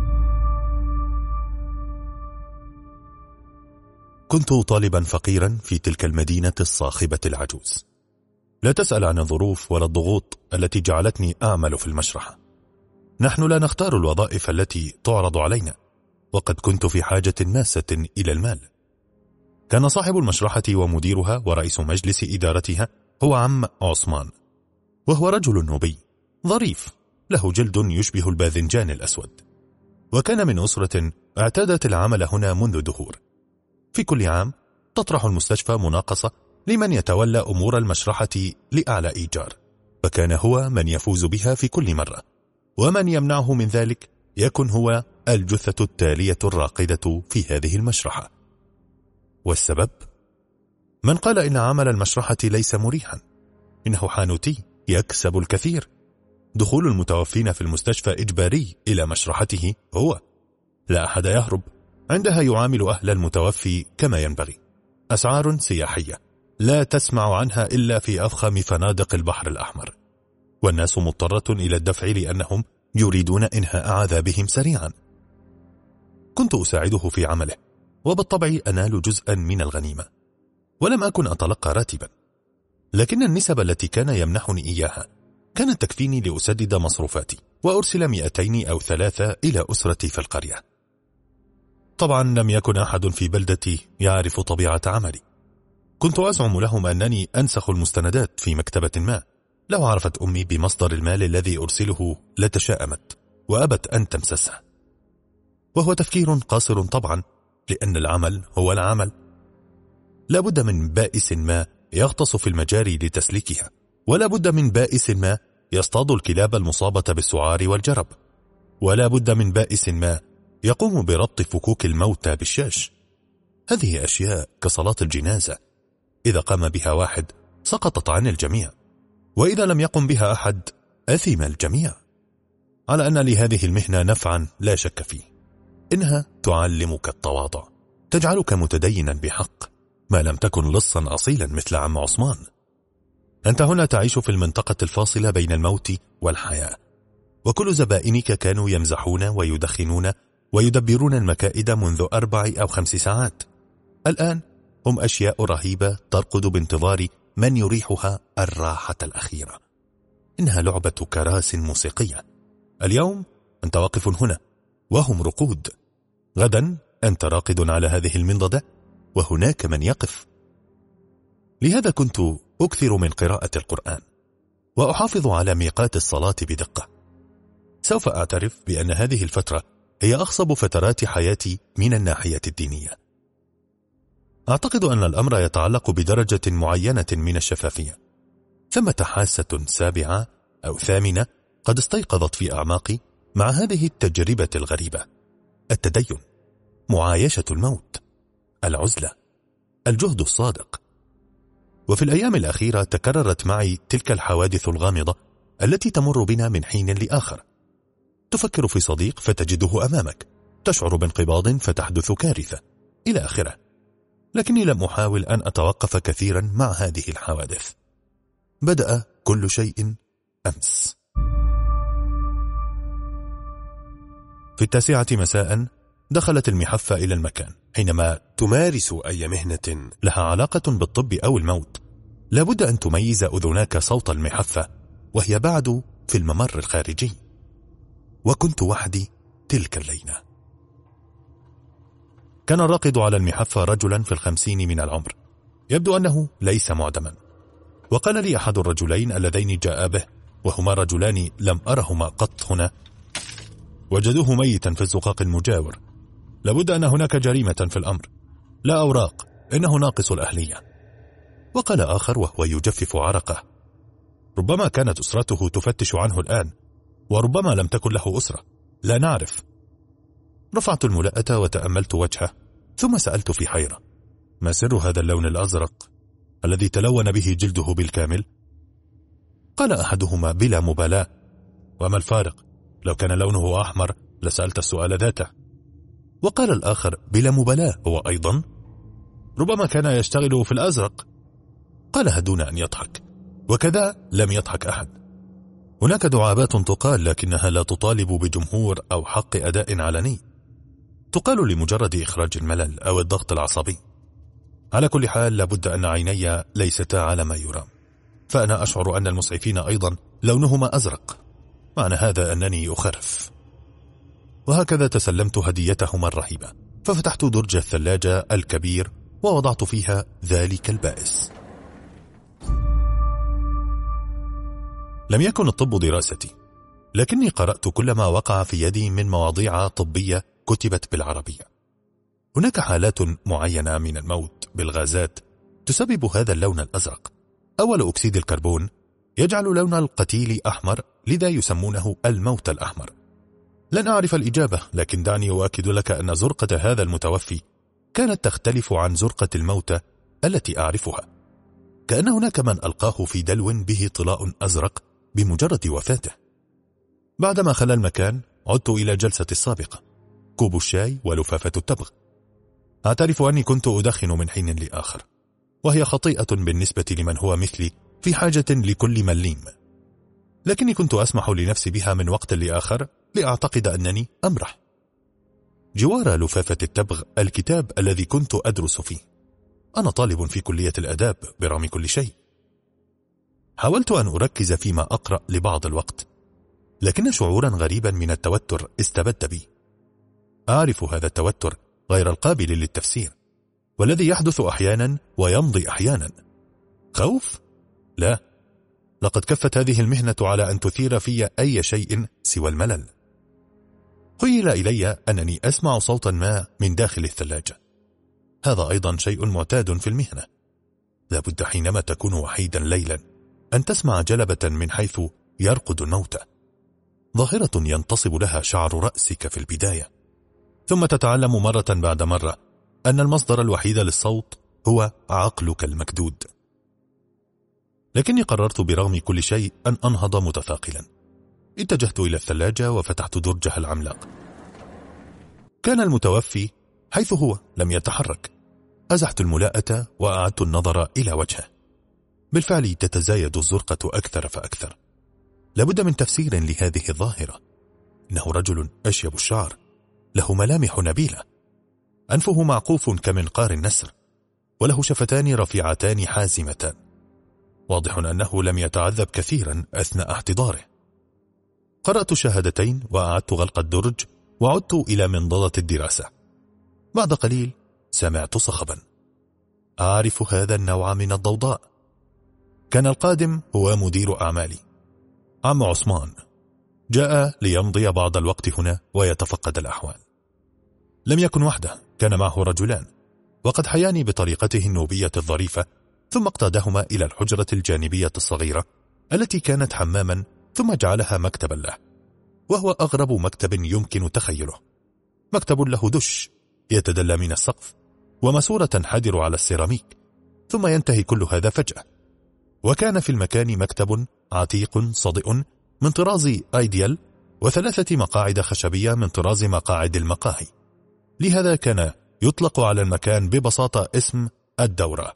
كنت طالبا فقيرا في تلك المدينة الصاخبة العجوز. لا تسأل عن الظروف ولا الضغوط التي جعلتني أعمل في المشرحة. نحن لا نختار الوظائف التي تعرض علينا، وقد كنت في حاجة ماسة إلى المال. كان صاحب المشرحة ومديرها ورئيس مجلس إدارتها هو عم عثمان، وهو رجل نوبي ظريف له جلد يشبه الباذنجان الأسود، وكان من أسرة اعتادت العمل هنا منذ دهور. في كل عام تطرح المستشفى مناقصة لمن يتولى أمور المشرحة لأعلى إيجار، فكان هو من يفوز بها في كل مرة، ومن يمنعه من ذلك يكن هو الجثة التالية الراقدة في هذه المشرحة. والسبب؟ من قال إن عمل المشرحة ليس مريحا، إنه حانوتي يكسب الكثير. دخول المتوفين في المستشفى إجباري إلى مشرحته هو، لا أحد يهرب. عندها يعامل أهل المتوفي كما ينبغي. أسعار سياحية لا تسمع عنها إلا في أفخم فنادق البحر الأحمر، والناس مضطرة إلى الدفع لأنهم يريدون إنهاء عذابهم سريعا. كنت أساعده في عمله، وبالطبع أنال جزءا من الغنيمة، ولم أكن أتلقى راتبا، لكن النسب التي كان يمنحني إياها كانت تكفيني لأسدد مصروفاتي وأرسل مئتين أو ثلاثة إلى أسرتي في القرية. طبعا لم يكن أحد في بلدتي يعرف طبيعة عملي. كنت أزعم لهم أنني أنسخ المستندات في مكتبة ما. لو عرفت أمي بمصدر المال الذي أرسله لتشاءمت وأبت أن تمسسه. وهو تفكير قاصر طبعا، لأن العمل هو العمل. لابد من بائس ما يغطس في المجاري لتسليكها، ولا بد من بائس ما يصطاد الكلاب المصابة بالسعار والجرب، ولا بد من بائس ما يقوم بربط فكوك الموتى بالشاش. هذه أشياء كصلاة الجنازة، إذا قام بها واحد سقطت عن الجميع، وإذا لم يقم بها أحد أثم الجميع. على أن لهذه المهنة نفعا لا شك فيه. إنها تعلمك التواضع، تجعلك متدينا بحق، ما لم تكن لصا أصيلا مثل عم عثمان. أنت هنا تعيش في المنطقة الفاصلة بين الموت والحياة، وكل زبائنك كانوا يمزحون ويدخنون ويدبرون المكائد منذ أربع أو خمس ساعات. الآن هم أشياء رهيبة ترقد بانتظار من يريحها الراحة الأخيرة. إنها لعبة كراس موسيقية. اليوم أنت واقف هنا وهم رقود، غدا أنت راقد على هذه المنضدة وهناك من يقف. لهذا كنت أكثر من قراءة القرآن وأحافظ على ميقات الصلاة بدقة. سوف أعترف بأن هذه الفترة هي أخصب فترات حياتي من الناحية الدينية. أعتقد أن الأمر يتعلق بدرجة معينة من الشفافية. ثمة حاسة سابعة أو ثامنة قد استيقظت في أعماقي مع هذه التجربة الغريبة: التدين، معايشة الموت، العزلة، الجهد الصادق. وفي الأيام الأخيرة تكررت معي تلك الحوادث الغامضة التي تمر بنا من حين لآخر. تفكر في صديق فتجده أمامك، تشعر بانقباض فتحدث كارثة، إلى آخره. لكني لم أحاول أن أتوقف كثيرا مع هذه الحوادث. بدأ كل شيء أمس. في التاسعة مساء دخلت المحفة إلى المكان. حينما تمارس أي مهنة لها علاقة بالطب أو الموت، لابد أن تميز أذناك صوت المحفة وهي بعد في الممر الخارجي. وكنت وحدي تلك الليلة. كان الراقد على المحفة رجلا في الخمسين من العمر، يبدو أنه ليس معدما. وقال لي أحد الرجلين اللذين جاء به، وهما رجلان لم أرهما قط هنا، وجدوه ميتا في الزقاق المجاور. لابد أن هناك جريمة في الأمر، لا أوراق، إنه ناقص الأهلية. وقال آخر وهو يجفف عرقه: ربما كانت أسرته تفتش عنه الآن، وربما لم تكن له أسرة، لا نعرف. رفعت الملاءة وتأملت وجهه، ثم سألت في حيرة: ما سر هذا اللون الأزرق الذي تلون به جلده بالكامل؟ قال أحدهما بلا مبالاة: وما الفارق؟ لو كان لونه أحمر لسألت السؤال ذاته. وقال الآخر بلا مبالاة هو أيضا: ربما كان يشتغل في الأزرق. قالها دون أن يضحك، وكذا لم يضحك أحد. هناك دعابات تقال، لكنها لا تطالب بجمهور أو حق أداء علني، تقال لمجرد إخراج الملل أو الضغط العصبي. على كل حال، لابد أن عيني ليستا على ما يرام، فأنا أشعر أن المسعفين أيضا لونهما أزرق، معنى هذا أنني أخرف. وهكذا تسلمت هديتهما الرهيبة، ففتحت درج الثلاجة الكبير ووضعت فيها ذلك البائس. لم يكن الطب دراستي، لكني قرأت كل ما وقع في يدي من مواضيع طبية كتبت بالعربية. هناك حالات معينة من الموت بالغازات تسبب هذا اللون الأزرق. أول أكسيد الكربون يجعل لون القتيل أحمر، لذا يسمونه الموت الأحمر. لن أعرف الإجابة، لكن دعني أؤكد لك أن زرقة هذا المتوفي كانت تختلف عن زرقة الموتى التي أعرفها. كأن هناك من ألقاه في دلو به طلاء أزرق بمجرد وفاته. بعدما خلى المكان عدت إلى جلستي السابقة، كوب الشاي ولفافة التبغ. أعترف أني كنت أدخن من حين لآخر، وهي خطيئة بالنسبة لمن هو مثلي في حاجة لكل مليم، لكني كنت أسمح لنفسي بها من وقت لآخر لأعتقد أنني أمرح. جوار لفافة التبغ الكتاب الذي كنت أدرس فيه. أنا طالب في كلية الآداب برغم كل شيء. حاولت أن أركز فيما أقرأ لبعض الوقت، لكن شعورا غريبا من التوتر استبد بي. أعرف هذا التوتر غير القابل للتفسير، والذي يحدث أحيانا ويمضي أحيانا. خوف؟ لا، لقد كفت هذه المهنة على أن تثير في أي شيء سوى الملل. خيل إلي أنني أسمع صوتا ما من داخل الثلاجة. هذا أيضا شيء معتاد في المهنة. لابد حينما تكون وحيدا ليلا أن تسمع جلبة من حيث يرقد الموتى، ظاهرة ينتصب لها شعر رأسك في البداية، ثم تتعلم مرة بعد مرة أن المصدر الوحيد للصوت هو عقلك المكدود. لكني قررت برغم كل شيء أن أنهض متثاقلا. اتجهت إلى الثلاجة وفتحت درجها العملاق. كان المتوفي حيث هو لم يتحرك. أزحت الملاءة وأعدت النظر إلى وجهه. بالفعل تتزايد الزرقة أكثر فأكثر. لابد من تفسير لهذه الظاهرة. إنه رجل أشيب الشعر، له ملامح نبيلة، أنفه معقوف كمنقار النسر، وله شفتان رفيعتان حازمتان. واضح أنه لم يتعذب كثيرا أثناء احتضاره. قرأت الشهادتين وأعدت غلق الدرج وعدت إلى منضدة الدراسة. بعد قليل سمعت صخبا. أعرف هذا النوع من الضوضاء. كان القادم هو مدير أعمالي، عم عثمان. جاء ليمضي بعض الوقت هنا ويتفقد الأحوال. لم يكن وحده، كان معه رجلان، وقد حياني بطريقته النوبية الظريفة، ثم اقتادهما إلى الحجرة الجانبية الصغيرة التي كانت حماما، ثم جعلها مكتبا له، وهو أغرب مكتب يمكن تخيله. مكتب له دش يتدلى من السقف، وماسورة تنحدر على السيراميك، ثم ينتهي كل هذا فجأة. وكان في المكان مكتب عتيق صدئ من طراز ايديال، وثلاثة مقاعد خشبية من طراز مقاعد المقاهي. لهذا كان يطلق على المكان ببساطة اسم الدورة.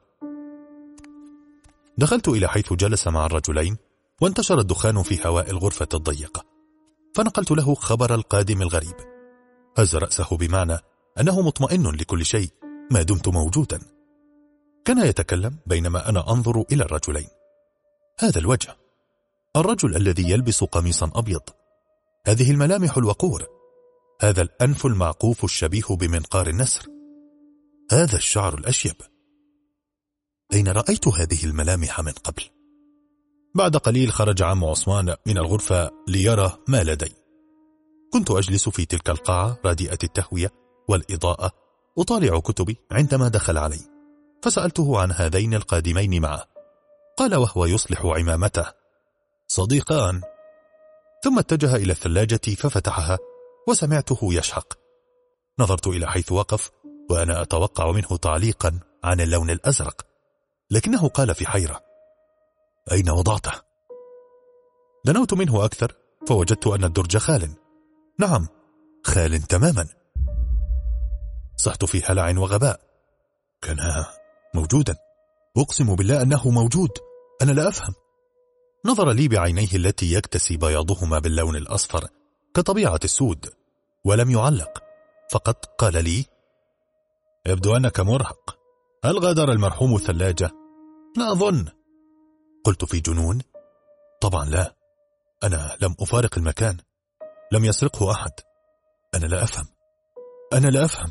دخلت إلى حيث جلس مع الرجلين، وانتشر الدخان في هواء الغرفة الضيقة، فنقلت له خبر القادم الغريب. هز رأسه بمعنى أنه مطمئن لكل شيء ما دمت موجودا. كان يتكلم بينما أنا أنظر إلى الرجلين. هذا الوجه، الرجل الذي يلبس قميصا أبيض، هذه الملامح الوقور، هذا الأنف المعقوف الشبيه بمنقار النسر، هذا الشعر الأشيب. أين رأيت هذه الملامح من قبل؟ بعد قليل خرج عم عثمان من الغرفة ليرى ما لدي. كنت أجلس في تلك القاعة رديئة التهوية والإضاءة أطالع كتبي عندما دخل علي، فسألته عن هذين القادمين معه. قال وهو يصلح عمامته: صديقان. ثم اتجه إلى الثلاجة ففتحها وسمعته يشحق. نظرت إلى حيث وقف وأنا أتوقع منه تعليقا عن اللون الأزرق، لكنه قال في حيرة: أين وضعته؟ دنوت منه أكثر فوجدت أن الدرج خال. نعم، خال تماما. صحت في هلع وغباء. كان موجودا، أقسم بالله أنه موجود، أنا لا أفهم. نظر لي بعينيه التي يكتسي بياضهما باللون الأصفر كطبيعة السود، ولم يعلق، فقط قال لي: يبدو أنك مرهق. هل غادر المرحوم الثلاجة؟ لا أظن. قلت في جنون: طبعا لا، أنا لم أفارق المكان، لم يسرقه أحد. أنا لا أفهم، أنا لا أفهم.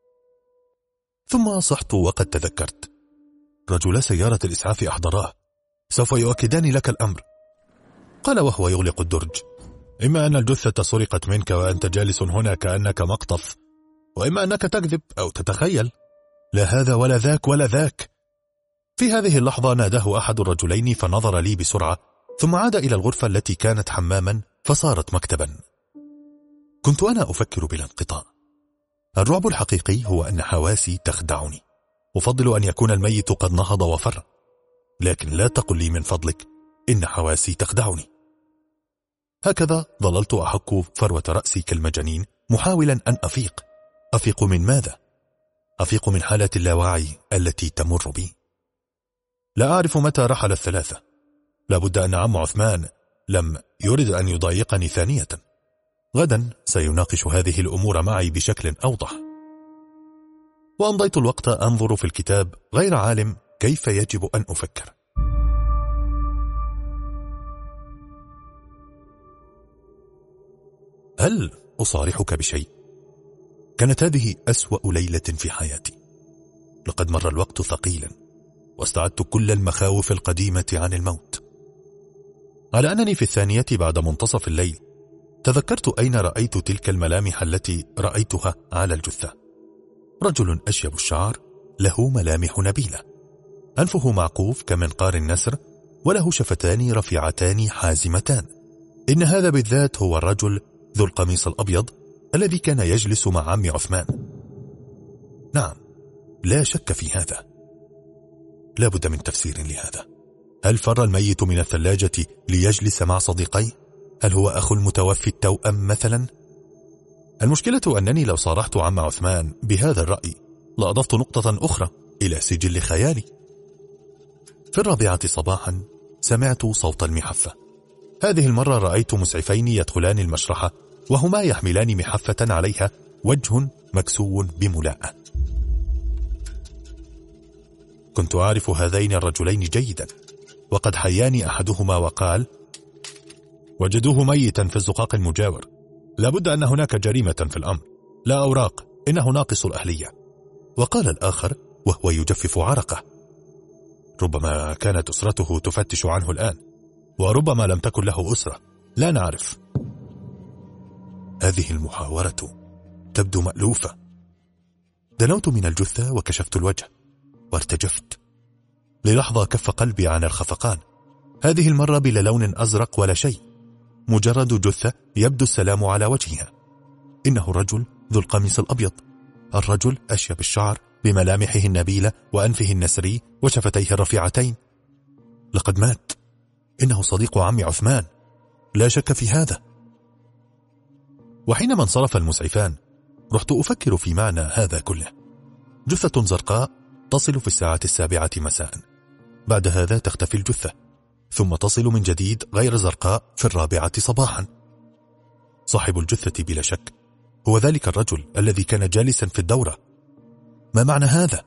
ثم صحت وقد تذكرت، رجل سيارة الإسعاف أحضراه، سوف يؤكدان لك الأمر. قال وهو يغلق الدرج: إما أن الجثة سرقت منك وأنت جالس هنا كأنك مقطف، وإما أنك تكذب أو تتخيل. لا هذا ولا ذاك ولا ذاك. في هذه اللحظة ناداه أحد الرجلين فنظر لي بسرعة، ثم عاد إلى الغرفة التي كانت حماما فصارت مكتبا. كنت أنا أفكر بلا انقطاع. الرعب الحقيقي هو أن حواسي تخدعني. أفضل أن يكون الميت قد نهض وفر، لكن لا تقل لي من فضلك إن حواسي تخدعني. هكذا ظللت أحك فروة رأسي كالمجانين، محاولا أن أفيق. أفيق من ماذا؟ أفيق من حالة اللاوعي التي تمر بي. لا أعرف متى رحل الثلاثة. لابد أن عم عثمان لم يرد أن يضايقني ثانية. غدا سيناقش هذه الأمور معي بشكل أوضح. وأمضيت الوقت أنظر في الكتاب غير عالم كيف يجب أن أفكر. هل أصارحك بشيء؟ كانت هذه أسوأ ليلة في حياتي. لقد مر الوقت ثقيلا، واستعدت كل المخاوف القديمة عن الموت. على أنني في الثانية بعد منتصف الليل تذكرت أين رأيت تلك الملامح التي رأيتها على الجثة. رجل أشيب الشعر، له ملامح نبيلة، أنفه معقوف كمنقار النسر، وله شفتان رفيعتان حازمتان. إن هذا بالذات هو الرجل ذو القميص الأبيض الذي كان يجلس مع عم عثمان. نعم، لا شك في هذا. لا بد من تفسير لهذا. هل فر الميت من الثلاجة ليجلس مع صديقيه؟ هل هو أخو المتوفي التوأم مثلا؟ المشكلة أنني لو صارحت عم عثمان بهذا الرأي لأضفت نقطة أخرى إلى سجل خيالي. في الرابعة صباحا سمعت صوت المحفة. هذه المرة رأيت مسعفين يدخلان المشرحة وهما يحملان محفة عليها وجه مكسو بملاءة. كنت أعرف هذين الرجلين جيدا، وقد حياني أحدهما وقال: وجدوه ميتا في الزقاق المجاور، لابد أن هناك جريمة في الأمر، لا أوراق، إنه ناقص الأهلية. وقال الآخر وهو يجفف عرقه: ربما كانت أسرته تفتش عنه الآن، وربما لم تكن له أسرة، لا نعرف. هذه المحاورة تبدو مألوفة. دنوت من الجثة وكشفت الوجه وارتجفت. للحظة كف قلبي عن الخفقان، هذه المرة بلا لون أزرق ولا شيء، مجرد جثة يبدو السلام على وجهها. إنه الرجل ذو القميص الأبيض، الرجل أشيب الشعر بملامحه النبيلة وأنفه النسري وشفتيه الرفيعتين. لقد مات. إنه صديق عم عثمان، لا شك في هذا. وحينما انصرف المسعفان رحت أفكر في معنى هذا كله. جثة زرقاء تصل في الساعة السابعة مساء، بعد هذا تختفي الجثة، ثم تصل من جديد غير زرقاء في الرابعة صباحا. صاحب الجثة بلا شك هو ذلك الرجل الذي كان جالسا في الدورة. ما معنى هذا؟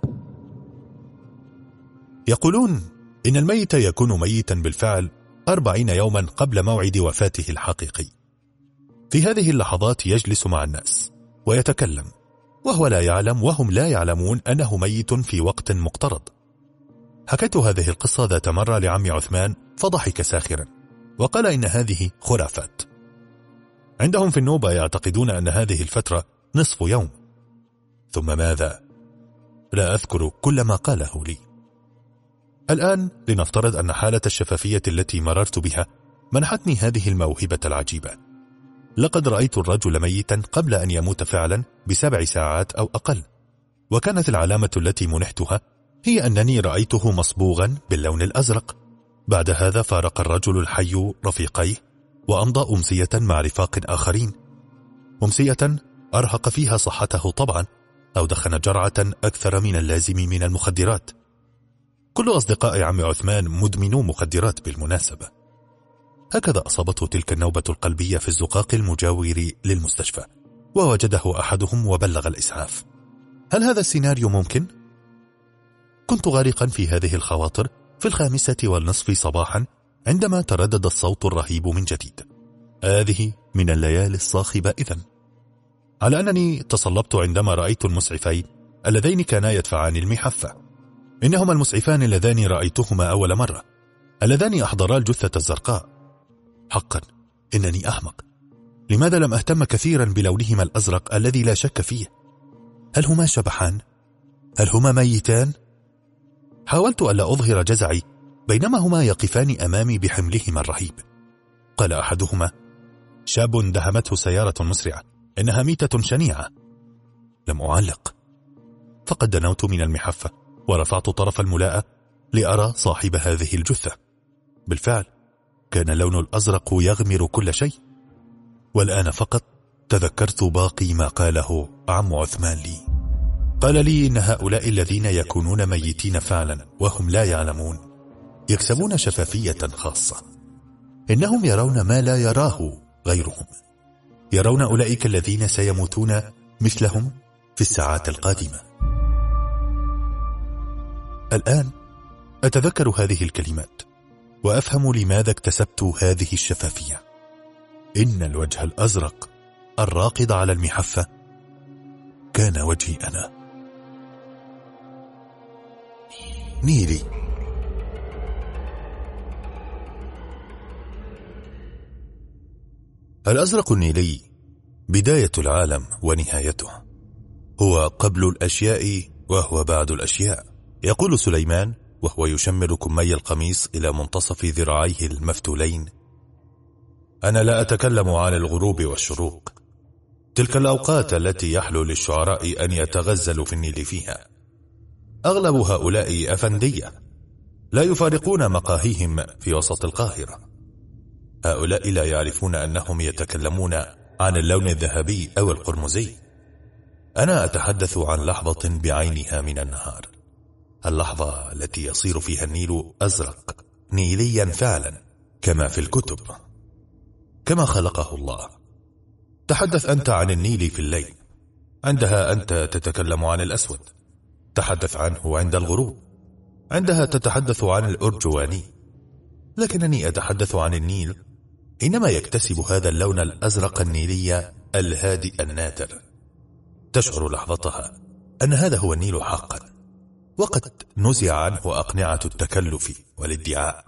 يقولون إن الميت يكون ميتا بالفعل أربعين يوما قبل موعد وفاته الحقيقي. في هذه اللحظات يجلس مع الناس ويتكلم، وهو لا يعلم وهم لا يعلمون أنه ميت في وقت مقترض. حكيت هذه القصة ذات مرة لعم عثمان فضحك ساخرا وقال إن هذه خرافات. عندهم في النوبة يعتقدون أن هذه الفترة نصف يوم. ثم ماذا؟ لا أذكر كل ما قاله لي. الآن لنفترض أن حالة الشفافية التي مررت بها منحتني هذه الموهبة العجيبة. لقد رأيت الرجل ميتا قبل أن يموت فعلا بسبع ساعات أو أقل، وكانت العلامة التي منحتها هي أنني رأيته مصبوغا باللون الأزرق. بعد هذا فارق الرجل الحي رفيقيه وأمضى أمسية مع رفاق آخرين، أمسية أرهق فيها صحته طبعا، أو دخن جرعة أكثر من اللازم من المخدرات. كل أصدقاء عم عثمان مدمنو مخدرات بالمناسبة. هكذا أصابته تلك النوبة القلبية في الزقاق المجاور للمستشفى، ووجده أحدهم وبلغ الإسعاف. هل هذا السيناريو ممكن؟ كنت غارقا في هذه الخواطر في الخامسة والنصف صباحا عندما تردد الصوت الرهيب من جديد. هذه من الليالي الصاخبة إذن. على أنني تصلبت عندما رأيت المسعفين اللذين كانا يدفعان المحفة. إنهما المسعفان اللذان رأيتهما أول مرة، اللذان أحضرا الجثة الزرقاء. حقا إنني أحمق. لماذا لم أهتم كثيرا بلونهما الأزرق الذي لا شك فيه؟ هل هما شبحان؟ هل هما ميتان؟ حاولت ألا أظهر جزعي بينما هما يقفان أمامي بحملهما الرهيب. قال أحدهما: شاب دهمته سيارة مسرعة، إنها ميتة شنيعة. لم أعلق، فقد دنوت من المحفة ورفعت طرف الملاءة لأرى صاحب هذه الجثة. بالفعل كان اللون الأزرق يغمر كل شيء. والآن فقط تذكرت باقي ما قاله عم عثمان لي. قال لي إن هؤلاء الذين يكونون ميتين فعلا وهم لا يعلمون يكسبون شفافية خاصة. إنهم يرون ما لا يراه غيرهم، يرون أولئك الذين سيموتون مثلهم في الساعات القادمة. الآن أتذكر هذه الكلمات وأفهم لماذا اكتسبت هذه الشفافية. إن الوجه الأزرق الراقد على المحفة كان وجهي أنا، نيلي. الأزرق النيلي بداية العالم ونهايته، هو قبل الأشياء وهو بعد الأشياء. يقول سليمان وهو يشمر كمي القميص إلى منتصف ذراعيه المفتولين: أنا لا أتكلم عن الغروب والشروق، تلك الأوقات التي يحلو للشعراء أن يتغزلوا في النيل فيها. أغلب هؤلاء أفندية لا يفارقون مقاهيهم في وسط القاهرة. هؤلاء لا يعرفون أنهم يتكلمون عن اللون الذهبي أو القرمزي. أنا أتحدث عن لحظة بعينها من النهار، اللحظة التي يصير فيها النيل أزرق نيليا فعلا كما في الكتب، كما خلقه الله. تحدث أنت عن النيل في الليل، عندها أنت تتكلم عن الأسود. تحدث عنه عند الغروب، عندها تتحدث عن الأرجواني. لكنني أتحدث عن النيل حينما يكتسب هذا اللون الأزرق النيلي الهادئ النادر. تشعر لحظتها أن هذا هو النيل حقا، وقد نزع عنه أقنعة التكلف والادعاء.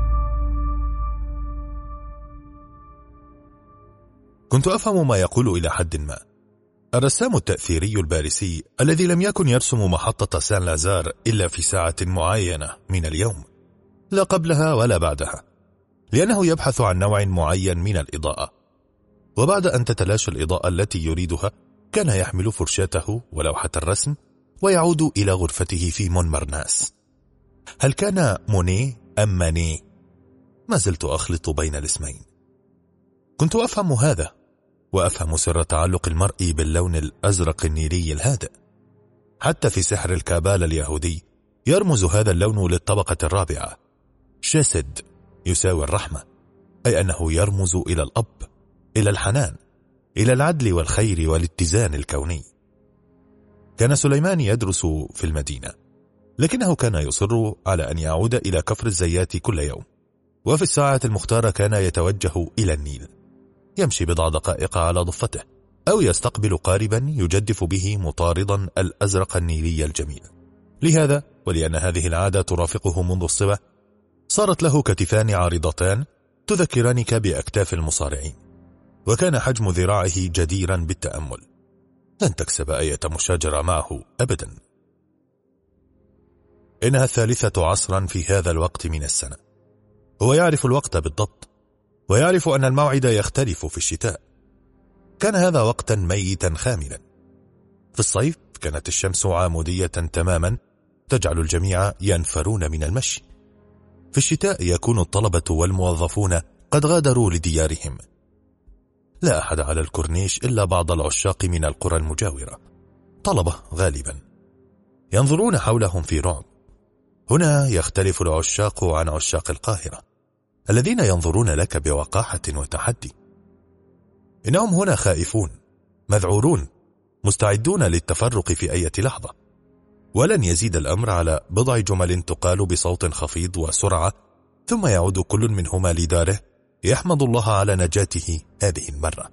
كنت أفهم ما يقول إلى حد ما. الرسام التأثيري الباريسي الذي لم يكن يرسم محطة سان لازار إلا في ساعة معينة من اليوم، لا قبلها ولا بعدها، لأنه يبحث عن نوع معين من الإضاءة، وبعد أن تتلاشى الإضاءة التي يريدها كان يحمل فرشاته ولوحة الرسم ويعود إلى غرفته في مونمارناس. هل كان موني أم ماني؟ ما زلت أخلط بين الاسمين. كنت أفهم هذا، وأفهم سر تعلق المرء باللون الأزرق النيلي الهادئ. حتى في سحر الكابال اليهودي يرمز هذا اللون للطبقة الرابعة، شاسد يساوي الرحمة، أي أنه يرمز إلى الأب، إلى الحنان، إلى العدل والخير والاتزان الكوني. كان سليمان يدرس في المدينة، لكنه كان يصر على أن يعود إلى كفر الزيات كل يوم، وفي الساعة المختارة كان يتوجه إلى النيل، يمشي بضع دقائق على ضفته، أو يستقبل قاربا يجدف به مطاردا الأزرق النيلي الجميل. لهذا ولأن هذه العادة ترافقه منذ الصبا، صارت له كتفان عارضتان تذكرانك بأكتاف المصارعين، وكان حجم ذراعه جديرا بالتأمل. لن تكسب أي مشاجرة معه أبدا. إنها الثالثة عصرا في هذا الوقت من السنة. هو يعرف الوقت بالضبط، ويعرف أن الموعد يختلف في الشتاء. كان هذا وقتا ميتا خاملا. في الصيف كانت الشمس عامودية تماما تجعل الجميع ينفرون من المشي. في الشتاء يكون الطلبة والموظفون قد غادروا لديارهم. لا أحد على الكورنيش إلا بعض العشاق من القرى المجاورة، طلبة غالبا، ينظرون حولهم في رعب. هنا يختلف العشاق عن عشاق القاهرة الذين ينظرون لك بوقاحة وتحدي. إنهم هنا خائفون، مذعورون، مستعدون للتفرق في أي لحظة. ولن يزيد الأمر على بضع جمل تقال بصوت خفيض وسرعة، ثم يعود كل منهما لداره يحمد الله على نجاته هذه المرة.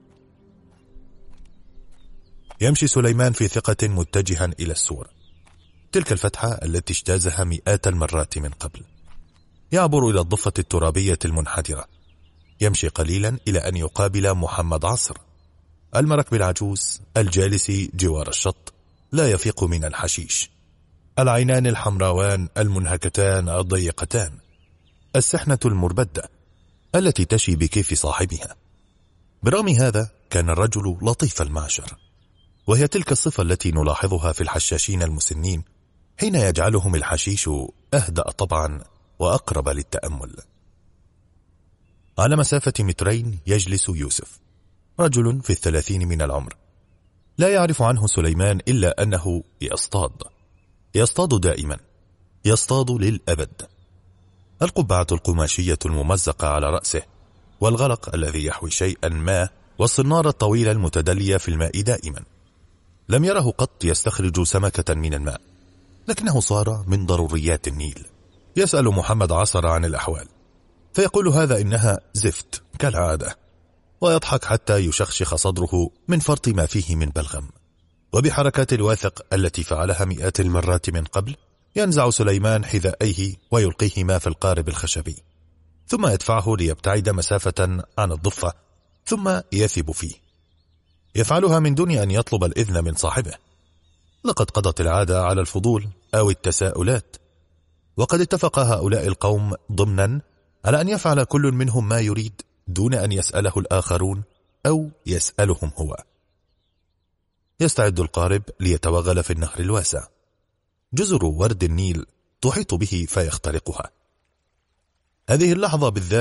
يمشي سليمان في ثقة متجها إلى السور، تلك الفتحة التي اجتازها مئات المرات من قبل. يعبر إلى الضفة الترابية المنحدرة، يمشي قليلا إلى أن يقابل محمد عصر، المركب العجوز الجالس جوار الشط، لا يفيق من الحشيش، العينان الحمراوان المنهكتان الضيقتان، السحنة المربدة التي تشي بكيف صاحبها. برغم هذا كان الرجل لطيف المعشر، وهي تلك الصفة التي نلاحظها في الحشاشين المسنين حين يجعلهم الحشيش أهدأ طبعا وأقرب للتأمل. على مسافة مترين يجلس يوسف، رجل في الثلاثين من العمر. لا يعرف عنه سليمان إلا أنه يصطاد، يصطاد دائما، يصطاد للأبد. القبعة القماشية الممزقة على رأسه، والغلق الذي يحوي شيئا ما، والصنارة الطويلة المتدلية في الماء دائما. لم يره قط يستخرج سمكة من الماء، لكنه صار من ضروريات النيل. يسأل محمد عصر عن الأحوال، فيقول هذا إنها زفت كالعادة، ويضحك حتى يشخشخ صدره من فرط ما فيه من بلغم. وبحركات الواثق التي فعلها مئات المرات من قبل، ينزع سليمان حذائيه ويلقيهما في القارب الخشبي، ثم يدفعه ليبتعد مسافة عن الضفة، ثم يثب فيه. يفعلها من دون أن يطلب الإذن من صاحبه. لقد قضت العادة على الفضول أو التساؤلات، وقد اتفق هؤلاء القوم ضمنا على أن يفعل كل منهم ما يريد دون أن يسأله الآخرون أو يسألهم هو. يستعد القارب ليتوغل في النهر الواسع. جزر ورد النيل تحيط به فيخترقها. هذه اللحظة بالذات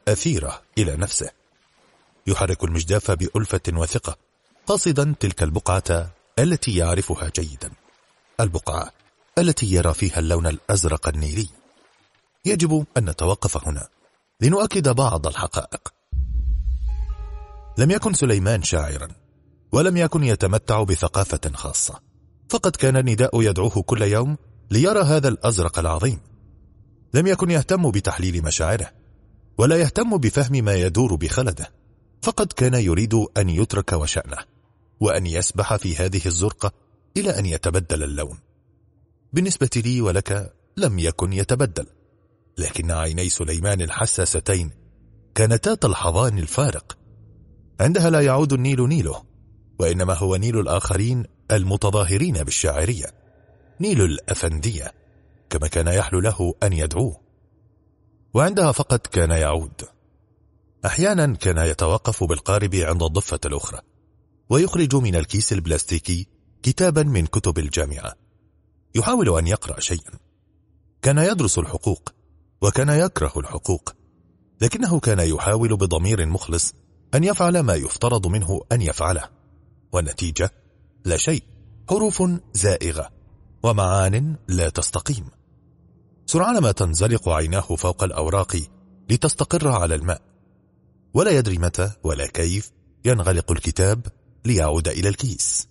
أثيرة إلى نفسه. يحرك المجداف بألفة وثقة، قاصدا تلك البقعة التي يعرفها جيدا، البقعة التي يرى فيها اللون الأزرق النيلي. يجب أن نتوقف هنا لنؤكد بعض الحقائق. لم يكن سليمان شاعرا، ولم يكن يتمتع بثقافة خاصة، فقد كان النداء يدعوه كل يوم ليرى هذا الأزرق العظيم. لم يكن يهتم بتحليل مشاعره، ولا يهتم بفهم ما يدور بخلده، فقد كان يريد أن يترك وشأنه، وأن يسبح في هذه الزرقة إلى أن يتبدل اللون. بالنسبة لي ولك لم يكن يتبدل، لكن عيني سليمان الحساستين كانتا تلحظان الفارق. عندها لا يعود النيل نيله، وإنما هو نيل الآخرين المتظاهرين بالشاعرية، نيل الأفندية كما كان يحلو له أن يدعوه. وعندها فقط كان يعود. أحيانا كان يتوقف بالقارب عند الضفة الأخرى، ويخرج من الكيس البلاستيكي كتابا من كتب الجامعة، يحاول أن يقرأ شيئا. كان يدرس الحقوق، وكان يكره الحقوق، لكنه كان يحاول بضمير مخلص أن يفعل ما يفترض منه أن يفعله، والنتيجة لا شيء، حروف زائغة ومعان لا تستقيم. سرعان ما تنزلق عيناه فوق الأوراق لتستقر على الماء، ولا يدري متى ولا كيف ينغلق الكتاب ليعود إلى الكيس.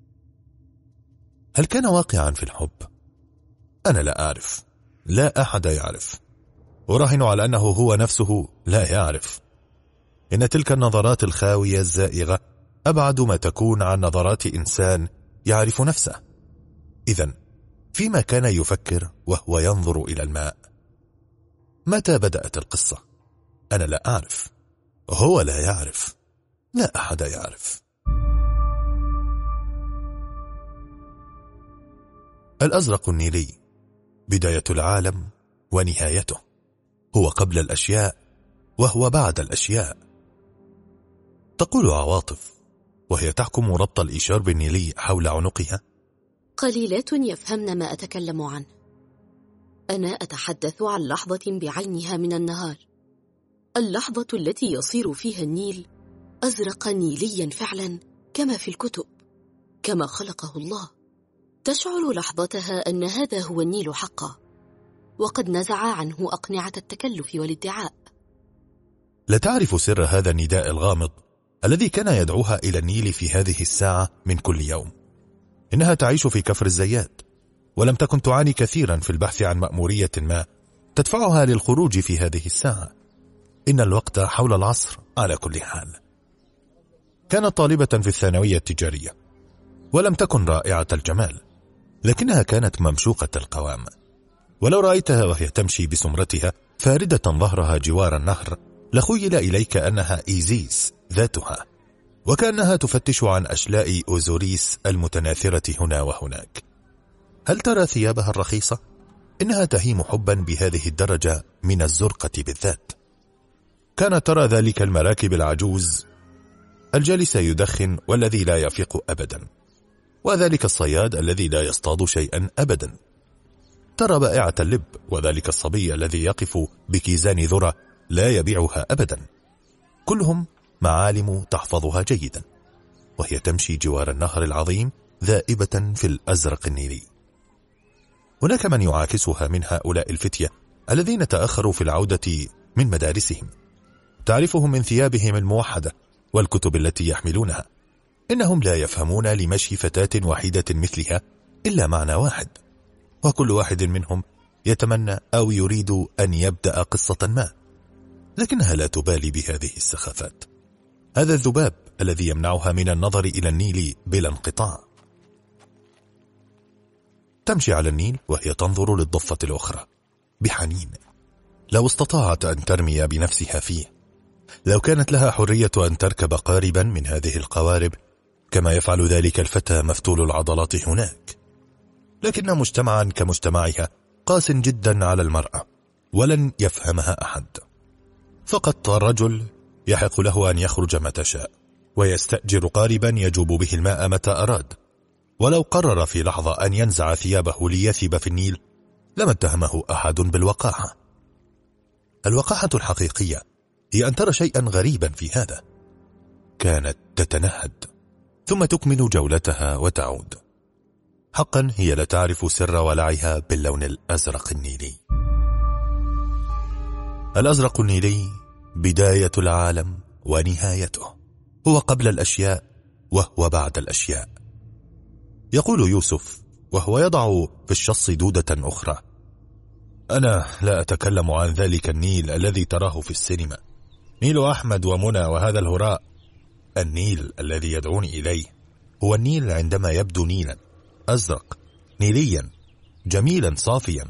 هل كان واقعا في الحب؟ أنا لا أعرف، لا أحد يعرف، أراهن على أنه هو نفسه لا يعرف. إن تلك النظرات الخاوية الزائغة أبعد ما تكون عن نظرات إنسان يعرف نفسه. إذن فيما كان يفكر وهو ينظر إلى الماء؟ متى بدأت القصة؟ أنا لا أعرف، هو لا يعرف، لا أحد يعرف. الأزرق النيلي بداية العالم ونهايته، هو قبل الأشياء وهو بعد الأشياء. تقول عواطف وهي تحكم ربط الإشارب النيلي حول عنقها: قليلات يفهمن ما أتكلم عنه. أنا أتحدث عن لحظة بعينها من النهار، اللحظة التي يصير فيها النيل أزرق نيليا فعلا كما في الكتب، كما خلقه الله. تشعر لحظتها أن هذا هو النيل حقا، وقد نزع عنه أقنعة التكلف والادعاء. لا تعرف سر هذا النداء الغامض الذي كان يدعوها إلى النيل في هذه الساعة من كل يوم. إنها تعيش في كفر الزيات، ولم تكن تعاني كثيرا في البحث عن مأمورية ما تدفعها للخروج في هذه الساعة. إن الوقت حول العصر على كل حال. كانت طالبة في الثانوية التجارية، ولم تكن رائعة الجمال، لكنها كانت ممشوقة القوام. ولو رأيتها وهي تمشي بسمرتها فاردة ظهرها جوار النهر لخيل إليك أنها إيزيس ذاتها، وكأنها تفتش عن أشلاء أوزوريس المتناثرة هنا وهناك. هل ترى ثيابها الرخيصة؟ إنها تهيم حبا بهذه الدرجة من الزرقة بالذات. كانت ترى ذلك المراكب العجوز الجالس يدخن والذي لا يفيق أبدا، وذلك الصياد الذي لا يصطاد شيئا أبدا. ترى بائعة اللب، وذلك الصبي الذي يقف بكيزان ذرة لا يبيعها أبدا. كلهم معالم تحفظها جيدا، وهي تمشي جوار النهر العظيم ذائبة في الأزرق النيلي. هناك من يعاكسها من هؤلاء الفتية الذين تأخروا في العودة من مدارسهم. تعرفهم من ثيابهم الموحدة والكتب التي يحملونها. إنهم لا يفهمون لمشي فتاة وحيدة مثلها إلا معنى واحد، وكل واحد منهم يتمنى أو يريد أن يبدأ قصة ما، لكنها لا تبالي بهذه السخافات. هذا الذباب الذي يمنعها من النظر إلى النيل بلا انقطاع. تمشي على النيل وهي تنظر للضفة الأخرى بحنين. لو استطاعت أن ترمي بنفسها فيه، لو كانت لها حرية أن تركب قاربا من هذه القوارب كما يفعل ذلك الفتى مفتول العضلات هناك. لكن مجتمعا كمجتمعها قاس جدا على المرأة، ولن يفهمها أحد. فقط الرجل يحق له أن يخرج متى شاء، ويستأجر قاربا يجوب به الماء متى أراد. ولو قرر في لحظة أن ينزع ثيابه ليثب في النيل لما اتهمه أحد بالوقاحة. الوقاحة الحقيقية هي أن ترى شيئا غريبا في هذا. كانت تتنهد ثم تكمل جولتها وتعود. حقا هي لا تعرف سر ولعها باللون الأزرق النيلي. الأزرق النيلي بداية العالم ونهايته، هو قبل الأشياء وهو بعد الأشياء. يقول يوسف وهو يضع في الشص دودة أخرى: أنا لا أتكلم عن ذلك النيل الذي تراه في السينما، نيل أحمد ومنى وهذا الهراء. النيل الذي يدعوني إليه هو النيل عندما يبدو نيلا أزرق نيليا جميلا صافيا.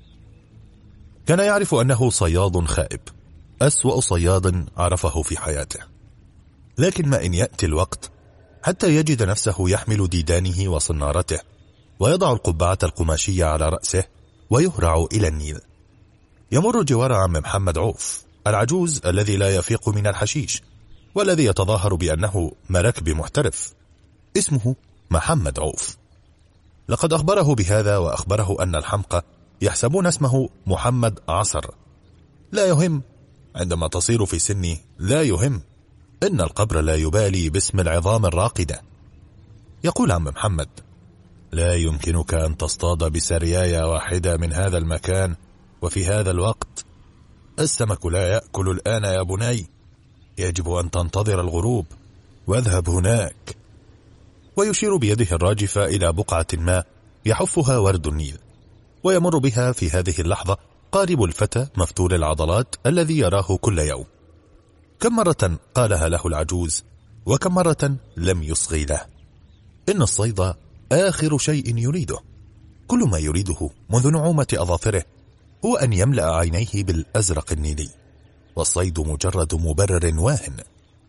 كان يعرف أنه صياد خائب، أسوأ صياد عرفه في حياته. لكن ما إن يأتي الوقت حتى يجد نفسه يحمل ديدانه وصنارته ويضع القبعة القماشية على رأسه ويهرع إلى النيل. يمر جوار عم محمد عوف العجوز الذي لا يفيق من الحشيش والذي يتظاهر بأنه مراكبي محترف، اسمه محمد عوف. لقد أخبره بهذا وأخبره أن الحمقى يحسبون اسمه محمد عصر. لا يهم، عندما تصير في سني لا يهم، إن القبر لا يبالي باسم العظام الراقدة. يقول عم محمد: لا يمكنك أن تصطاد بسرياية واحدة من هذا المكان وفي هذا الوقت. السمك لا يأكل الآن يا بني، يجب أن تنتظر الغروب واذهب هناك. ويشير بيده الراجفة إلى بقعة ما يحفها ورد النيل، ويمر بها في هذه اللحظة قارب الفتى مفتول العضلات الذي يراه كل يوم. كم مرة قالها له العجوز وكم مرة لم يصغي له. إن الصيد آخر شيء يريده، كل ما يريده منذ نعومة أظافره هو أن يملأ عينيه بالأزرق النيلي، والصيد مجرد مبرر واهن.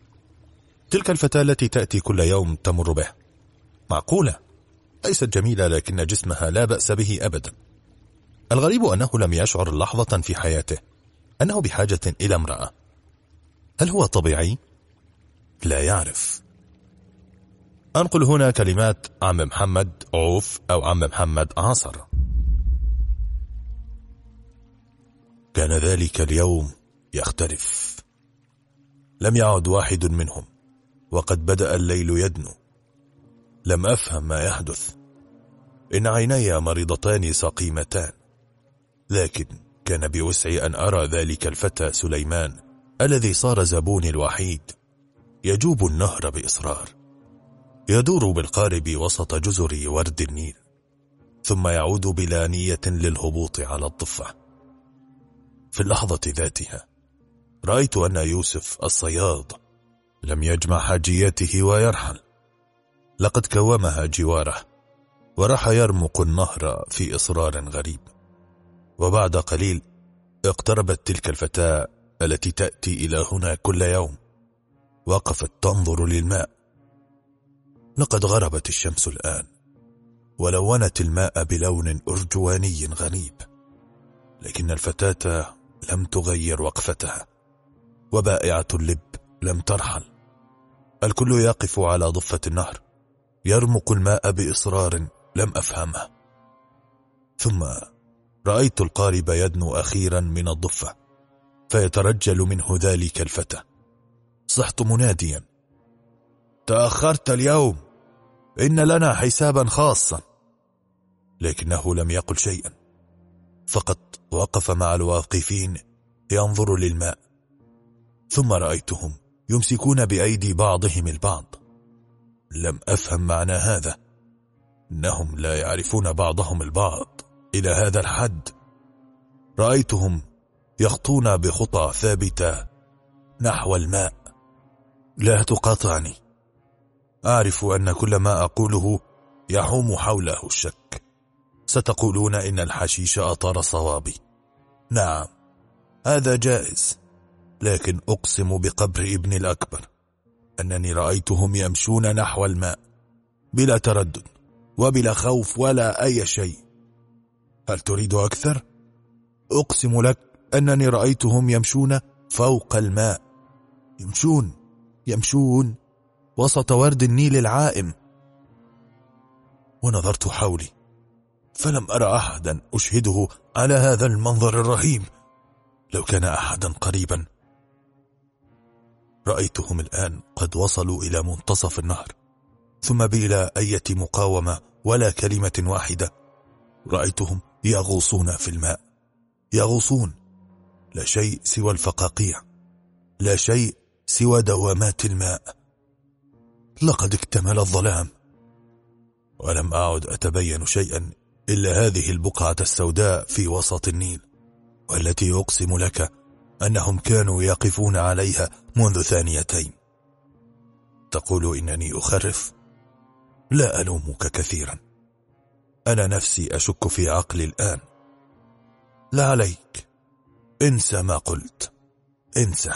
تلك الفتاة التي تأتي كل يوم تمر به، معقولة، ليست جميلة لكن جسمها لا بأس به أبدا. الغريب أنه لم يشعر لحظة في حياته أنه بحاجة إلى امرأة. هل هو طبيعي؟ لا يعرف. أنقل هنا كلمات عم محمد عوف أو عم محمد عاصر: كان ذلك اليوم يختلف، لم يعد واحد منهم وقد بدأ الليل يدنو. لم أفهم ما يحدث، إن عيني مريضتان سقيمتان، لكن كان بوسعي أن أرى ذلك الفتى سليمان الذي صار زبوني الوحيد يجوب النهر بإصرار، يدور بالقارب وسط جزر ورد النيل، ثم يعود بلا نية للهبوط على الضفة. في اللحظة ذاتها رأيت أن يوسف الصياد لم يجمع حاجياته ويرحل، لقد كومها جواره وراح يرمق النهر في إصرار غريب. وبعد قليل اقتربت تلك الفتاة التي تأتي إلى هنا كل يوم، وقفت تنظر للماء. لقد غربت الشمس الآن ولونت الماء بلون أرجواني غريب، لكن الفتاة لم تغير وقفتها، وبائعة اللب لم ترحل. الكل يقف على ضفة النهر يرمق الماء بإصرار لم أفهمه. ثم رأيت القارب يدنو أخيرا من الضفة فيترجل منه ذلك الفتى. صحت مناديا: تأخرت اليوم، إن لنا حسابا خاصا. لكنه لم يقل شيئا، فقط وقف مع الواقفين ينظر للماء. ثم رأيتهم يمسكون بأيدي بعضهم البعض. لم أفهم معنى هذا، إنهم لا يعرفون بعضهم البعض إلى هذا الحد. رأيتهم يخطون بخطى ثابتة نحو الماء. لا تقاطعني، أعرف أن كل ما أقوله يحوم حوله الشك. ستقولون إن الحشيش أطار صوابي. نعم، هذا جائز، لكن أقسم بقبر ابن الأكبر أنني رأيتهم يمشون نحو الماء بلا تردد وبلا خوف ولا أي شيء. هل تريد أكثر؟ أقسم لك أنني رأيتهم يمشون فوق الماء، يمشون يمشون وسط ورد النيل العائم. ونظرت حولي فلم أرى أحدا أشهده على هذا المنظر الرهيب. لو كان أحدا قريبا رأيتهم الآن قد وصلوا إلى منتصف النهر، ثم بلا أي مقاومة ولا كلمة واحدة رأيتهم يغوصون في الماء، يغوصون، لا شيء سوى الفقاقيع، لا شيء سوى دوامات الماء. لقد اكتمل الظلام، ولم أعد أتبين شيئا إلا هذه البقعة السوداء في وسط النيل، والتي أقسم لك أنهم كانوا يقفون عليها منذ ثانيتين. تقول إنني أخرف؟ لا ألومك كثيرا، أنا نفسي أشك في عقلي الآن. لا عليك، انسى ما قلت، انسى.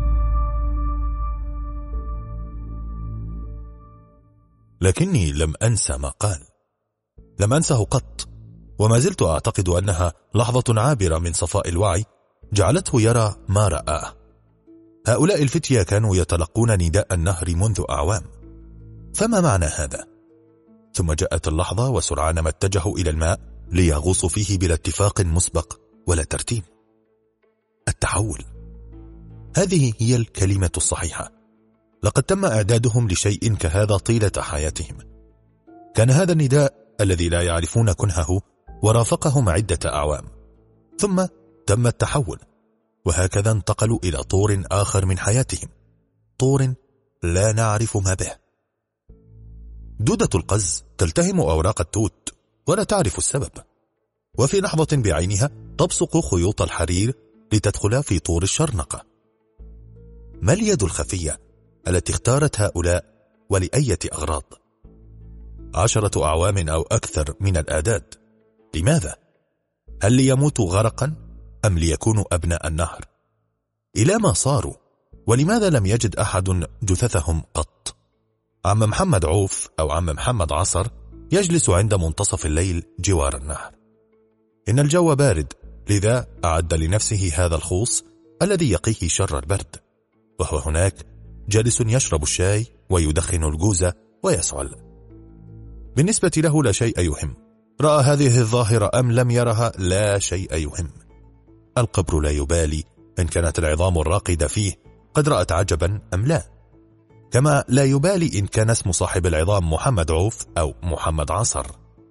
لكني لم أنسى ما قال، لم أنسه قط، وما زلت أعتقد أنها لحظة عابرة من صفاء الوعي جعلته يرى ما رآه. هؤلاء الفتية كانوا يتلقون نداء النهر منذ أعوام، فما معنى هذا؟ ثم جاءت اللحظة وسرعان ما اتجهوا إلى الماء ليغوصوا فيه بلا اتفاق مسبق ولا ترتيب. التحول، هذه هي الكلمة الصحيحة. لقد تم إعدادهم لشيء كهذا طيلة حياتهم. كان هذا النداء الذي لا يعرفون كنهه ورافقهم عدة أعوام، ثم تم التحول، وهكذا انتقلوا إلى طور آخر من حياتهم، طور لا نعرف ما به. دودة القز تلتهم أوراق التوت ولا تعرف السبب، وفي لحظة بعينها تبصق خيوط الحرير لتدخل في طور الشرنقة. ما اليد الخفية التي اختارت هؤلاء ولأية أغراض؟ عشرة أعوام أو أكثر من الآداد. لماذا؟ هل ليموتوا غرقا أم ليكونوا أبناء النهر؟ إلى ما صاروا؟ ولماذا لم يجد أحد جثثهم قط؟ عم محمد عوف أو عم محمد عصر يجلس عند منتصف الليل جوار النهر. إن الجو بارد، لذا أعد لنفسه هذا الخوص الذي يقيه شر البرد، وهو هناك جالس يشرب الشاي ويدخن الجوزة ويسعل. بالنسبة له لا شيء يهم، رأى هذه الظاهرة أم لم يرها لا شيء يهم. القبر لا يبالي إن كانت العظام الراقدة فيه قد رأت عجبا أم لا، كما لا يبالي إن كان اسم صاحب العظام محمد عوف أو محمد عصر.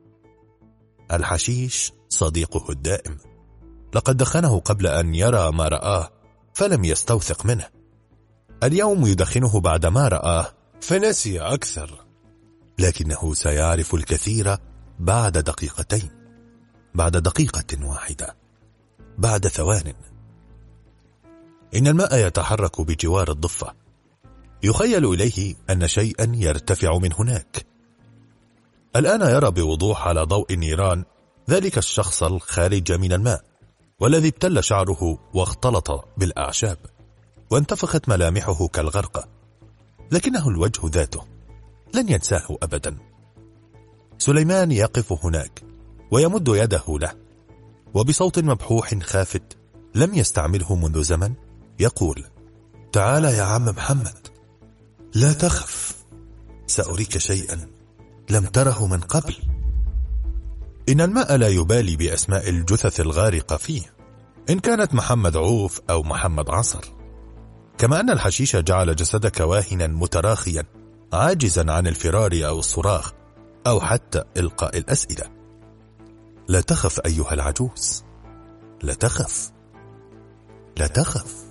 الحشيش صديقه الدائم، لقد دخنه قبل أن يرى ما رآه فلم يستوثق منه. اليوم يدخنه بعد ما رآه فنسي أكثر، لكنه سيعرف الكثير بعد دقيقتين، بعد دقيقة واحدة، بعد ثوان. إن الماء يتحرك بجوار الضفة، يخيل إليه أن شيئا يرتفع من هناك. الآن يرى بوضوح على ضوء النيران ذلك الشخص الخارج من الماء، والذي ابتل شعره واختلط بالأعشاب وانتفخت ملامحه كالغرقة، لكنه الوجه ذاته لن ينساه أبدا. سليمان يقف هناك ويمد يده له، وبصوت مبحوح خافت لم يستعمله منذ زمن يقول: تعال يا عم محمد، لا تخف، سأريك شيئا لم تره من قبل. إن الماء لا يبالي بأسماء الجثث الغارقة فيه، إن كانت محمد عوف أو محمد عصر، كما أن الحشيش جعل جسدك واهنا متراخيا عاجزا عن الفرار أو الصراخ أو حتى إلقاء الأسئلة. لا تخف أيها العجوز، لا تخف، لا تخف.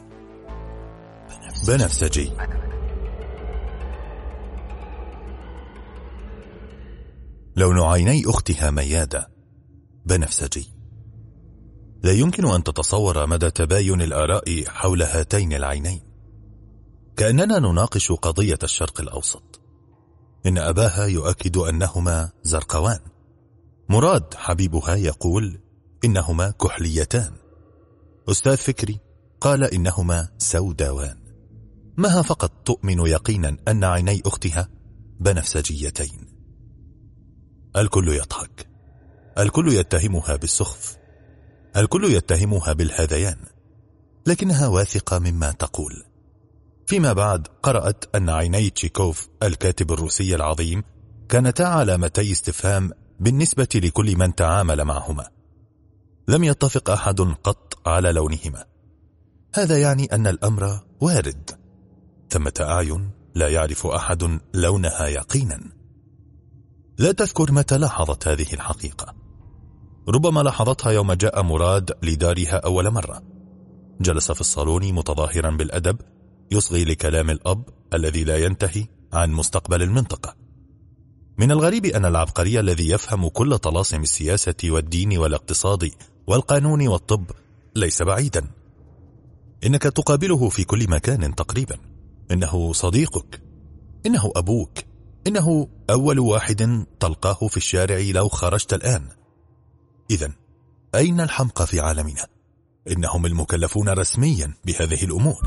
بنفسجي. لون عيني أختها ميادة بنفسجي. لا يمكن أن تتصور مدى تباين الآراء حول هاتين العينين، كأننا نناقش قضية الشرق الأوسط. إن أباها يؤكد أنهما زرقوان، مراد حبيبها يقول إنهما كحليتان، أستاذ فكري قال إنهما سوداوان. مها فقط تؤمن يقينا أن عيني أختها بنفسجيتين. الكل يضحك، الكل يتهمها بالسخف، الكل يتهمها بالهذيان، لكنها واثقة مما تقول. فيما بعد قرأت أن عيني تشيكوف الكاتب الروسي العظيم كانتا علامتي استفهام بالنسبة لكل من تعامل معهما. لم يتفق أحد قط على لونهما. هذا يعني أن الأمر وارد. ثمة أعين لا يعرف أحد لونها يقينا. لا تذكر متى لاحظت هذه الحقيقة. ربما لاحظتها يوم جاء مراد لدارها أول مرة. جلس في الصالون متظاهرا بالأدب يصغي لكلام الأب الذي لا ينتهي عن مستقبل المنطقة. من الغريب أن العبقري الذي يفهم كل طلاسم السياسة والدين والاقتصاد والقانون والطب ليس بعيدا. إنك تقابله في كل مكان تقريبا. إنه صديقك، إنه أبوك، إنه أول واحد تلقاه في الشارع لو خرجت الآن. إذن أين الحمقى في عالمنا؟ إنهم المكلفون رسميا بهذه الأمور.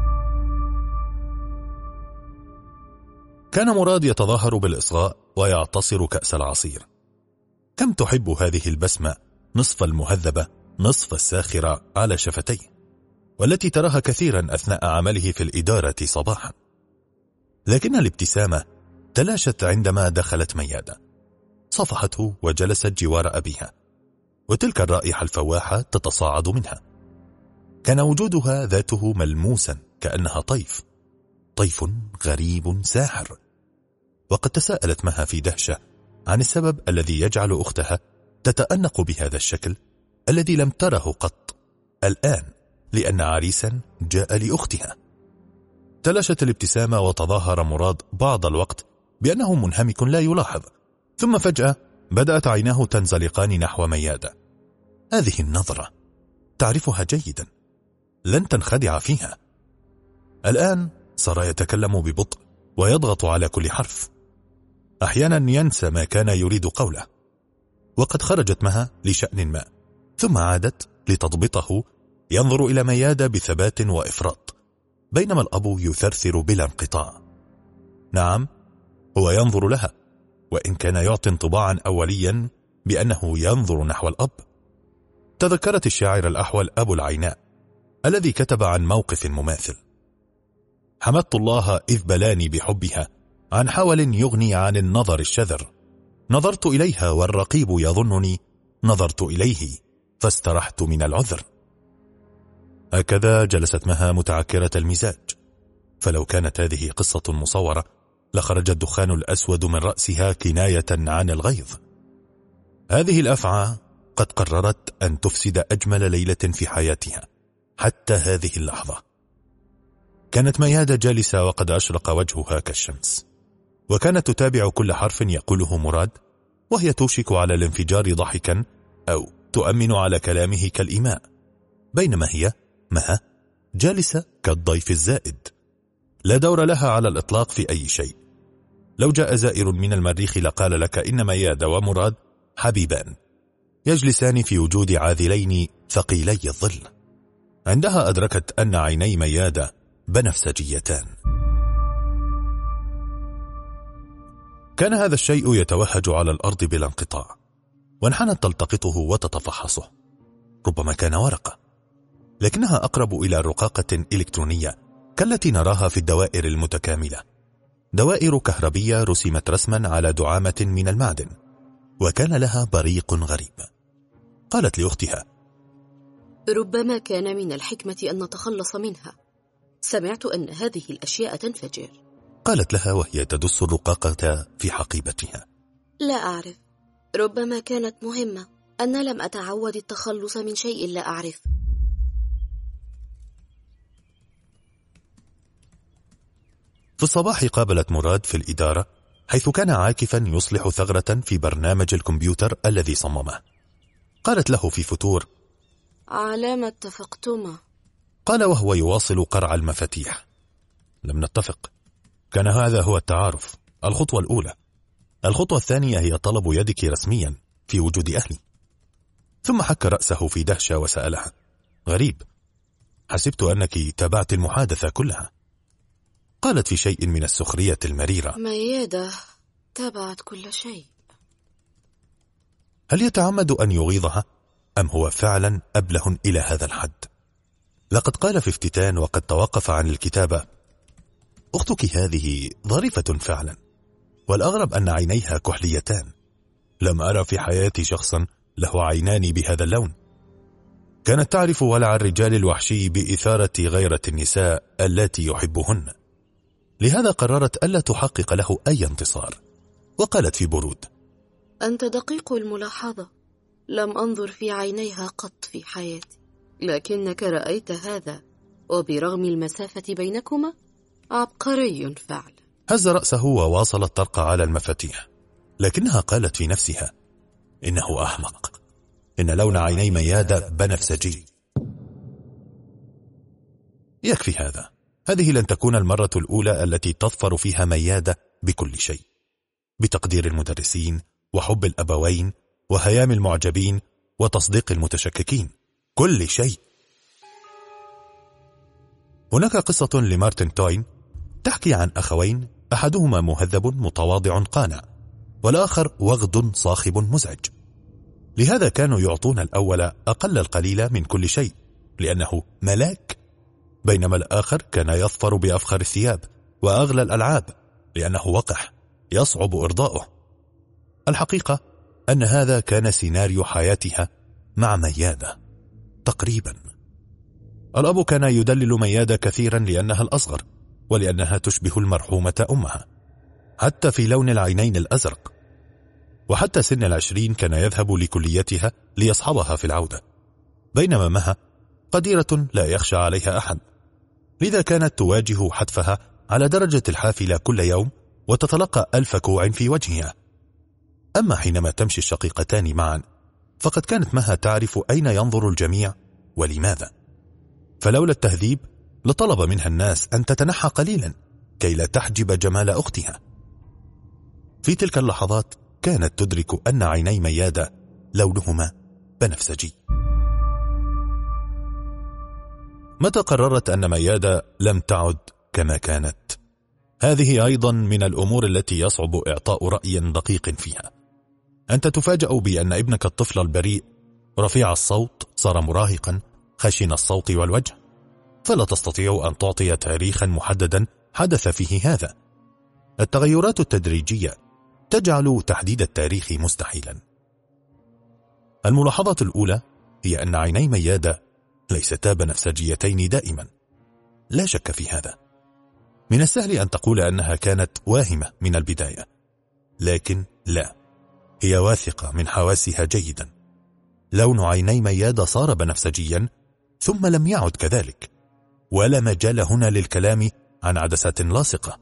كان مراد يتظاهر بالإصغاء ويعتصر كأس العصير. كم تحب هذه البسمة نصف المهذبة نصف الساخرة على شفتيه، والتي تراها كثيرا أثناء عمله في الإدارة صباحا. لكن الابتسامة تلاشت عندما دخلت ميادة. صفحته وجلست جوار أبيها، وتلك الرائحة الفواحة تتصاعد منها. كان وجودها ذاته ملموسا كأنها طيف، طيف غريب ساحر. وقد تساءلت مها في دهشة عن السبب الذي يجعل أختها تتأنق بهذا الشكل الذي لم تره قط الآن، لأن عريسا جاء لأختها. تلاشت الابتسامة وتظاهر مراد بعض الوقت بأنه منهمك لا يلاحظ، ثم فجأة بدأت عيناه تنزلقان نحو ميادة. هذه النظرة تعرفها جيدا، لن تنخدع فيها. الآن صار يتكلم ببطء ويضغط على كل حرف، أحيانا ينسى ما كان يريد قوله. وقد خرجت مها لشأن ما، ثم عادت لتضبطه، ينظر إلى ميادة بثبات وإفراط، بينما الأب يثرثر بلا انقطاع. نعم، هو ينظر لها، وإن كان يعطي انطباعا أوليا بأنه ينظر نحو الأب. تذكرت الشاعر الأحول أبو العيناء الذي كتب عن موقف مماثل: حمدت الله إذ بلاني بحبها عن حول يغني عن النظر الشذر، نظرت إليها والرقيب يظنني نظرت إليه فاسترحت من العذر. هكذا جلست مها متعكرة المزاج، فلو كانت هذه قصة مصورة لخرج الدخان الأسود من رأسها كناية عن الغيظ. هذه الأفعى قد قررت أن تفسد أجمل ليلة في حياتها حتى هذه اللحظة. كانت ميادة جالسة وقد أشرق وجهها كالشمس، وكانت تتابع كل حرف يقوله مراد، وهي توشك على الانفجار ضحكا أو تؤمن على كلامه كالإيماء، بينما هي مها جالسة كالضيف الزائد، لا دور لها على الإطلاق في أي شيء. لو جاء زائر من المريخ لقال لك إن ميادة ومراد حبيبان يجلسان في وجود عاذلين ثقيلي الظل. عندها أدركت أن عيني ميادة بنفسجيتان. كان هذا الشيء يتوهج على الأرض بلا انقطاع، وانحنت تلتقطه وتتفحصه. ربما كان ورقة، لكنها أقرب إلى رقاقة إلكترونية كالتي نراها في الدوائر المتكاملة، دوائر كهربية رسمت رسما على دعامة من المعدن، وكان لها بريق غريب. قالت لأختها: ربما كان من الحكمة أن نتخلص منها، سمعت أن هذه الأشياء تنفجر. قالت لها وهي تدس الرقاقة في حقيبتها: لا أعرف، ربما كانت مهمة. أنا لم أتعود التخلص من شيء لا أعرف. في الصباح قابلت مراد في الإدارة، حيث كان عاكفا يصلح ثغرة في برنامج الكمبيوتر الذي صممه. قالت له في فتور: على ما اتفقتما؟ قال وهو يواصل قرع المفاتيح: لم نتفق. كان هذا هو التعارف، الخطوة الأولى. الخطوة الثانية هي طلب يدك رسميا في وجود أهلي. ثم حك رأسه في دهشة وسألها: غريب، حسبت أنك تابعت المحادثة كلها. قالت في شيء من السخرية المريرة: ميادة تابعت كل شيء. هل يتعمد أن يغيظها أم هو فعلا أبله إلى هذا الحد؟ لقد قال في افتتان وقد توقف عن الكتابة: أختك هذه ظريفة فعلا، والأغرب أن عينيها كحليتان. لم أرى في حياتي شخصا له عينان بهذا اللون. كانت تعرف ولع الرجال الوحشي بإثارة غيرة النساء التي يحبهن. لهذا قررت ألا تحقق له أي انتصار، وقالت في برود: أنت دقيق الملاحظة، لم أنظر في عينيها قط في حياتي، لكنك رأيت هذا، وبرغم المسافة بينكما عبقري فعلا. هز رأسه وواصل الطرق على المفاتيح، لكنها قالت في نفسها: إنه أحمق، إن لون عيني ميادة بنفسجي. يكفي هذا، هذه لن تكون المرة الأولى التي تظفر فيها ميادة بكل شيء، بتقدير المدرسين وحب الأبوين وهيام المعجبين وتصديق المتشككين، كل شيء. هناك قصة لمارتن توين تحكي عن أخوين، أحدهما مهذب متواضع قانع، والآخر وغد صاخب مزعج. لهذا كانوا يعطون الأول أقل القليل من كل شيء لأنه ملاك، بينما الآخر كان يظفر بأفخر الثياب وأغلى الألعاب لأنه وقح يصعب إرضاؤه. الحقيقة أن هذا كان سيناريو حياتها مع ميادة تقريبا. الأب كان يدلل ميادة كثيرا لأنها الأصغر ولأنها تشبه المرحومة أمها، حتى في لون العينين الأزرق. وحتى سن العشرين كان يذهب لكليتها ليصحبها في العودة، بينما مها قديرة لا يخشى عليها أحد، لذا كانت تواجه حتفها على درجة الحافلة كل يوم وتتلقى ألف كوع في وجهها. أما حينما تمشي الشقيقتان معا فقد كانت مها تعرف أين ينظر الجميع ولماذا، فلولا التهذيب لطلب منها الناس أن تتنحى قليلا كي لا تحجب جمال أختها. في تلك اللحظات كانت تدرك أن عيني ميادة لونهما بنفسجي. متى قررت أن ميادة لم تعد كما كانت؟ هذه أيضا من الأمور التي يصعب إعطاء رأي دقيق فيها. أنت تفاجأ بأن ابنك الطفل البريء رفيع الصوت صار مراهقا خشن الصوت والوجه، فلا تستطيع أن تعطي تاريخا محددا حدث فيه هذا. التغيرات التدريجية تجعل تحديد التاريخ مستحيلا. الملاحظة الأولى هي أن عيني ميادة ليستا بنفسجيتين دائما، لا شك في هذا. من السهل أن تقول أنها كانت واهمة من البداية، لكن لا، هي واثقة من حواسها جيدا. لون عيني ميادة صار بنفسجيا ثم لم يعد كذلك، ولا مجال هنا للكلام عن عدسات لاصقة.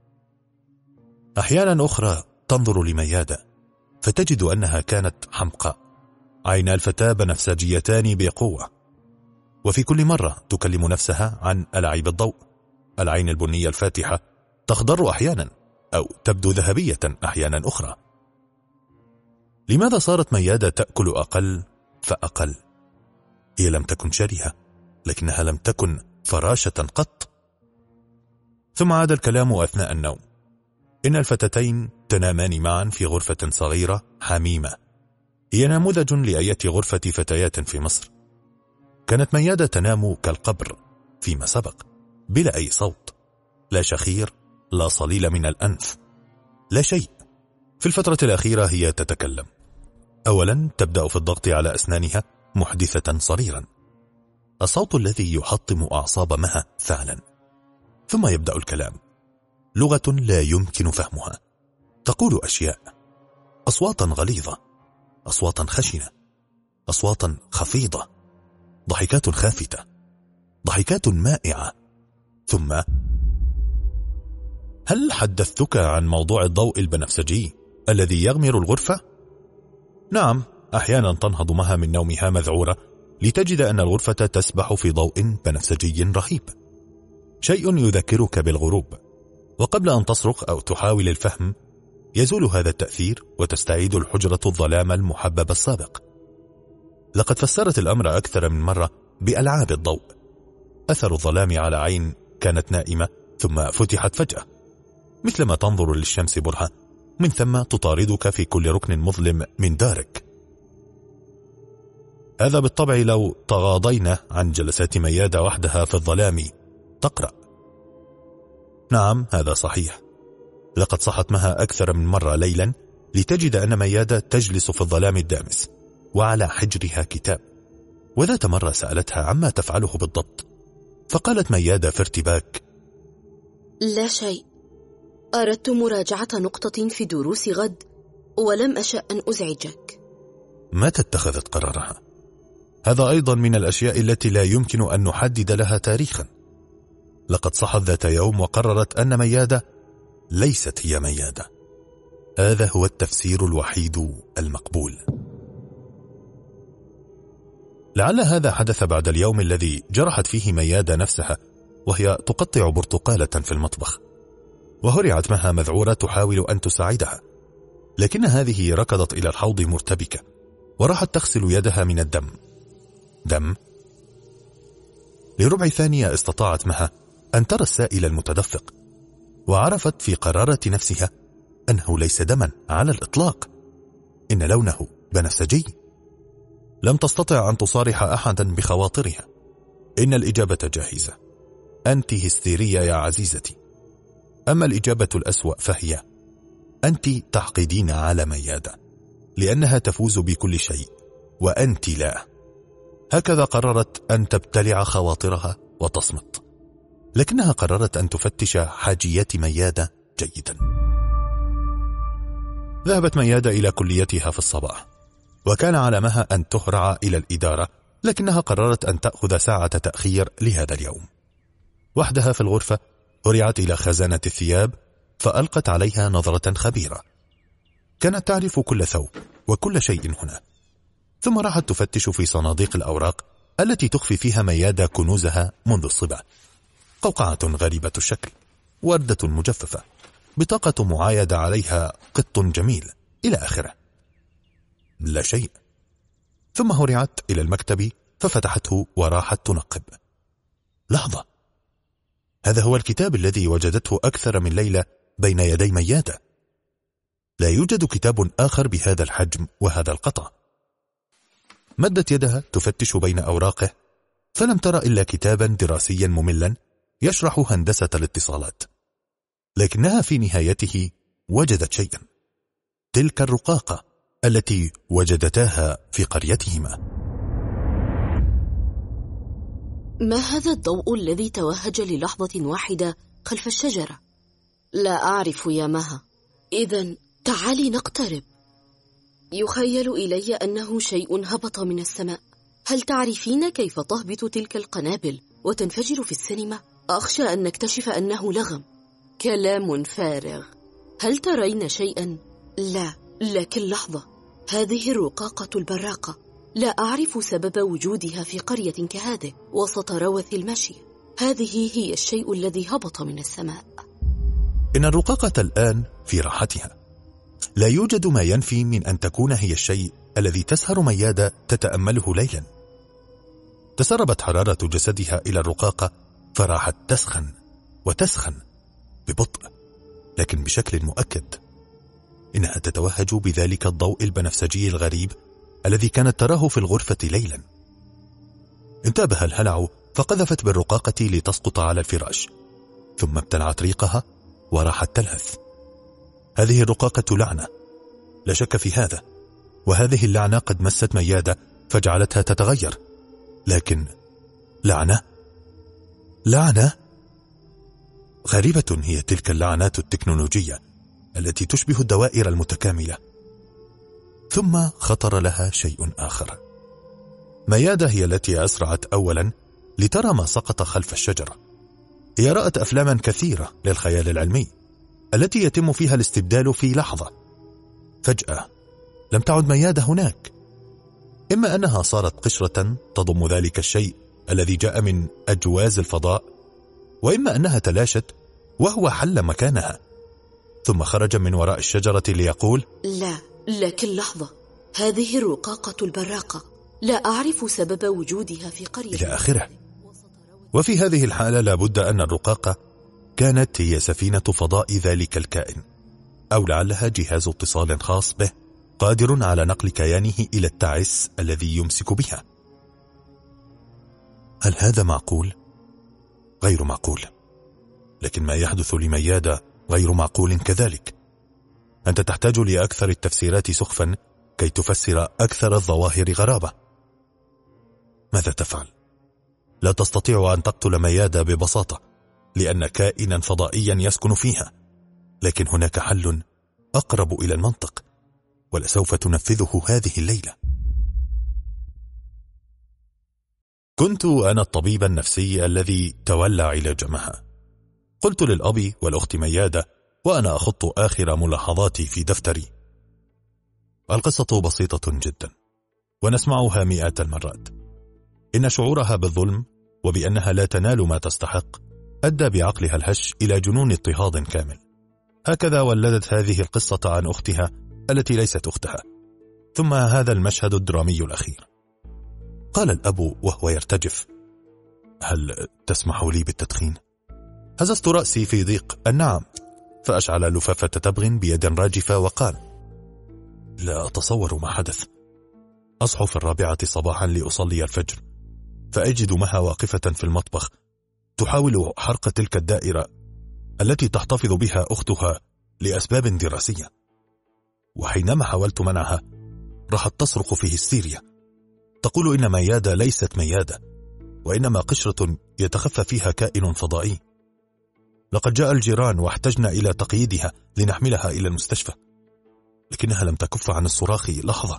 أحيانا أخرى تنظر لميادة فتجد أنها كانت حمقاء، عينا الفتاة بنفسجيتان بقوة، وفي كل مرة تكلم نفسها عن ألعاب الضوء. العين البنية الفاتحة تخضر أحيانا أو تبدو ذهبية أحيانا أخرى. لماذا صارت ميادة تأكل أقل فأقل؟ هي لم تكن شرهة، لكنها لم تكن فراشة قط. ثم عاد الكلام أثناء النوم. إن الفتاتين تنامان معا في غرفة صغيرة حميمة، هي نموذج لأية غرفة فتيات في مصر. كانت ميادة تنام كالقبر فيما سبق، بلا أي صوت، لا شخير، لا صليل من الأنف، لا شيء. في الفترة الأخيرة هي تتكلم. أولا تبدأ في الضغط على أسنانها محدثة صريرا، الصوت الذي يحطم أعصاب مها فعلا. ثم يبدأ الكلام، لغة لا يمكن فهمها، تقول أشياء، أصواتا غليظة، أصواتا خشنة، أصواتا خفيضة، ضحكات خافتة، ضحكات مائعة. ثم: هل حدثتك عن موضوع الضوء البنفسجي الذي يغمر الغرفة؟ نعم، أحيانا تنهض مها من نومها مذعورة لتجد أن الغرفة تسبح في ضوء بنفسجي رهيب، شيء يذكرك بالغروب، وقبل أن تصرخ أو تحاول الفهم يزول هذا التأثير وتستعيد الحجرة الظلام المحبب السابق. لقد فسرت الأمر أكثر من مرة بألعاب الضوء، أثر الظلام على عين كانت نائمة ثم فتحت فجأة، مثلما تنظر للشمس برهة من ثم تطاردك في كل ركن مظلم من دارك. هذا بالطبع لو تغاضينا عن جلسات ميادة وحدها في الظلام تقرأ. نعم، هذا صحيح، لقد صحت مها أكثر من مرة ليلا لتجد أن ميادة تجلس في الظلام الدامس وعلى حجرها كتاب، وذات مرة سألتها عما تفعله بالضبط، فقالت ميادة في ارتباك: لا شيء، أردت مراجعة نقطة في دروس غد ولم أشأ أن أزعجك. متى اتخذت قرارها؟ هذا أيضا من الأشياء التي لا يمكن أن نحدد لها تاريخا. لقد صحت ذات يوم وقررت أن ميادة ليست هي ميادة. هذا هو التفسير الوحيد المقبول. لعل هذا حدث بعد اليوم الذي جرحت فيه ميادة نفسها وهي تقطع برتقالة في المطبخ، وهرعت معها مذعورة تحاول أن تساعدها، لكن هذه ركضت إلى الحوض مرتبكة وراحت تغسل يدها من الدم. دم؟ لربع ثانية استطاعت معها أن ترى السائل المتدفق، وعرفت في قرارة نفسها أنه ليس دما على الإطلاق، إن لونه بنفسجي. لم تستطع أن تصارح أحدا بخواطرها. إن الإجابة جاهزة، أنت هستيرية يا عزيزتي. أما الإجابة الأسوأ فهي أنت تحقدين على ميادة لأنها تفوز بكل شيء وأنت لا. هكذا قررت أن تبتلع خواطرها وتصمت، لكنها قررت أن تفتش حاجيات ميادة جيدا. ذهبت ميادة إلى كليتها في الصباح، وكان على مها أن تهرع إلى الإدارة، لكنها قررت أن تأخذ ساعة تأخير لهذا اليوم. وحدها في الغرفة هرعت إلى خزانة الثياب فألقت عليها نظرة خبيرة. كانت تعرف كل ثوب وكل شيء هنا. ثم راحت تفتش في صناديق الأوراق التي تخفي فيها ميادة كنوزها منذ الصبا. قوقعة غريبة الشكل، وردة مجففة، بطاقة معايدة عليها قط جميل، إلى آخره. لا شيء. ثم هرعت إلى المكتب ففتحته وراحت تنقب. لحظة، هذا هو الكتاب الذي وجدته أكثر من ليلة بين يدي ميادة. لا يوجد كتاب آخر بهذا الحجم وهذا القطع. مدت يدها تفتش بين أوراقه، فلم ترى إلا كتابا دراسيا مملا يشرح هندسة الاتصالات، لكنها في نهايته وجدت شيئا. تلك الرقاقة التي وجدتاها في قريتهما. ما هذا الضوء الذي توهج للحظة واحدة خلف الشجرة؟ لا أعرف يا مها. إذن تعالي نقترب. يخيل إلي أنه شيء هبط من السماء. هل تعرفين كيف تهبط تلك القنابل وتنفجر في السينما؟ أخشى أن نكتشف أنه لغم. كلام فارغ. هل ترين شيئا؟ لا، لكن لحظة، هذه الرقاقة البراقة. لا أعرف سبب وجودها في قرية كهذه وسط روث المشي. هذه هي الشيء الذي هبط من السماء. إن الرقاقة الآن في راحتها. لا يوجد ما ينفي من أن تكون هي الشيء الذي تسهر ميادة تتأمله ليلا. تسربت حرارة جسدها إلى الرقاقة فراحت تسخن وتسخن ببطء، لكن بشكل مؤكد. إنها تتوهج بذلك الضوء البنفسجي الغريب الذي كانت تراه في الغرفة ليلا. انتبه الهلع فقذفت بالرقاقة لتسقط على الفراش، ثم ابتلعت ريقها وراحت تلهث. هذه الرقاقة لعنة، لا شك في هذا، وهذه اللعنة قد مست ميادة فجعلتها تتغير. لكن لعنة؟ لعنة؟ غريبة هي تلك اللعنات التكنولوجية التي تشبه الدوائر المتكاملة. ثم خطر لها شيء آخر. ميادة هي التي أسرعت أولا لترى ما سقط خلف الشجرة. هي رأت أفلاما كثيرة للخيال العلمي التي يتم فيها الاستبدال في لحظة. فجأة لم تعد ميادة هناك. إما أنها صارت قشرة تضم ذلك الشيء الذي جاء من أجواز الفضاء، وإما أنها تلاشت وهو حل مكانها، ثم خرج من وراء الشجرة ليقول: لا، لكن لحظة، هذه الرقاقة البراقة. لا أعرف سبب وجودها في قرية، إلى آخره. وفي هذه الحالة لابد أن الرقاقة كانت هي سفينة فضاء ذلك الكائن، أو لعلها جهاز اتصال خاص به قادر على نقل كيانه إلى التعس الذي يمسك بها. هل هذا معقول؟ غير معقول. لكن ما يحدث لميادة غير معقول كذلك. أنت تحتاج لأكثر التفسيرات سخفا كي تفسر أكثر الظواهر غرابة. ماذا تفعل؟ لا تستطيع أن تقتل ميادة ببساطة، لأن كائنا فضائيا يسكن فيها. لكن هناك حل أقرب إلى المنطق، ولسوف تنفذه هذه الليلة. كنت أنا الطبيب النفسي الذي تولى علاج مها. قلت للأب والأخت ميادة وأنا أخط آخر ملاحظاتي في دفتري: القصة بسيطة جدا ونسمعها مئات المرات. إن شعورها بالظلم وبأنها لا تنال ما تستحق أدى بعقلها الهش إلى جنون اضطهاد كامل. هكذا ولدت هذه القصة عن أختها التي ليست أختها. ثم هذا المشهد الدرامي الأخير. قال الأب وهو يرتجف: هل تسمح لي بالتدخين؟ هززت رأسي في ضيق: النعم. فأشعل لفافة تبغ بيد راجفة وقال: لا أتصور ما حدث. أصحو في الرابعة صباحا لأصلي الفجر، فأجد مها واقفة في المطبخ تحاول حرق تلك الدائرة التي تحتفظ بها أختها لأسباب دراسية، وحينما حاولت منعها راحت تصرخ في هستيريا، تقول إن ميادة ليست ميادة، وإنما قشرة يتخفى فيها كائن فضائي. لقد جاء الجيران واحتجنا إلى تقييدها لنحملها إلى المستشفى، لكنها لم تكف عن الصراخ لحظة.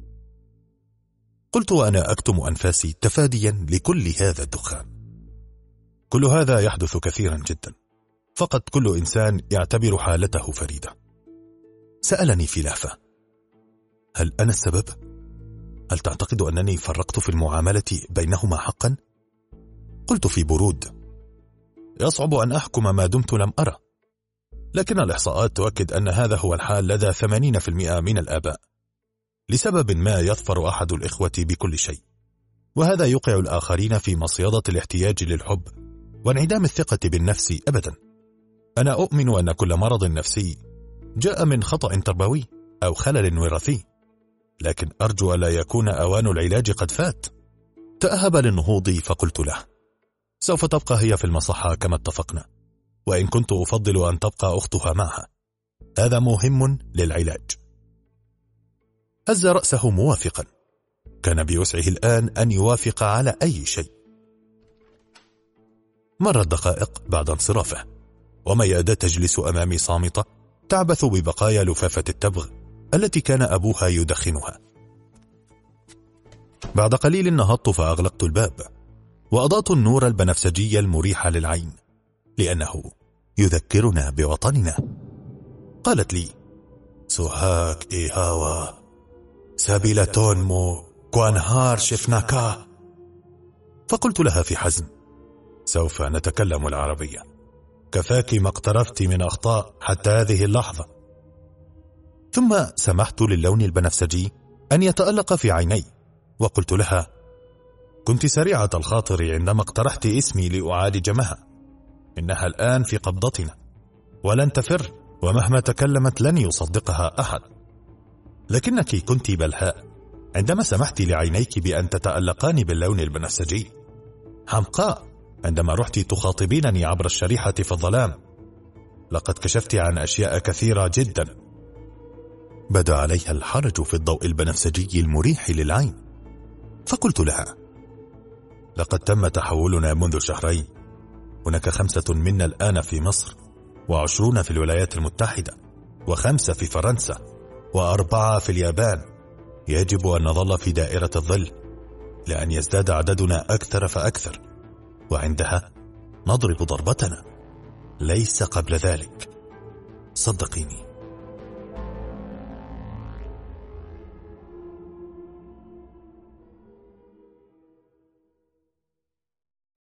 قلت وأنا أكتم أنفاسي تفاديا لكل هذا الدخان: كل هذا يحدث كثيرا جدا، فقط كل إنسان يعتبر حالته فريدة. سألني في لهفة: هل أنا السبب؟ هل تعتقد أنني فرقت في المعاملة بينهما حقا؟ قلت في برود: يصعب أن أحكم ما دمت لم أرى، لكن الإحصاءات تؤكد أن هذا هو الحال لدى ثمانين بالمئة من الآباء. لسبب ما يظفر أحد الإخوة بكل شيء، وهذا يوقع الآخرين في مصيدة الاحتياج للحب وانعدام الثقة بالنفس أبدا. أنا أؤمن أن كل مرض نفسي جاء من خطأ تربوي أو خلل وراثي، لكن أرجو ألا يكون أوان العلاج قد فات. تأهب للنهوض فقلت له: سوف تبقى هي في المصحة كما اتفقنا، وإن كنت أفضل أن تبقى أختها معها، هذا مهم للعلاج. هز رأسه موافقا. كان بوسعه الآن أن يوافق على أي شيء. مرت دقائق بعد انصرافه، وميادة تجلس أمامي صامتة تعبث ببقايا لفافة التبغ التي كان أبوها يدخنها. بعد قليل نهضت فأغلقت الباب وأضأت النور البنفسجي المريح للعين، لأنه يذكرنا بوطننا. قالت لي: سوهاك إيهاوا سابيلة مو كوانهار شفناكا. فقلت لها في حزم: سوف نتكلم العربية، كفاك ما اقترفت من أخطاء حتى هذه اللحظة. ثم سمحت للون البنفسجي أن يتألق في عيني، وقلت لها: كنت سريعة الخاطر عندما اقترحت اسمي لأعالج مها. إنها الآن في قبضتنا ولن تفر، ومهما تكلمت لن يصدقها أحد. لكنك كنت بلهاء عندما سمحت لعينيك بأن تتألقان باللون البنفسجي، حمقاء عندما رحت تخاطبينني عبر الشريحة في الظلام. لقد كشفت عن أشياء كثيرة جدا. بدا عليها الحرج في الضوء البنفسجي المريح للعين، فقلت لها: لقد تم تحولنا منذ شهرين. هناك خمسة منا الآن في مصر، وعشرون في الولايات المتحدة، وخمسة في فرنسا، وأربعة في اليابان. يجب أن نظل في دائرة الظل لأن يزداد عددنا أكثر فأكثر، وعندها نضرب ضربتنا، ليس قبل ذلك. صدقيني.